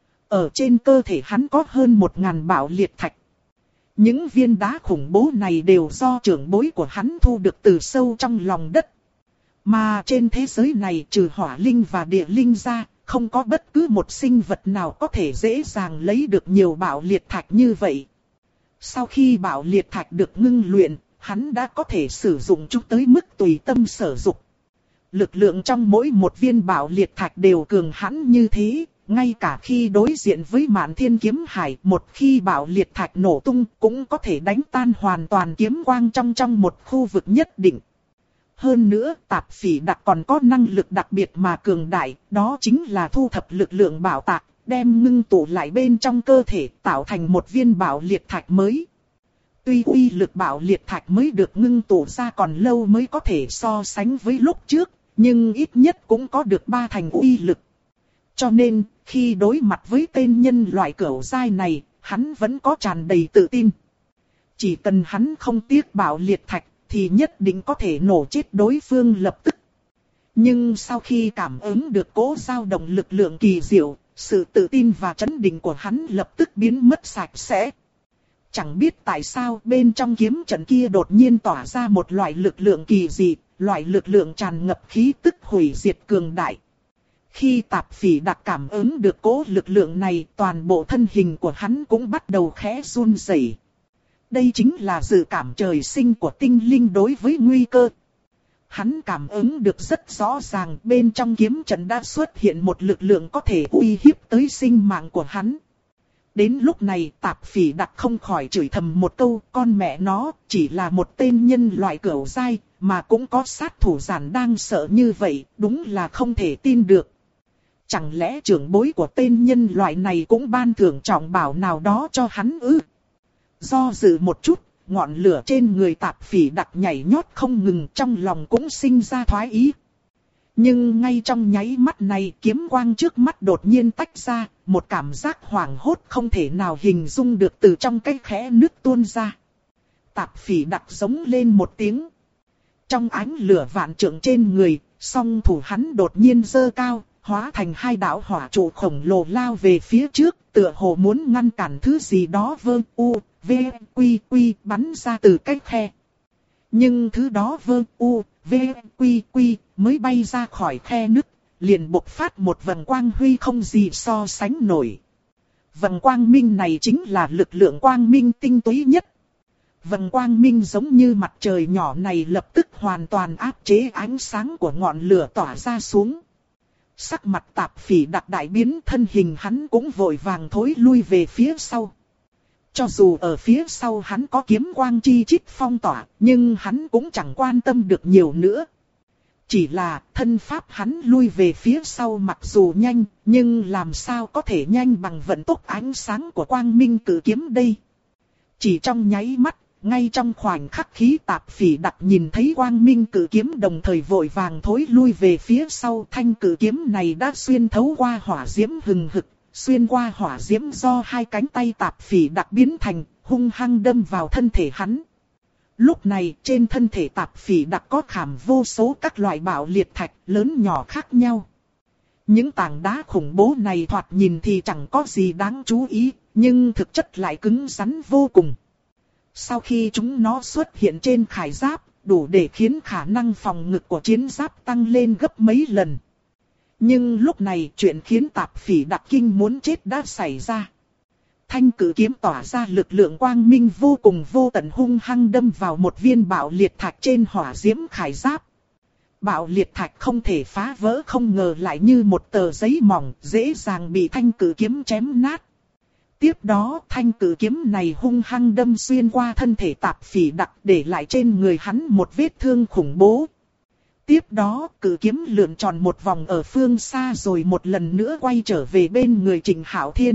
Ở trên cơ thể hắn có hơn 1000 bạo liệt thạch. Những viên đá khủng bố này đều do trưởng bối của hắn thu được từ sâu trong lòng đất. Mà trên thế giới này trừ hỏa linh và địa linh ra, không có bất cứ một sinh vật nào có thể dễ dàng lấy được nhiều bạo liệt thạch như vậy. Sau khi bạo liệt thạch được ngưng luyện, hắn đã có thể sử dụng chúng tới mức tùy tâm sở dục. Lực lượng trong mỗi một viên bạo liệt thạch đều cường hãn như thế, ngay cả khi đối diện với Mạn Thiên Kiếm Hải, một khi bạo liệt thạch nổ tung cũng có thể đánh tan hoàn toàn kiếm quang trong một khu vực nhất định. Hơn nữa, Tạp Phỉ Đặc còn có năng lực đặc biệt mà cường đại, đó chính là thu thập lực lượng bảo tạc, đem ngưng tụ lại bên trong cơ thể, tạo thành một viên bạo liệt thạch mới. Tuy uy lực bạo liệt thạch mới được ngưng tụ ra còn lâu mới có thể so sánh với lúc trước, nhưng ít nhất cũng có được 3 thành uy lực. Cho nên, khi đối mặt với tên nhân loại cửu giai này, hắn vẫn có tràn đầy tự tin. Chỉ cần hắn không tiếc bạo liệt thạch, thì nhất định có thể nổ chết đối phương lập tức. Nhưng sau khi cảm ứng được cỗ dao động lực lượng kỳ diệu, sự tự tin và chấn định của hắn lập tức biến mất sạch sẽ. Chẳng biết tại sao bên trong kiếm trận kia đột nhiên tỏa ra một loại lực lượng kỳ dị, loại lực lượng tràn ngập khí tức hủy diệt cường đại. Khi Tạp Phỉ Đặc cảm ứng được cỗ lực lượng này, toàn bộ thân hình của hắn cũng bắt đầu khẽ run rẩy. Đây chính là dự cảm trời sinh của tinh linh đối với nguy cơ. Hắn cảm ứng được rất rõ ràng bên trong kiếm trận đã xuất hiện một lực lượng có thể uy hiếp tới sinh mạng của hắn. Đến lúc này Tạp Phỉ Đặc không khỏi chửi thầm một câu, con mẹ nó chỉ là một tên nhân loại cửu giai mà cũng có sát thủ giản đang sợ như vậy, đúng là không thể tin được. Chẳng lẽ trưởng bối của tên nhân loại này cũng ban thưởng trọng bảo nào đó cho hắn ư? Do dự một chút, ngọn lửa trên người Tạp Phỉ Đặc nhảy nhót không ngừng, trong lòng cũng sinh ra thoái ý. Nhưng ngay trong nháy mắt này, kiếm quang trước mắt đột nhiên tách ra, một cảm giác hoảng hốt không thể nào hình dung được từ trong cái khẽ nước tuôn ra. Tạp Phỉ Đặc giống lên một tiếng. Trong ánh lửa vạn trượng trên người, song thủ hắn đột nhiên giơ cao, hóa thành 2 đạo hỏa trụ khổng lồ lao về phía trước, tựa hồ muốn ngăn cản thứ gì đó vơ u, v, quy quy bắn ra từ cái khe. Nhưng thứ đó vơ u, v, quy quy mới bay ra khỏi khe nứt, liền bộc phát một vầng quang huy không gì so sánh nổi. Vầng quang minh này chính là lực lượng quang minh tinh túy nhất. Vầng quang minh giống như mặt trời nhỏ này lập tức hoàn toàn áp chế ánh sáng của ngọn lửa tỏa ra xuống. Sắc mặt Tạp Phỉ Đặc đại biến, thân hình hắn cũng vội vàng thối lui về phía sau. Cho dù ở phía sau hắn có kiếm quang chi chít phong tỏa, nhưng hắn cũng chẳng quan tâm được nhiều nữa. Chỉ là thân pháp hắn lui về phía sau mặc dù nhanh, nhưng làm sao có thể nhanh bằng vận tốc ánh sáng của quang minh cử kiếm đây. Chỉ trong nháy mắt, ngay trong khoảnh khắc khí Tạp Phỉ Đặc nhìn thấy quang minh cử kiếm đồng thời vội vàng thối lui về phía sau, thanh cử kiếm này đã xuyên thấu qua hỏa diễm hừng hực, xuyên qua hỏa diễm do 2 cánh tay Tạp Phỉ Đặc biến thành, hung hăng đâm vào thân thể hắn. Lúc này trên thân thể Tạp Phỉ Đặc có khảm vô số các loại bạo liệt thạch lớn nhỏ khác nhau. Những tảng đá khủng bố này thoạt nhìn thì chẳng có gì đáng chú ý, nhưng thực chất lại cứng rắn vô cùng. Sau khi chúng nó xuất hiện trên khải giáp, đủ để khiến khả năng phòng ngự của chiến giáp tăng lên gấp mấy lần. Nhưng lúc này chuyện khiến Tạp Phỉ Đặc kinh muốn chết đã xảy ra. Thanh cử kiếm tỏa ra lực lượng quang minh vô cùng vô tận, hung hăng đâm vào một viên bạo liệt thạch trên hỏa diễm khải giáp. Bạo liệt thạch không thể phá vỡ, không ngờ lại như một tờ giấy mỏng, dễ dàng bị thanh cử kiếm chém nát. Tiếp đó thanh cử kiếm này hung hăng đâm xuyên qua thân thể Tạp Phỉ Đặc, để lại trên người hắn một vết thương khủng bố. Tiếp đó cử kiếm lượn tròn một vòng ở phương xa rồi một lần nữa quay trở về bên người Trình Hạo Thiên.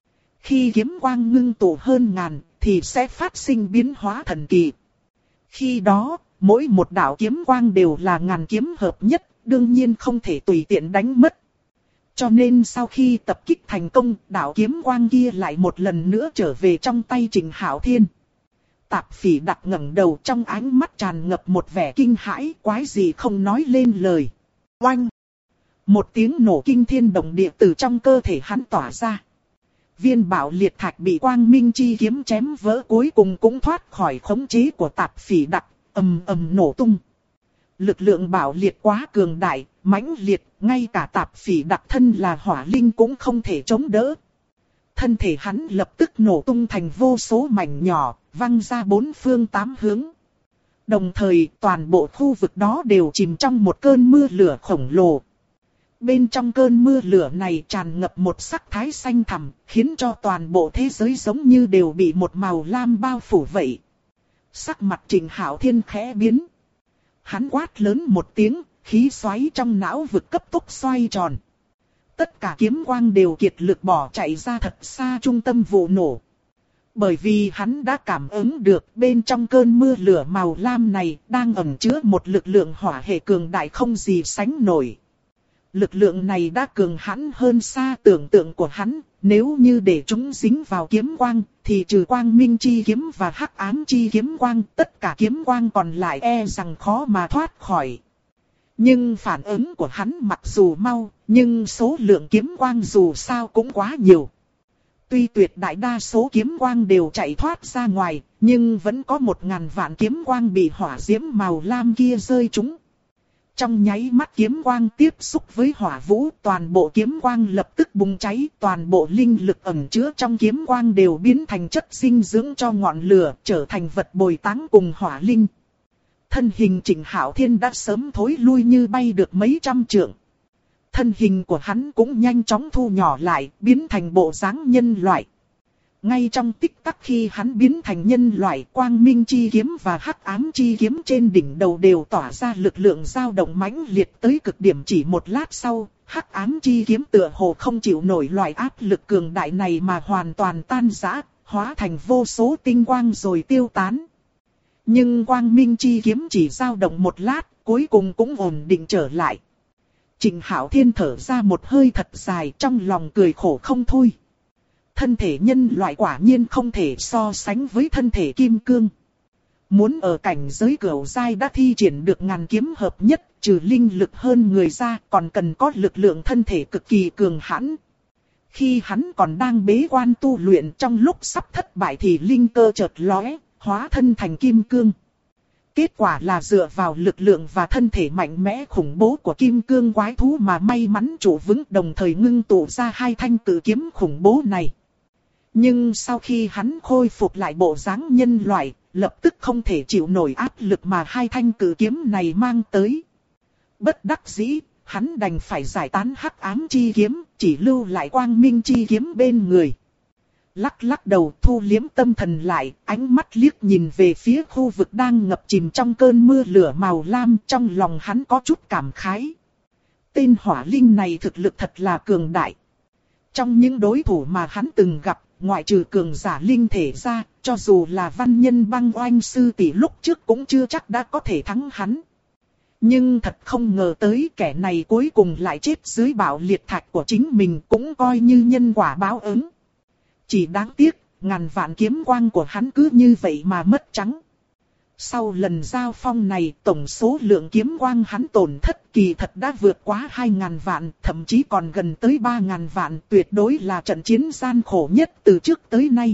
Khi kiếm quang ngưng tụ hơn ngàn thì sẽ phát sinh biến hóa thần kỳ. Khi đó mỗi một đạo kiếm quang đều là ngàn kiếm hợp nhất, đương nhiên không thể tùy tiện đánh mất. Cho nên sau khi tập kích thành công, đạo kiếm quang kia lại một lần nữa trở về trong tay Trình Hạo Thiên. Tạp Phỉ Đặc ngẩng đầu, trong ánh mắt tràn ngập một vẻ kinh hãi, quái gì không nói lên lời. Oanh! Một tiếng nổ kinh thiên động địa từ trong cơ thể hắn tỏa ra. Viên Bảo Liệt Thạch bị Quang Minh Chi kiếm chém vỡ, cuối cùng cũng thoát khỏi khống chế của Tạp Phỉ Đặc, ầm ầm nổ tung. Lực lượng Bảo Liệt quá cường đại, mãnh liệt, ngay cả Tạp Phỉ Đặc thân là hỏa linh cũng không thể chống đỡ. Thân thể hắn lập tức nổ tung thành vô số mảnh nhỏ, văng ra bốn phương tám hướng. Đồng thời, toàn bộ khu vực đó đều chìm trong một cơn mưa lửa khổng lồ. Bên trong cơn mưa lửa này tràn ngập một sắc thái xanh thẳm, khiến cho toàn bộ thế giới giống như đều bị một màu lam bao phủ vậy. Sắc mặt Trịnh Hạo Thiên khẽ biến. Hắn quát lớn một tiếng, khí xoáy trong não vực cấp tốc xoay tròn. Tất cả kiếm quang đều kiệt lực bỏ chạy ra thật xa trung tâm vụ nổ. Bởi vì hắn đã cảm ứng được bên trong cơn mưa lửa màu lam này đang ẩn chứa một lực lượng hỏa hệ cường đại không gì sánh nổi. Lực lượng này đã cường hãn hơn xa tưởng tượng của hắn, nếu như để chúng dính vào kiếm quang, thì trừ Quang Minh Chi kiếm và Hắc Ám Chi kiếm quang, tất cả kiếm quang còn lại e rằng khó mà thoát khỏi. Nhưng phản ứng của hắn mặc dù mau, nhưng số lượng kiếm quang dù sao cũng quá nhiều. Tuy tuyệt đại đa số kiếm quang đều chạy thoát ra ngoài, nhưng vẫn có 1000 vạn kiếm quang bị hỏa diễm màu lam kia rơi trúng. Trong nháy mắt kiếm quang tiếp xúc với hỏa vũ, toàn bộ kiếm quang lập tức bùng cháy, toàn bộ linh lực ẩn chứa trong kiếm quang đều biến thành chất dinh dưỡng cho ngọn lửa, trở thành vật bồi táng cùng hỏa linh. Thân hình Trịnh Hạo Thiên đã sớm thối lui như bay được mấy trăm trượng. Thân hình của hắn cũng nhanh chóng thu nhỏ lại, biến thành bộ dáng nhân loại. Ngay trong tích tắc khi hắn biến thành nhân loại, Quang Minh Chi kiếm và Hắc Ám Chi kiếm trên đỉnh đầu đều tỏa ra lực lượng dao động mãnh liệt tới cực điểm. Chỉ một lát sau, Hắc Ám Chi kiếm tựa hồ không chịu nổi loại áp lực cường đại này mà hoàn toàn tan rã, hóa thành vô số tinh quang rồi tiêu tán. Nhưng Quang Minh Chi kiếm chỉ dao động một lát, cuối cùng cũng ổn định trở lại. Trịnh Hạo Thiên thở ra một hơi thật dài, trong lòng cười khổ không thôi. Thân thể nhân loại quả nhiên không thể so sánh với thân thể kim cương. Muốn ở cảnh giới cửu giai đã thi triển được ngàn kiếm hợp nhất, trừ linh lực hơn người ra, còn cần có lực lượng thân thể cực kỳ cường hãn. Khi hắn còn đang bế quan tu luyện, trong lúc sắp thất bại thì linh cơ chợt lóe, hóa thân thành kim cương. Kết quả là dựa vào lực lượng và thân thể mạnh mẽ khủng bố của kim cương quái thú mà may mắn trụ vững, đồng thời ngưng tụ ra hai thanh cự kiếm khủng bố này. Nhưng sau khi hắn khôi phục lại bộ dáng nhân loại, lập tức không thể chịu nổi áp lực mà hai thanh cự kiếm này mang tới. Bất đắc dĩ, hắn đành phải giải tán Hắc Ám Chi kiếm, chỉ lưu lại Quang Minh Chi kiếm bên người. Lắc lắc đầu, thu liếm tâm thần lại, ánh mắt liếc nhìn về phía khu vực đang ngập chìm trong cơn mưa lửa màu lam, trong lòng hắn có chút cảm khái. Tên hỏa linh này thực lực thật là cường đại. Trong những đối thủ mà hắn từng gặp, ngoại trừ cường giả linh thể ra, cho dù là văn nhân băng oanh sư tỷ lúc trước cũng chưa chắc đã có thể thắng hắn. Nhưng thật không ngờ tới kẻ này cuối cùng lại chết dưới Bảo Liệt Thạch của chính mình, cũng coi như nhân quả báo ứng. Chỉ đáng tiếc, ngàn vạn kiếm quang của hắn cứ như vậy mà mất trắng. Sau lần giao phong này, tổng số lượng kiếm quang hắn tổn thất kỳ thật đã vượt quá 2000 vạn, thậm chí còn gần tới 3000 vạn, tuyệt đối là trận chiến gian khổ nhất từ trước tới nay.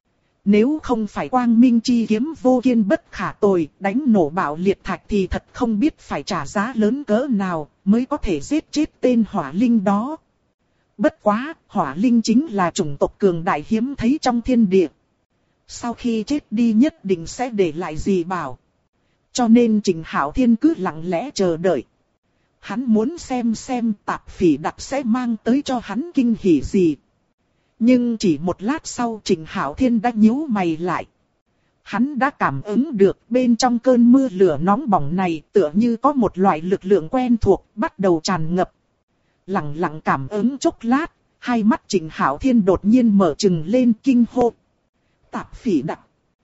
Nếu không phải Quang Minh Chi kiếm vô kiên bất khả tồi, đánh nổ Bảo Liệt Thạch thì thật không biết phải trả giá lớn cỡ nào mới có thể giết chết tên hỏa linh đó. Bất quá, hỏa linh chính là chủng tộc cường đại hiếm thấy trong thiên địa. Sau khi chết đi nhất định sẽ để lại gì bảo. Cho nên Trịnh Hạo Thiên cứ lặng lẽ chờ đợi. Hắn muốn xem Tạp Phỉ Đặc sẽ mang tới cho hắn kinh hỉ gì. Nhưng chỉ một lát sau Trịnh Hạo Thiên đã nhíu mày lại. Hắn đã cảm ứng được bên trong cơn mưa lửa nóng bỏng này tựa như có một loại lực lượng quen thuộc bắt đầu tràn ngập. Lặng lặng cảm ứng chốc lát, hai mắt Trịnh Hạo Thiên đột nhiên mở trừng lên kinh hô. Tạp Phỉ Đặc.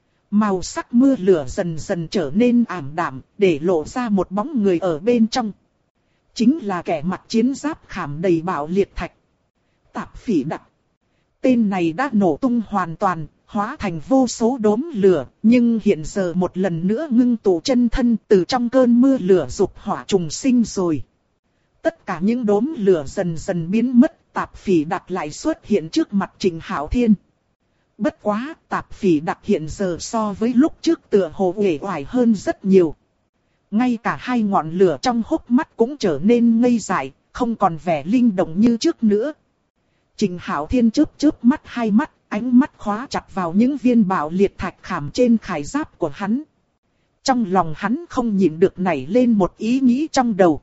Màu sắc mưa lửa dần dần trở nên ảm đạm, để lộ ra một bóng người ở bên trong. Chính là kẻ mặc chiến giáp khảm đầy Bảo Liệt Thạch. Tạp Phỉ Đặc. Tên này đã nổ tung hoàn toàn, hóa thành vô số đốm lửa, nhưng hiện giờ một lần nữa ngưng tụ chân thân từ trong cơn mưa lửa dục hỏa trùng sinh rồi. Tất cả những đốm lửa dần dần biến mất, Tạp Phỉ Đặc lại xuất hiện trước mặt Trình Hạo Thiên. Bất quá, Tạp Phỉ Đặc hiện giờ so với lúc trước tựa hồ uể oải hơn rất nhiều. Ngay cả hai ngọn lửa trong hốc mắt cũng trở nên ngây dại, không còn vẻ linh động như trước nữa. Trình Hạo Thiên chớp chớp mắt hai mắt, ánh mắt khóa chặt vào những viên bạo liệt thạch khảm trên khải giáp của hắn. Trong lòng hắn không nhịn được nảy lên một ý nghĩ trong đầu.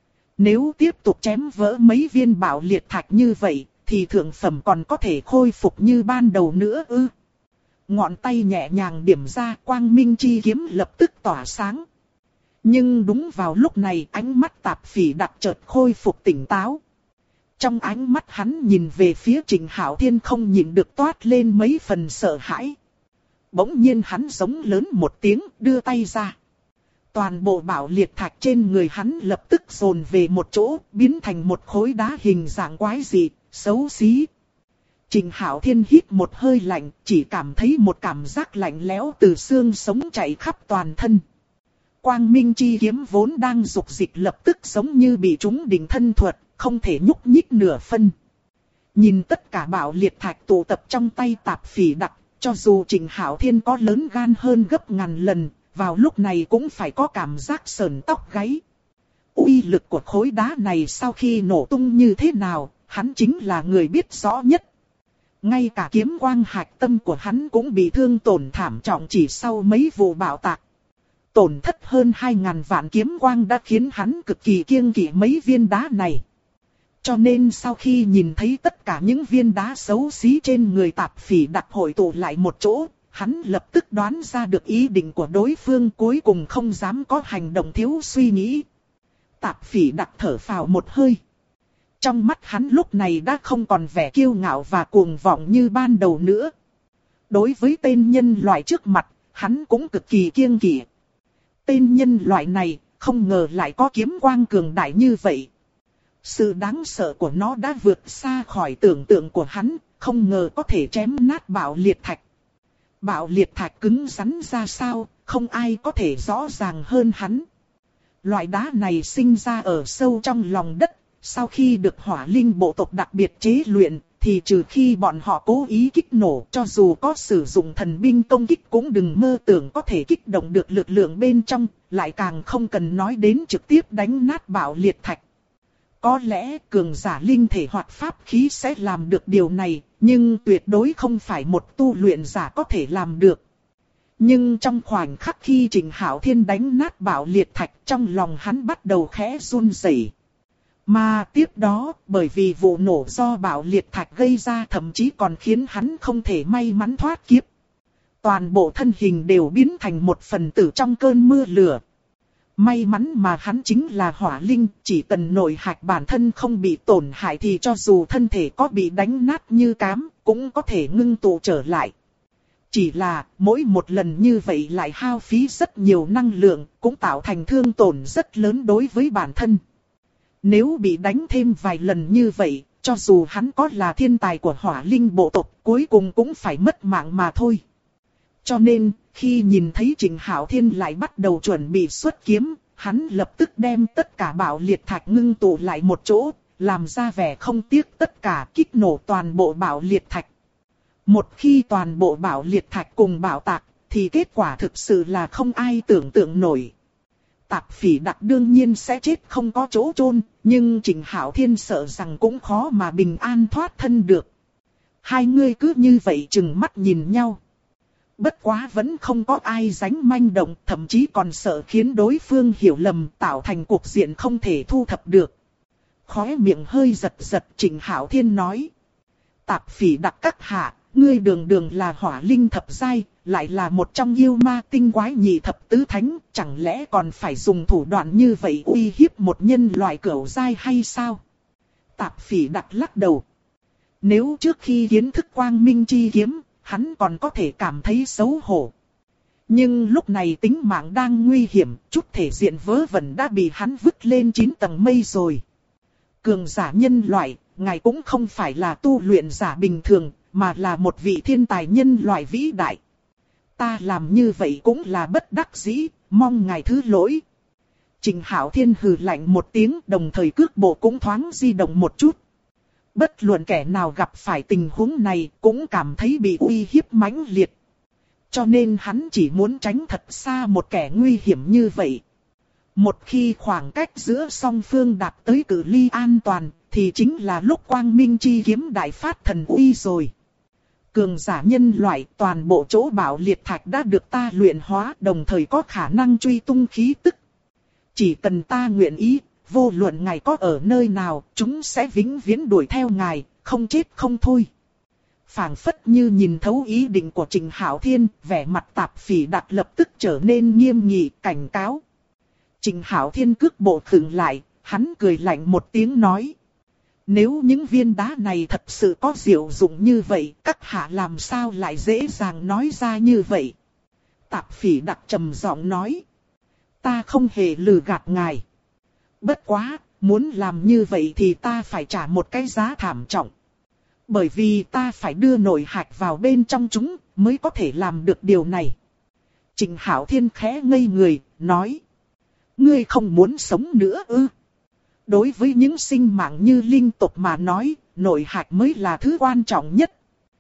Nếu tiếp tục chém vỡ mấy viên bạo liệt thạch như vậy, thì thượng phẩm còn có thể khôi phục như ban đầu nữa ư? Ngọn tay nhẹ nhàng điểm ra, quang minh chi kiếm lập tức tỏa sáng. Nhưng đúng vào lúc này, ánh mắt Tạp Phỉ Đặc chợt khôi phục tỉnh táo. Trong ánh mắt hắn nhìn về phía Trình Hạo Thiên không nhịn được toát lên mấy phần sợ hãi. Bỗng nhiên hắn giống lớn một tiếng, đưa tay ra. Toàn bộ bạo liệt thạch trên người hắn lập tức dồn về một chỗ, biến thành một khối đá hình dạng quái dị, xấu xí. Trình Hạo Thiên hít một hơi lạnh, chỉ cảm thấy một cảm giác lạnh lẽo từ xương sống chạy khắp toàn thân. Quang minh chi kiếm vốn đang dục dịch lập tức giống như bị trúng đỉnh thân thuật, không thể nhúc nhích nửa phân. Nhìn tất cả bạo liệt thạch tụ tập trong tay Tạp Phỉ Đặc, cho dù Trình Hạo Thiên có lớn gan hơn gấp ngàn lần, vào lúc này cũng phải có cảm giác sởn tóc gáy. Uy lực của khối đá này sau khi nổ tung như thế nào, hắn chính là người biết rõ nhất. Ngay cả kiếm quang hạch tâm của hắn cũng bị thương tổn thảm trọng chỉ sau mấy vụ bạo tạc. Tổn thất hơn 2.000 vạn kiếm quang đã khiến hắn cực kỳ kiêng kỵ mấy viên đá này. Cho nên sau khi nhìn thấy tất cả những viên đá xấu xí trên người Tạp Phỉ Đặc hội tụ lại một chỗ, hắn lập tức đoán ra được ý định của đối phương, cuối cùng không dám có hành động thiếu suy nghĩ. Tạp Phỉ Đặc thở phào một hơi. Trong mắt hắn lúc này đã không còn vẻ kiêu ngạo và cuồng vọng như ban đầu nữa. Đối với tên nhân loại trước mặt, hắn cũng cực kỳ kiêng kỵ. Tên nhân loại này, không ngờ lại có kiếm quang cường đại như vậy. Sự đáng sợ của nó đã vượt xa khỏi tưởng tượng của hắn, không ngờ có thể chém nát bạo liệt thạch. Bạo liệt thạch cứng rắn ra sao, không ai có thể rõ ràng hơn hắn. Loại đá này sinh ra ở sâu trong lòng đất, sau khi được hỏa linh bộ tộc đặc biệt chế luyện, thì trừ khi bọn họ cố ý kích nổ, cho dù có sử dụng thần binh công kích cũng đừng mơ tưởng có thể kích động được lực lượng bên trong, lại càng không cần nói đến trực tiếp đánh nát bạo liệt thạch. Có lẽ cường giả linh thể hoặc pháp khí sẽ làm được điều này, nhưng tuyệt đối không phải một tu luyện giả có thể làm được. Nhưng trong khoảnh khắc khi Trình Hạo Thiên đánh nát bạo liệt thạch, trong lòng hắn bắt đầu khẽ run rẩy. Mà tiếp đó, bởi vì vụ nổ do bạo liệt thạch gây ra thậm chí còn khiến hắn không thể may mắn thoát kiếp. Toàn bộ thân hình đều biến thành một phần tử trong cơn mưa lửa. May mắn mà hắn chính là hỏa linh, chỉ cần nội hạch bản thân không bị tổn hại thì cho dù thân thể có bị đánh nát như cám, cũng có thể ngưng tụ trở lại. Chỉ là, mỗi một lần như vậy lại hao phí rất nhiều năng lượng, cũng tạo thành thương tổn rất lớn đối với bản thân. Nếu bị đánh thêm vài lần như vậy, cho dù hắn có là thiên tài của hỏa linh bộ tộc, cuối cùng cũng phải mất mạng mà thôi. Cho nên, khi nhìn thấy Trình Hạo Thiên lại bắt đầu chuẩn bị xuất kiếm, hắn lập tức đem tất cả bạo liệt thạch ngưng tụ lại một chỗ, làm ra vẻ không tiếc tất cả, kích nổ toàn bộ bạo liệt thạch. Một khi toàn bộ bạo liệt thạch cùng bạo tạc, thì kết quả thực sự là không ai tưởng tượng nổi. Tạp Phỉ Đặc đương nhiên sẽ chết không có chỗ chôn, nhưng Trình Hạo Thiên sợ rằng cũng khó mà bình an thoát thân được. Hai người cứ như vậy chừng mắt nhìn nhau. Bất quá vẫn không có ai dám manh động, thậm chí còn sợ khiến đối phương hiểu lầm, tạo thành cuộc diện không thể thu thập được. Khóe miệng hơi giật giật, Trình Hạo Thiên nói: Tạp Phỉ Đặc các hạ, ngươi đường đường là hỏa linh thập giai, lại là một trong yêu ma tinh quái nhị thập tứ thánh, chẳng lẽ còn phải dùng thủ đoạn như vậy uy hiếp một nhân loại cửu giai hay sao? Tạp Phỉ Đặc lắc đầu. Nếu trước khi kiến thức quang minh chi kiếm, hắn còn có thể cảm thấy xấu hổ. Nhưng lúc này tính mạng đang nguy hiểm, chút thể diện vớ vẩn đã bị hắn vứt lên 9 tầng mây rồi. Cường giả nhân loại, ngài cũng không phải là tu luyện giả bình thường, mà là một vị thiên tài nhân loại vĩ đại. Ta làm như vậy cũng là bất đắc dĩ, mong ngài thứ lỗi. Trình Hạo Thiên hừ lạnh một tiếng, đồng thời cước bộ cũng thoáng di động một chút. Bất luận kẻ nào gặp phải tình huống này cũng cảm thấy bị uy hiếp mãnh liệt. Cho nên hắn chỉ muốn tránh thật xa một kẻ nguy hiểm như vậy. Một khi khoảng cách giữa song phương đạt tới cự ly an toàn, thì chính là lúc quang minh chi kiếm đại phát thần uy rồi. Cường giả nhân loại, toàn bộ chỗ bảo liệt thạch đã được ta luyện hóa, đồng thời có khả năng truy tung khí tức. Chỉ cần ta nguyện ý, vô luận ngài có ở nơi nào, chúng sẽ vĩnh viễn đuổi theo ngài, không chết không thôi. Phảng phất như nhìn thấu ý định của Trình Hạo Thiên, vẻ mặt Tạp Phỉ Đặc lập tức trở nên nghiêm nghị, cảnh cáo. Trình Hạo Thiên cước bộ khựng lại, hắn cười lạnh một tiếng nói. Nếu những viên đá này thật sự có diệu dụng như vậy, các hạ làm sao lại dễ dàng nói ra như vậy? Tạp Phỉ Đặc trầm giọng nói. Ta không hề lừa gạt ngài. Bất quá, muốn làm như vậy thì ta phải trả một cái giá thảm trọng. Bởi vì ta phải đưa nội hạch vào bên trong chúng, mới có thể làm được điều này. Trình Hạo Thiên khẽ ngây người, nói. Ngươi không muốn sống nữa ư? Đối với những sinh mạng như linh tộc mà nói, nội hạch mới là thứ quan trọng nhất.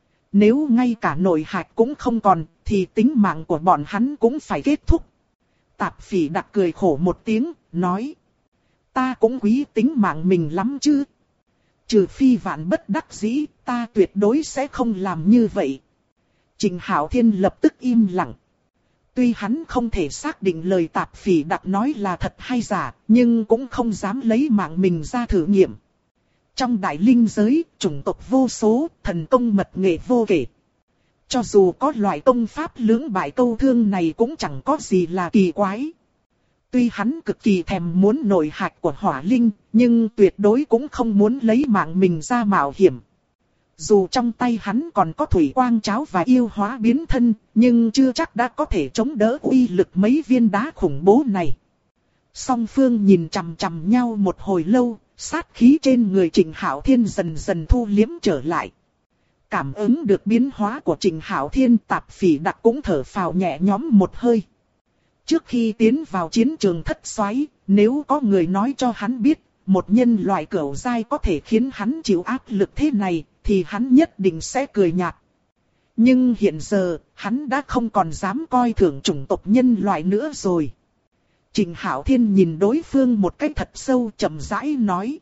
Nếu ngay cả nội hạch cũng không còn, thì tính mạng của bọn hắn cũng phải kết thúc. Tạp Phỉ Đặc cười khổ một tiếng, nói. Ta cũng quý tính mạng mình lắm chứ. Trừ phi vạn bất đắc dĩ, ta tuyệt đối sẽ không làm như vậy. Trình Hạo Thiên lập tức im lặng. Tuy hắn không thể xác định lời Tạp Phỉ Đặc nói là thật hay giả, nhưng cũng không dám lấy mạng mình ra thử nghiệm. Trong đại linh giới, chủng tộc vô số, thần công mật nghệ vô kể. Cho dù có loại công pháp lưỡng bại câu thương này cũng chẳng có gì là kỳ quái. Tuy hắn cực kỳ thèm muốn nội hạch của hỏa linh, nhưng tuyệt đối cũng không muốn lấy mạng mình ra mạo hiểm. Dù trong tay hắn còn có thủy quang cháo và yêu hóa biến thân, nhưng chưa chắc đã có thể chống đỡ uy lực mấy viên đá khủng bố này. Song phương nhìn chằm chằm nhau một hồi lâu, sát khí trên người Trình Hạo Thiên dần dần thu liếm trở lại. Cảm ứng được biến hóa của Trình Hạo Thiên, Tạp Phỉ Đặc cũng thở phào nhẹ nhõm một hơi. Trước khi tiến vào chiến trường thất xoáy, nếu có người nói cho hắn biết, một nhân loại cửu giai có thể khiến hắn chịu áp lực thế này, thì hắn nhất định sẽ cười nhạt. Nhưng hiện giờ, hắn đã không còn dám coi thường chủng tộc nhân loại nữa rồi. Trình Hạo Thiên nhìn đối phương một cách thật sâu, chậm rãi nói.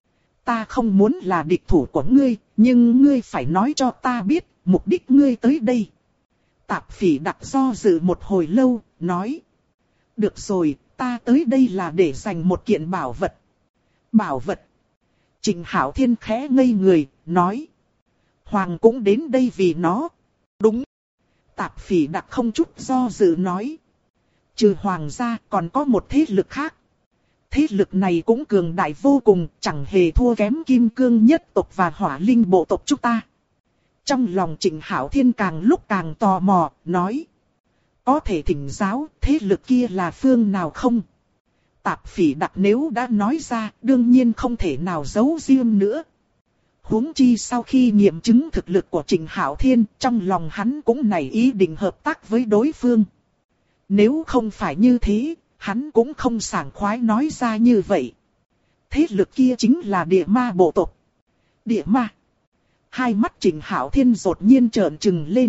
Ta không muốn là địch thủ của ngươi, nhưng ngươi phải nói cho ta biết, mục đích ngươi tới đây. Tạp Phỉ Đặc do dự một hồi lâu, nói. Được rồi, ta tới đây là để giành một kiện bảo vật. Bảo vật. Trình Hạo Thiên khẽ ngây người, nói. Hoàng cũng đến đây vì nó. Đúng. Tạp Phỉ Đặc không chút do dự nói. Trừ Hoàng ra còn có một thế lực khác. Thế lực này cũng cường đại vô cùng, chẳng hề thua kém Kim Cương nhất tộc và Hỏa Linh bộ tộc chúng ta. Trong lòng Trình Hạo Thiên càng lúc càng tò mò, nói. Có thể thỉnh giáo, thế lực kia là phương nào không? Tạp Phỉ Đặc nếu đã nói ra, đương nhiên không thể nào giấu riêng nữa. Huống chi sau khi nghiệm chứng thực lực của Trình Hạo Thiên, trong lòng hắn cũng nảy ý định hợp tác với đối phương. Nếu không phải như thế, hắn cũng không sảng khoái nói ra như vậy. Thế lực kia chính là địa ma bộ tộc. Địa ma. Hai mắt Trình Hạo Thiên đột nhiên trợn trừng lên.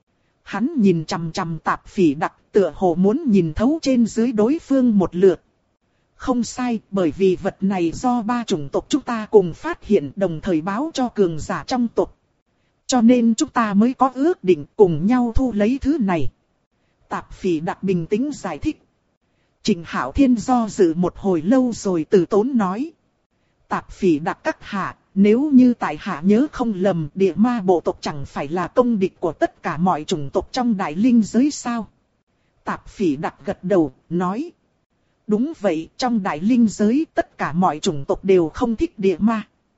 Hắn nhìn chằm chằm Tạp Phỉ Đặc, tựa hồ muốn nhìn thấu trên dưới đối phương một lượt. Không sai, bởi vì vật này do ba chủng tộc chúng ta cùng phát hiện, đồng thời báo cho cường giả trong tộc. Cho nên chúng ta mới có ước định cùng nhau thu lấy thứ này. Tạp Phỉ Đặc bình tĩnh giải thích. Trình Hạo Thiên do dự một hồi lâu rồi từ tốn nói. Tạp Phỉ Đặc các hạ, nếu như tại hạ nhớ không lầm, địa ma bộ tộc chẳng phải là công địch của tất cả mọi chủng tộc trong đại linh giới sao? Tạp Phỉ Đặc gật đầu, nói. Đúng vậy, trong đại linh giới tất cả mọi chủng tộc đều không thích địa ma.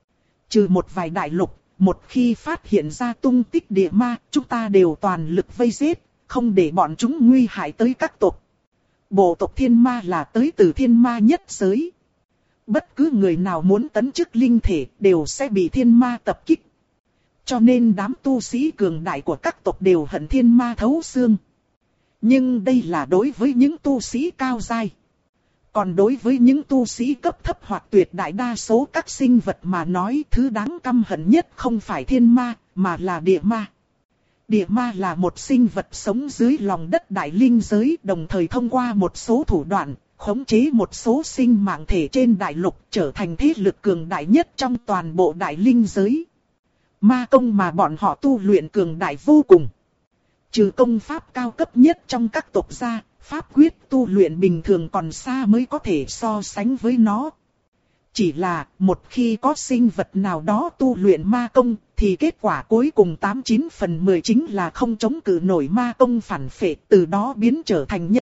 Trừ một vài đại lục, một khi phát hiện ra tung tích địa ma, chúng ta đều toàn lực vây giết, không để bọn chúng nguy hại tới các tộc. Bộ tộc thiên ma là tới từ thiên ma nhất giới. Bất cứ người nào muốn tấn chức linh thể đều sẽ bị thiên ma tập kích. Cho nên đám tu sĩ cường đại của các tộc đều hận thiên ma thấu xương. Nhưng đây là đối với những tu sĩ cao giai. Còn đối với những tu sĩ cấp thấp hoặc tuyệt đại đa số các sinh vật mà nói, thứ đáng căm hận nhất không phải thiên ma, mà là địa ma. Địa ma là một sinh vật sống dưới lòng đất đại linh giới, đồng thời thông qua một số thủ đoạn, khống chế một số sinh mạng thể trên đại lục, trở thành thế lực cường đại nhất trong toàn bộ đại linh giới. Ma công mà bọn họ tu luyện cường đại vô cùng. Trừ công pháp cao cấp nhất trong các tộc ra, pháp quyết tu luyện bình thường còn xa mới có thể so sánh với nó. Chỉ là một khi có sinh vật nào đó tu luyện ma công, thì kết quả cuối cùng 89 phần 10 chính là không chống cự nổi ma công phản phệ, từ đó biến trở thành nhân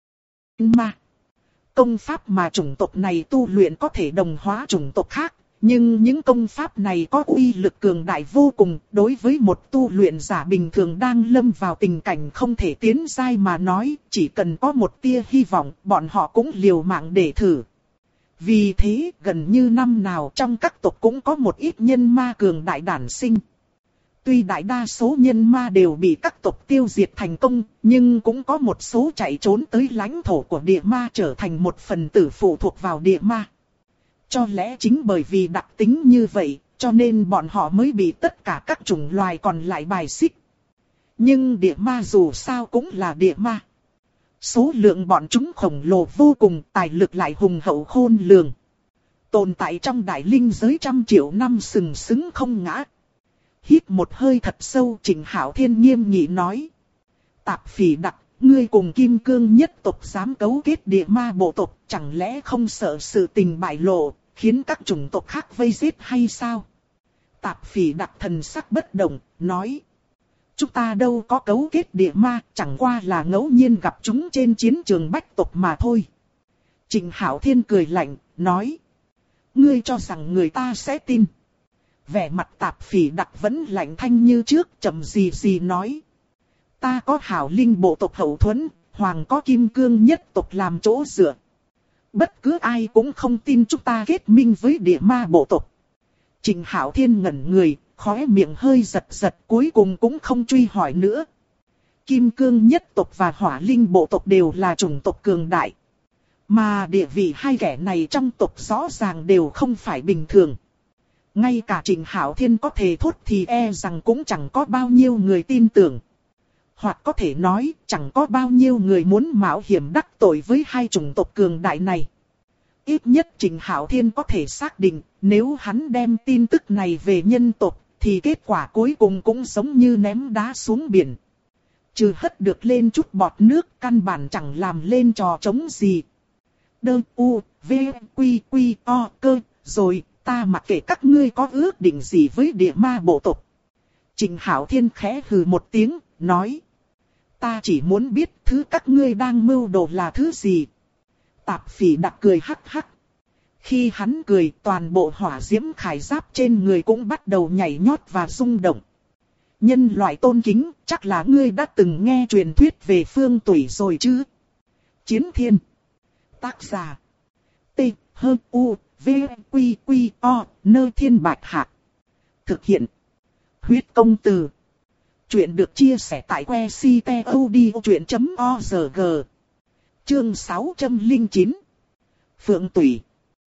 ma. Công pháp mà chủng tộc này tu luyện có thể đồng hóa chủng tộc khác, nhưng những công pháp này có uy lực cường đại vô cùng, đối với một tu luyện giả bình thường đang lâm vào tình cảnh không thể tiến giai mà nói, chỉ cần có một tia hy vọng, bọn họ cũng liều mạng để thử. Vì thế, gần như năm nào trong các tộc cũng có một ít nhân ma cường đại đản sinh. Tuy đại đa số nhân ma đều bị các tộc tiêu diệt thành công, nhưng cũng có một số chạy trốn tới lãnh thổ của địa ma trở thành một phần tử phụ thuộc vào địa ma. Cho lẽ chính bởi vì đặc tính như vậy, cho nên bọn họ mới bị tất cả các chủng loài còn lại bài xích. Nhưng địa ma dù sao cũng là địa ma. Số lượng bọn chúng khổng lồ vô cùng, tài lực lại hùng hậu khôn lường. Tồn tại trong đại linh giới trăm triệu năm sừng sững không ngã. Hít một hơi thật sâu, Trịnh Hạo Thiên nghiêm nghị nói. Tạp Phỉ Đặc, ngươi cùng Kim Cương nhất tộc dám cấu kết địa ma bộ tộc, chẳng lẽ không sợ sự tình bại lộ, khiến các chủng tộc khác vây giết hay sao? Tạp Phỉ Đặc thần sắc bất động, nói. Chúng ta đâu có cấu kết địa ma, chẳng qua là ngẫu nhiên gặp chúng trên chiến trường bách tộc mà thôi. Trịnh Hạo Thiên cười lạnh, nói. Ngươi cho rằng người ta sẽ tin. Vẻ mặt Tạp Phỉ Đặc vẫn lạnh thanh như trước, chậm gì nói. Ta có Hảo Linh bộ tộc hậu thuẫn, Hoàng có Kim Cương nhất tộc làm chỗ dựa. Bất cứ ai cũng không tin chúng ta kết minh với địa ma bộ tộc. Trịnh Hạo Thiên ngẩn người, khóe miệng hơi giật cuối cùng cũng không truy hỏi nữa. Kim Cương nhất tộc và Hỏa Linh bộ tộc đều là chủng tộc cường đại. Mà địa vị hai kẻ này trong tộc rõ ràng đều không phải bình thường. Ngay cả Trịnh Hạo Thiên có thể thốt thì e rằng cũng chẳng có bao nhiêu người tin tưởng. Hoặc có thể nói chẳng có bao nhiêu người muốn mạo hiểm đắc tội với hai chủng tộc cường đại này. Ít nhất Trịnh Hạo Thiên có thể xác định nếu hắn đem tin tức này về nhân tộc thì kết quả cuối cùng cũng giống như ném đá xuống biển. Trừ hất được lên chút bọt nước căn bản chẳng làm lên trò trống gì. Đơ u, v, quy, quy, o, cơ, rồi ta mặc kệ các ngươi có ước định gì với địa ma bộ tộc. Trịnh Hạo Thiên khẽ hừ một tiếng, nói. Ta chỉ muốn biết thứ các ngươi đang mưu đồ là thứ gì. Tạp Phỉ Đặc cười hắc hắc. Khi hắn cười, toàn bộ hỏa diễm khải giáp trên người cũng bắt đầu nhảy nhót và rung động. Nhân loại tôn kính, chắc là ngươi đã từng nghe truyền thuyết về Phương Tủy rồi chứ. Chiến Thiên. Tác giả. T, H, U, V, Quy, Quy, O, Nơ Thiên Bạch Hạc. Thực hiện. Huyết Công Từ. Chuyện được chia sẻ tại website.odchuyện.org. Chương 609. Phượng Tủy.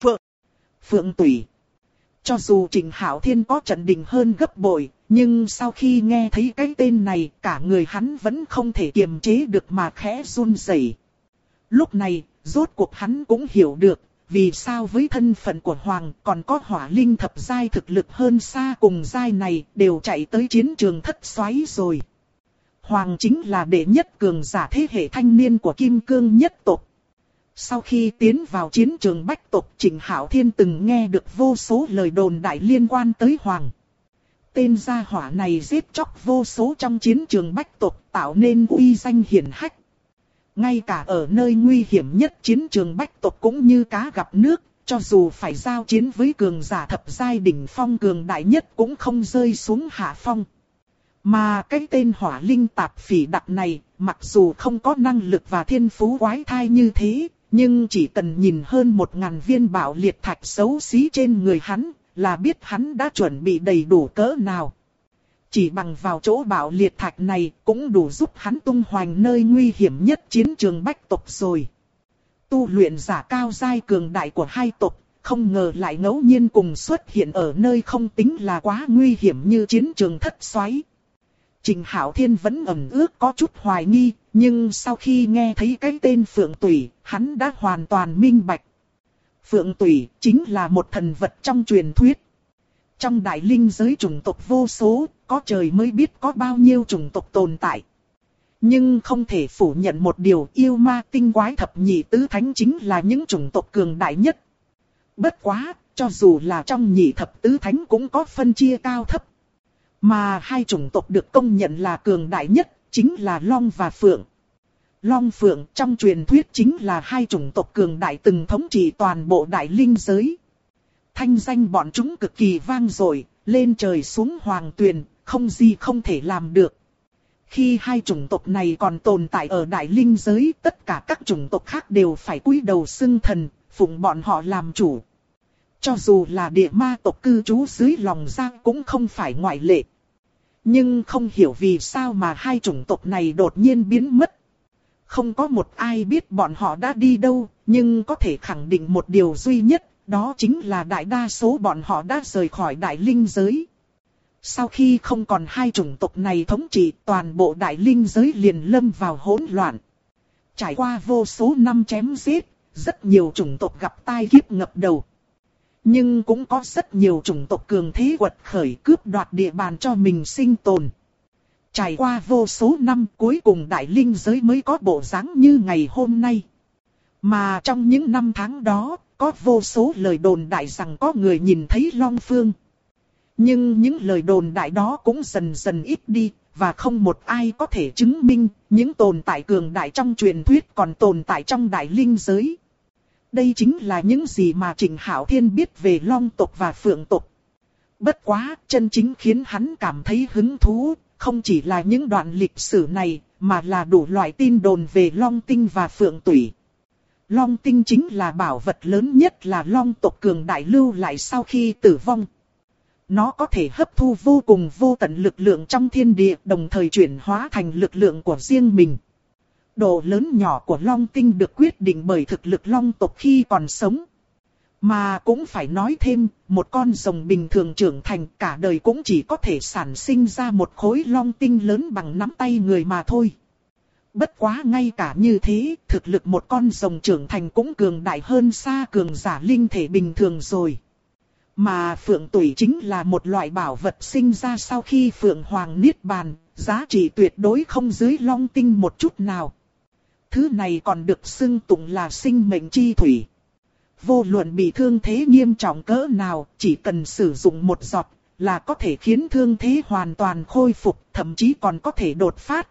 Phượng Tủy. Cho dù Trịnh Hạo Thiên có trận định hơn gấp bội, nhưng sau khi nghe thấy cái tên này, cả người hắn vẫn không thể kiềm chế được mà khẽ run rẩy. Lúc này, rốt cuộc hắn cũng hiểu được, vì sao với thân phận của Hoàng còn có Hỏa Linh thập giai thực lực hơn xa cùng giai này, đều chạy tới chiến trường thất xoáy rồi. Hoàng chính là đệ nhất cường giả thế hệ thanh niên của Kim Cương nhất tộc. Sau khi tiến vào chiến trường bách tộc, Trịnh Hạo Thiên từng nghe được vô số lời đồn đại liên quan tới Hoàng. Tên gia hỏa này giết chóc vô số trong chiến trường bách tộc, tạo nên uy danh hiển hách. Ngay cả ở nơi nguy hiểm nhất chiến trường bách tộc cũng như cá gặp nước, cho dù phải giao chiến với cường giả thập giai đỉnh phong cường đại nhất cũng không rơi xuống hạ phong. Mà cái tên Hỏa Linh Tạp Phỉ Đặc này, mặc dù không có năng lực và thiên phú quái thai như thế, nhưng chỉ cần nhìn hơn 1000 viên bạo liệt thạch xấu xí trên người hắn, là biết hắn đã chuẩn bị đầy đủ cỡ nào. Chỉ bằng vào chỗ bạo liệt thạch này cũng đủ giúp hắn tung hoành nơi nguy hiểm nhất chiến trường bách tộc rồi. Tu luyện giả cao giai cường đại của hai tộc, không ngờ lại ngẫu nhiên cùng xuất hiện ở nơi không tính là quá nguy hiểm như chiến trường thất xoáy. Trình Hạo Thiên vẫn ẩn ước có chút hoài nghi, nhưng sau khi nghe thấy cái tên Phượng Tủy, hắn đã hoàn toàn minh bạch. Phượng Tủy chính là một thần vật trong truyền thuyết. Trong đại linh giới chủng tộc vô số, có trời mới biết có bao nhiêu chủng tộc tồn tại. Nhưng không thể phủ nhận một điều, yêu ma tinh quái thập nhị tứ thánh chính là những chủng tộc cường đại nhất. Bất quá, cho dù là trong nhị thập tứ thánh cũng có phân chia cao thấp. Mà hai chủng tộc được công nhận là cường đại nhất, chính là Long và Phượng. Long Phượng trong truyền thuyết chính là hai chủng tộc cường đại từng thống trị toàn bộ đại linh giới. Thanh danh bọn chúng cực kỳ vang dội, lên trời xuống hoàng tuyền, không gì không thể làm được. Khi hai chủng tộc này còn tồn tại ở đại linh giới, tất cả các chủng tộc khác đều phải cúi đầu xưng thần, phụng bọn họ làm chủ. Cho dù là địa ma tộc cư trú dưới lòng giang cũng không phải ngoại lệ. Nhưng không hiểu vì sao mà hai chủng tộc này đột nhiên biến mất. Không có một ai biết bọn họ đã đi đâu, nhưng có thể khẳng định một điều duy nhất, đó chính là đại đa số bọn họ đã rời khỏi đại linh giới. Sau khi không còn hai chủng tộc này thống trị, toàn bộ đại linh giới liền lâm vào hỗn loạn. Trải qua vô số năm chém giết, rất nhiều chủng tộc gặp tai kiếp ngập đầu. Nhưng cũng có rất nhiều chủng tộc cường thế quật khởi cướp đoạt địa bàn cho mình sinh tồn. Trải qua vô số năm cuối cùng đại linh giới mới có bộ dáng như ngày hôm nay. Mà trong những năm tháng đó, có vô số lời đồn đại rằng có người nhìn thấy Long Phương. Nhưng những lời đồn đại đó cũng dần dần ít đi, và không một ai có thể chứng minh những tồn tại cường đại trong truyền thuyết còn tồn tại trong đại linh giới. Đây chính là những gì mà Trình Hạo Thiên biết về Long tộc và Phượng tộc. Bất quá, chân chính khiến hắn cảm thấy hứng thú, không chỉ là những đoạn lịch sử này, mà là đủ loại tin đồn về Long Tinh và Phượng Tủy. Long Tinh chính là bảo vật lớn nhất là Long tộc cường đại lưu lại sau khi tử vong. Nó có thể hấp thu vô cùng vô tận lực lượng trong thiên địa, đồng thời chuyển hóa thành lực lượng của riêng mình. Độ lớn nhỏ của Long Tinh được quyết định bởi thực lực Long tộc khi còn sống. Mà cũng phải nói thêm, một con rồng bình thường trưởng thành cả đời cũng chỉ có thể sản sinh ra một khối Long Tinh lớn bằng nắm tay người mà thôi. Bất quá ngay cả như thế, thực lực một con rồng trưởng thành cũng cường đại hơn xa cường giả linh thể bình thường rồi. Mà Phượng Tủy chính là một loại bảo vật sinh ra sau khi Phượng Hoàng Niết Bàn, giá trị tuyệt đối không dưới Long Tinh một chút nào. Thứ này còn được xưng tụng là sinh mệnh chi thủy. Vô luận bị thương thế nghiêm trọng cỡ nào, chỉ cần sử dụng một giọt là có thể khiến thương thế hoàn toàn khôi phục, thậm chí còn có thể đột phát.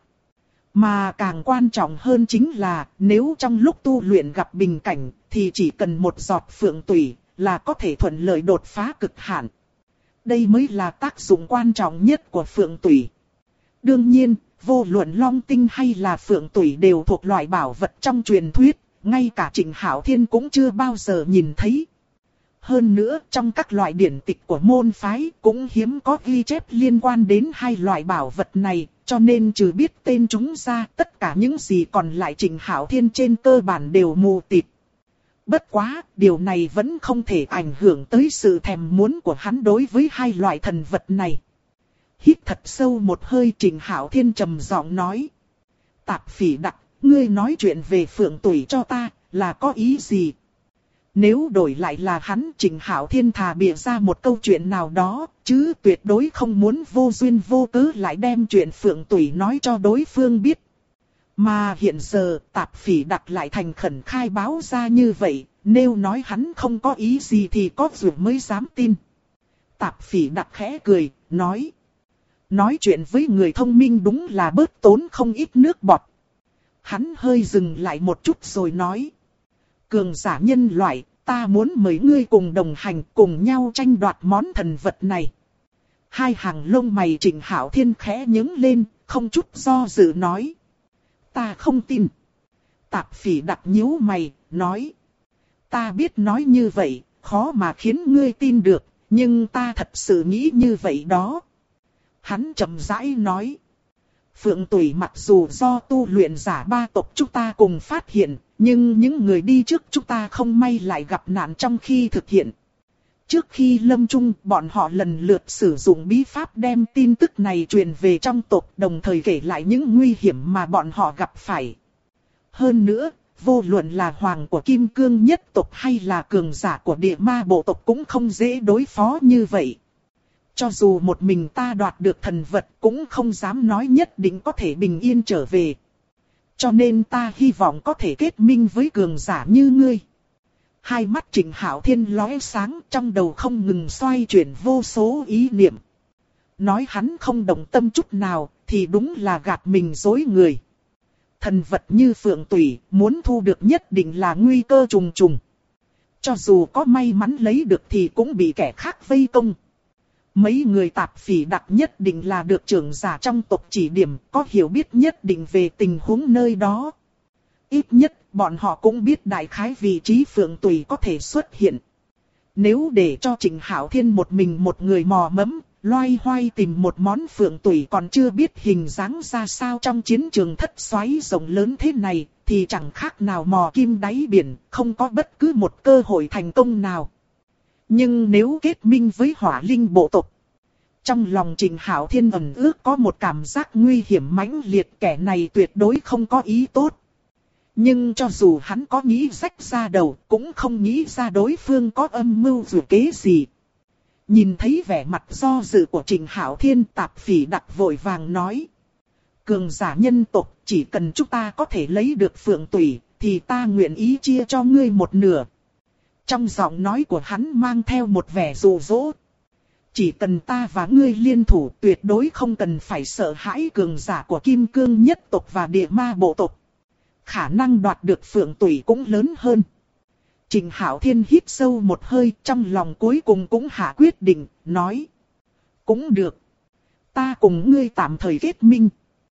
Mà càng quan trọng hơn chính là, nếu trong lúc tu luyện gặp bình cảnh, thì chỉ cần một giọt Phượng Tủy là có thể thuận lợi đột phá cực hạn. Đây mới là tác dụng quan trọng nhất của Phượng Tủy. Đương nhiên, vô luận Long Tinh hay là Phượng Tủy đều thuộc loại bảo vật trong truyền thuyết, ngay cả Trình Hạo Thiên cũng chưa bao giờ nhìn thấy. Hơn nữa, trong các loại điển tịch của môn phái cũng hiếm có ghi chép liên quan đến hai loại bảo vật này, cho nên trừ biết tên chúng ra, tất cả những gì còn lại Trình Hạo Thiên trên cơ bản đều mù tịt. Bất quá, điều này vẫn không thể ảnh hưởng tới sự thèm muốn của hắn đối với hai loại thần vật này. Hít thật sâu một hơi, Trình Hạo Thiên trầm giọng nói. Tạp Phỉ Đặc, ngươi nói chuyện về Phượng Tủy cho ta, là có ý gì? Nếu đổi lại là hắn, Trình Hạo Thiên thà bịa ra một câu chuyện nào đó, chứ tuyệt đối không muốn vô duyên vô cớ lại đem chuyện Phượng Tủy nói cho đối phương biết. Mà hiện giờ, Tạp Phỉ Đặc lại thành khẩn khai báo ra như vậy, nếu nói hắn không có ý gì thì có dù mới dám tin. Tạp Phỉ Đặc khẽ cười, nói. Nói chuyện với người thông minh đúng là bớt tốn không ít nước bọt. Hắn hơi dừng lại một chút rồi nói. Cường giả nhân loại, ta muốn mời ngươi cùng đồng hành, cùng nhau tranh đoạt món thần vật này. Hai hàng lông mày Trình Hạo Thiên khẽ nhướng lên, không chút do dự nói. Ta không tin. Tạp Phỉ Đặc nhíu mày, nói. Ta biết nói như vậy, khó mà khiến ngươi tin được, nhưng ta thật sự nghĩ như vậy đó. Hắn chậm rãi nói. Phượng tủy mặc dù do tu luyện giả ba tộc chúng ta cùng phát hiện, nhưng những người đi trước chúng ta không may lại gặp nạn trong khi thực hiện. Trước khi lâm chung, bọn họ lần lượt sử dụng bí pháp đem tin tức này truyền về trong tộc, đồng thời kể lại những nguy hiểm mà bọn họ gặp phải. Hơn nữa, vô luận là hoàng của Kim Cương nhất tộc hay là cường giả của địa ma bộ tộc cũng không dễ đối phó như vậy. Cho dù một mình ta đoạt được thần vật cũng không dám nói nhất định có thể bình yên trở về. Cho nên ta hy vọng có thể kết minh với cường giả như ngươi. Hai mắt Trịnh Hạo Thiên lóe sáng, trong đầu không ngừng xoay chuyển vô số ý niệm. Nói hắn không động tâm chút nào thì đúng là gạt mình dối người. Thần vật như phượng tủy muốn thu được nhất định là nguy cơ trùng trùng. Cho dù có may mắn lấy được thì cũng bị kẻ khác vây công. Mấy người tạp phỉ đặc nhất định là được trưởng giả trong tộc chỉ điểm, có hiểu biết nhất định về tình huống nơi đó. Ít nhất, bọn họ cũng biết đại khái vị trí phượng tùy có thể xuất hiện. Nếu để cho Trịnh Hạo Thiên một mình một người mò mẫm, loay hoay tìm một món phượng tùy còn chưa biết hình dáng ra sao trong chiến trường thất xoáy rộng lớn thế này, thì chẳng khác nào mò kim đáy biển, không có bất cứ một cơ hội thành công nào. Nhưng nếu kết minh với hỏa linh bộ tộc, trong lòng Trịnh Hạo Thiên ẩn ước có một cảm giác nguy hiểm mãnh liệt, kẻ này tuyệt đối không có ý tốt. Nhưng cho dù hắn có nghĩ rách ra đầu, cũng không nghĩ ra đối phương có âm mưu dù kế gì. Nhìn thấy vẻ mặt do dự của Trịnh Hạo Thiên, tạp phỉ đặc vội vàng nói. Cường giả nhân tộc, chỉ cần chúng ta có thể lấy được phượng tủy, thì ta nguyện ý chia cho ngươi một nửa. Trong giọng nói của hắn mang theo một vẻ dụ dỗ. Chỉ cần ta và ngươi liên thủ, tuyệt đối không cần phải sợ hãi cường giả của Kim Cương nhất tộc và địa ma bộ tộc. Khả năng đoạt được phượng tủy cũng lớn hơn. Trịnh Hạo Thiên hít sâu một hơi, trong lòng cuối cùng cũng hạ quyết định, nói. Cũng được. Ta cùng ngươi tạm thời kết minh.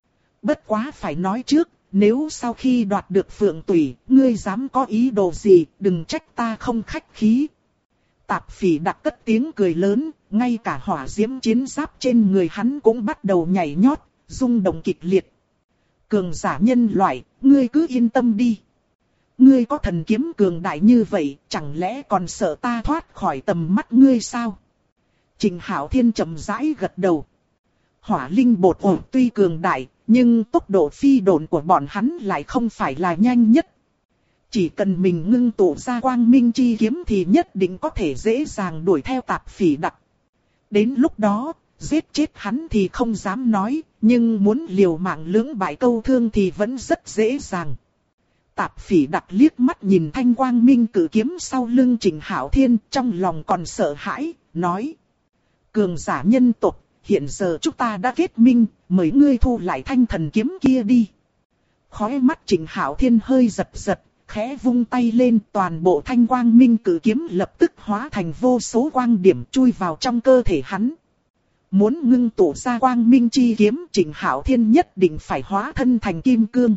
Bất quá phải nói trước, nếu sau khi đoạt được phượng tủy, ngươi dám có ý đồ gì, đừng trách ta không khách khí. Tạp phỉ đặc cất tiếng cười lớn, ngay cả hỏa diễm chiến giáp trên người hắn cũng bắt đầu nhảy nhót, rung động kịch liệt. Cường giả nhân loại, ngươi cứ yên tâm đi. Ngươi có thần kiếm cường đại như vậy, chẳng lẽ còn sợ ta thoát khỏi tầm mắt ngươi sao? Trịnh Hạo Thiên chậm rãi gật đầu. Hỏa linh bột ổ tuy cường đại, nhưng tốc độ phi độn của bọn hắn lại không phải là nhanh nhất. Chỉ cần mình ngưng tụ ra quang minh chi kiếm thì nhất định có thể dễ dàng đuổi theo tạp phỉ đặc. Đến lúc đó, giết chết hắn thì không dám nói, nhưng muốn liều mạng lưỡng bại câu thương thì vẫn rất dễ dàng. Tạp phỉ đặc liếc mắt nhìn thanh quang minh cử kiếm sau lưng Trịnh Hạo Thiên, trong lòng còn sợ hãi, nói. Cường giả nhân tộc, hiện giờ chúng ta đã kết minh, mời ngươi thu lại thanh thần kiếm kia đi. Khóe mắt Trịnh Hạo Thiên hơi giật giật, khẽ vung tay lên, toàn bộ thanh quang minh cử kiếm lập tức hóa thành vô số quang điểm chui vào trong cơ thể hắn. Muốn ngưng tụ ra quang minh chi kiếm, Trịnh Hạo Thiên nhất định phải hóa thân thành kim cương.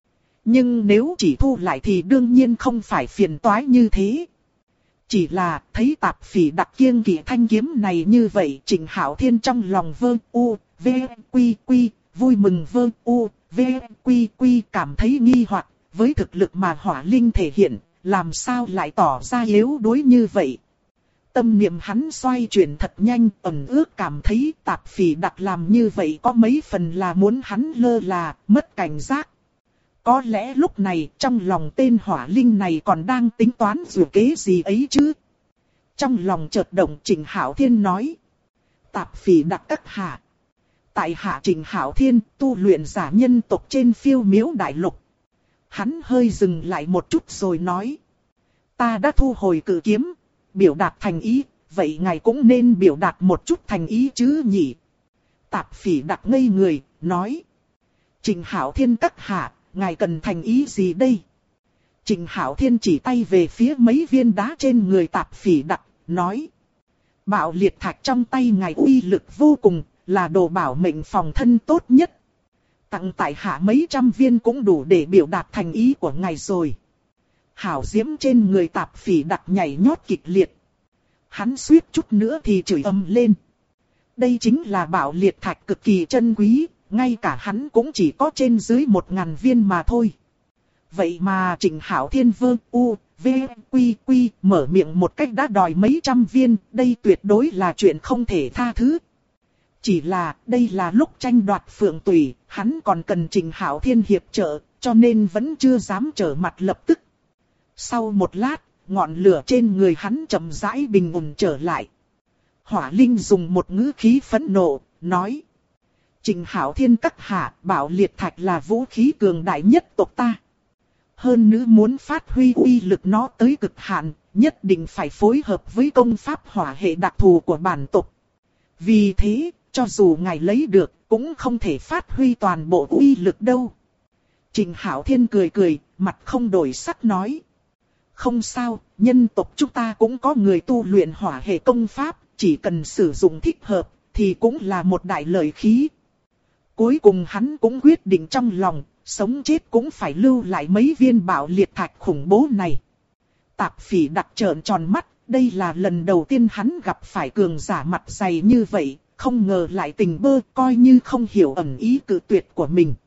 Nhưng nếu chỉ thu lại thì đương nhiên không phải phiền toái như thế. Chỉ là thấy tạp phỉ đặc kiêng kỵ thanh kiếm này như vậy, Trịnh Hạo Thiên trong lòng vơ u, v, quy quy, vui mừng vơ u, v, quy quy, cảm thấy nghi hoặc, với thực lực mà hỏa linh thể hiện, làm sao lại tỏ ra yếu đuối như vậy. Tâm niệm hắn xoay chuyển thật nhanh, ẩn ước cảm thấy tạp phỉ đặc làm như vậy có mấy phần là muốn hắn lơ là, mất cảnh giác. Có lẽ lúc này trong lòng tên hỏa linh này còn đang tính toán dù kế gì ấy chứ. Trong lòng chợt động, Trịnh Hạo Thiên nói. Tạp phỉ đặc các hạ. Tại hạ Trịnh Hạo Thiên, tu luyện giả nhân tộc trên Phiêu Miếu Đại Lục. Hắn hơi dừng lại một chút rồi nói. Ta đã thu hồi cử kiếm, biểu đạt thành ý, vậy ngài cũng nên biểu đạt một chút thành ý chứ nhỉ. Tạp phỉ đặc ngây người, nói. Trịnh Hạo Thiên các hạ, ngài cần thành ý gì đây? Trịnh Hạo Thiên chỉ tay về phía mấy viên đá trên người tạp phỉ đặc, nói. Bạo liệt thạch trong tay ngài uy lực vô cùng, là đồ bảo mệnh phòng thân tốt nhất. Tặng tại hạ mấy trăm viên cũng đủ để biểu đạt thành ý của ngài rồi. Hảo diễm trên người tạp phỉ đặc nhảy nhót kịch liệt. Hắn suýt chút nữa thì chửi ầm lên. Đây chính là bảo liệt thạch cực kỳ chân quý, ngay cả hắn cũng chỉ có trên dưới 1000 viên mà thôi. Vậy mà Trịnh Hạo Thiên mở miệng một cách đã đòi mấy trăm viên, đây tuyệt đối là chuyện không thể tha thứ. Chỉ là đây là lúc tranh đoạt phượng tùy, hắn còn cần Trịnh Hạo Thiên hiệp trợ, cho nên vẫn chưa dám trở mặt lập tức. Sau một lát, ngọn lửa trên người hắn chậm rãi bình ổn trở lại. Hỏa Linh dùng một ngữ khí phẫn nộ, nói. Trịnh Hạo Thiên các hạ, bảo liệt thạch là vũ khí cường đại nhất tộc ta. Hơn nữa muốn phát huy uy lực nó tới cực hạn, nhất định phải phối hợp với công pháp hỏa hệ đặc thù của bản tộc. Vì thế, cho dù ngài lấy được, cũng không thể phát huy toàn bộ uy lực đâu. Trịnh Hạo Thiên cười cười, mặt không đổi sắc nói. Không sao, nhân tộc chúng ta cũng có người tu luyện hỏa hệ công pháp, chỉ cần sử dụng thích hợp, thì cũng là một đại lợi khí. Cuối cùng hắn cũng quyết định trong lòng, sống chết cũng phải lưu lại mấy viên bảo liệt thạch khủng bố này. Tạp Phỉ Đặc trợn tròn mắt, đây là lần đầu tiên hắn gặp phải cường giả mặt dày như vậy, không ngờ lại tình bơ, coi như không hiểu ẩn ý cự tuyệt của mình.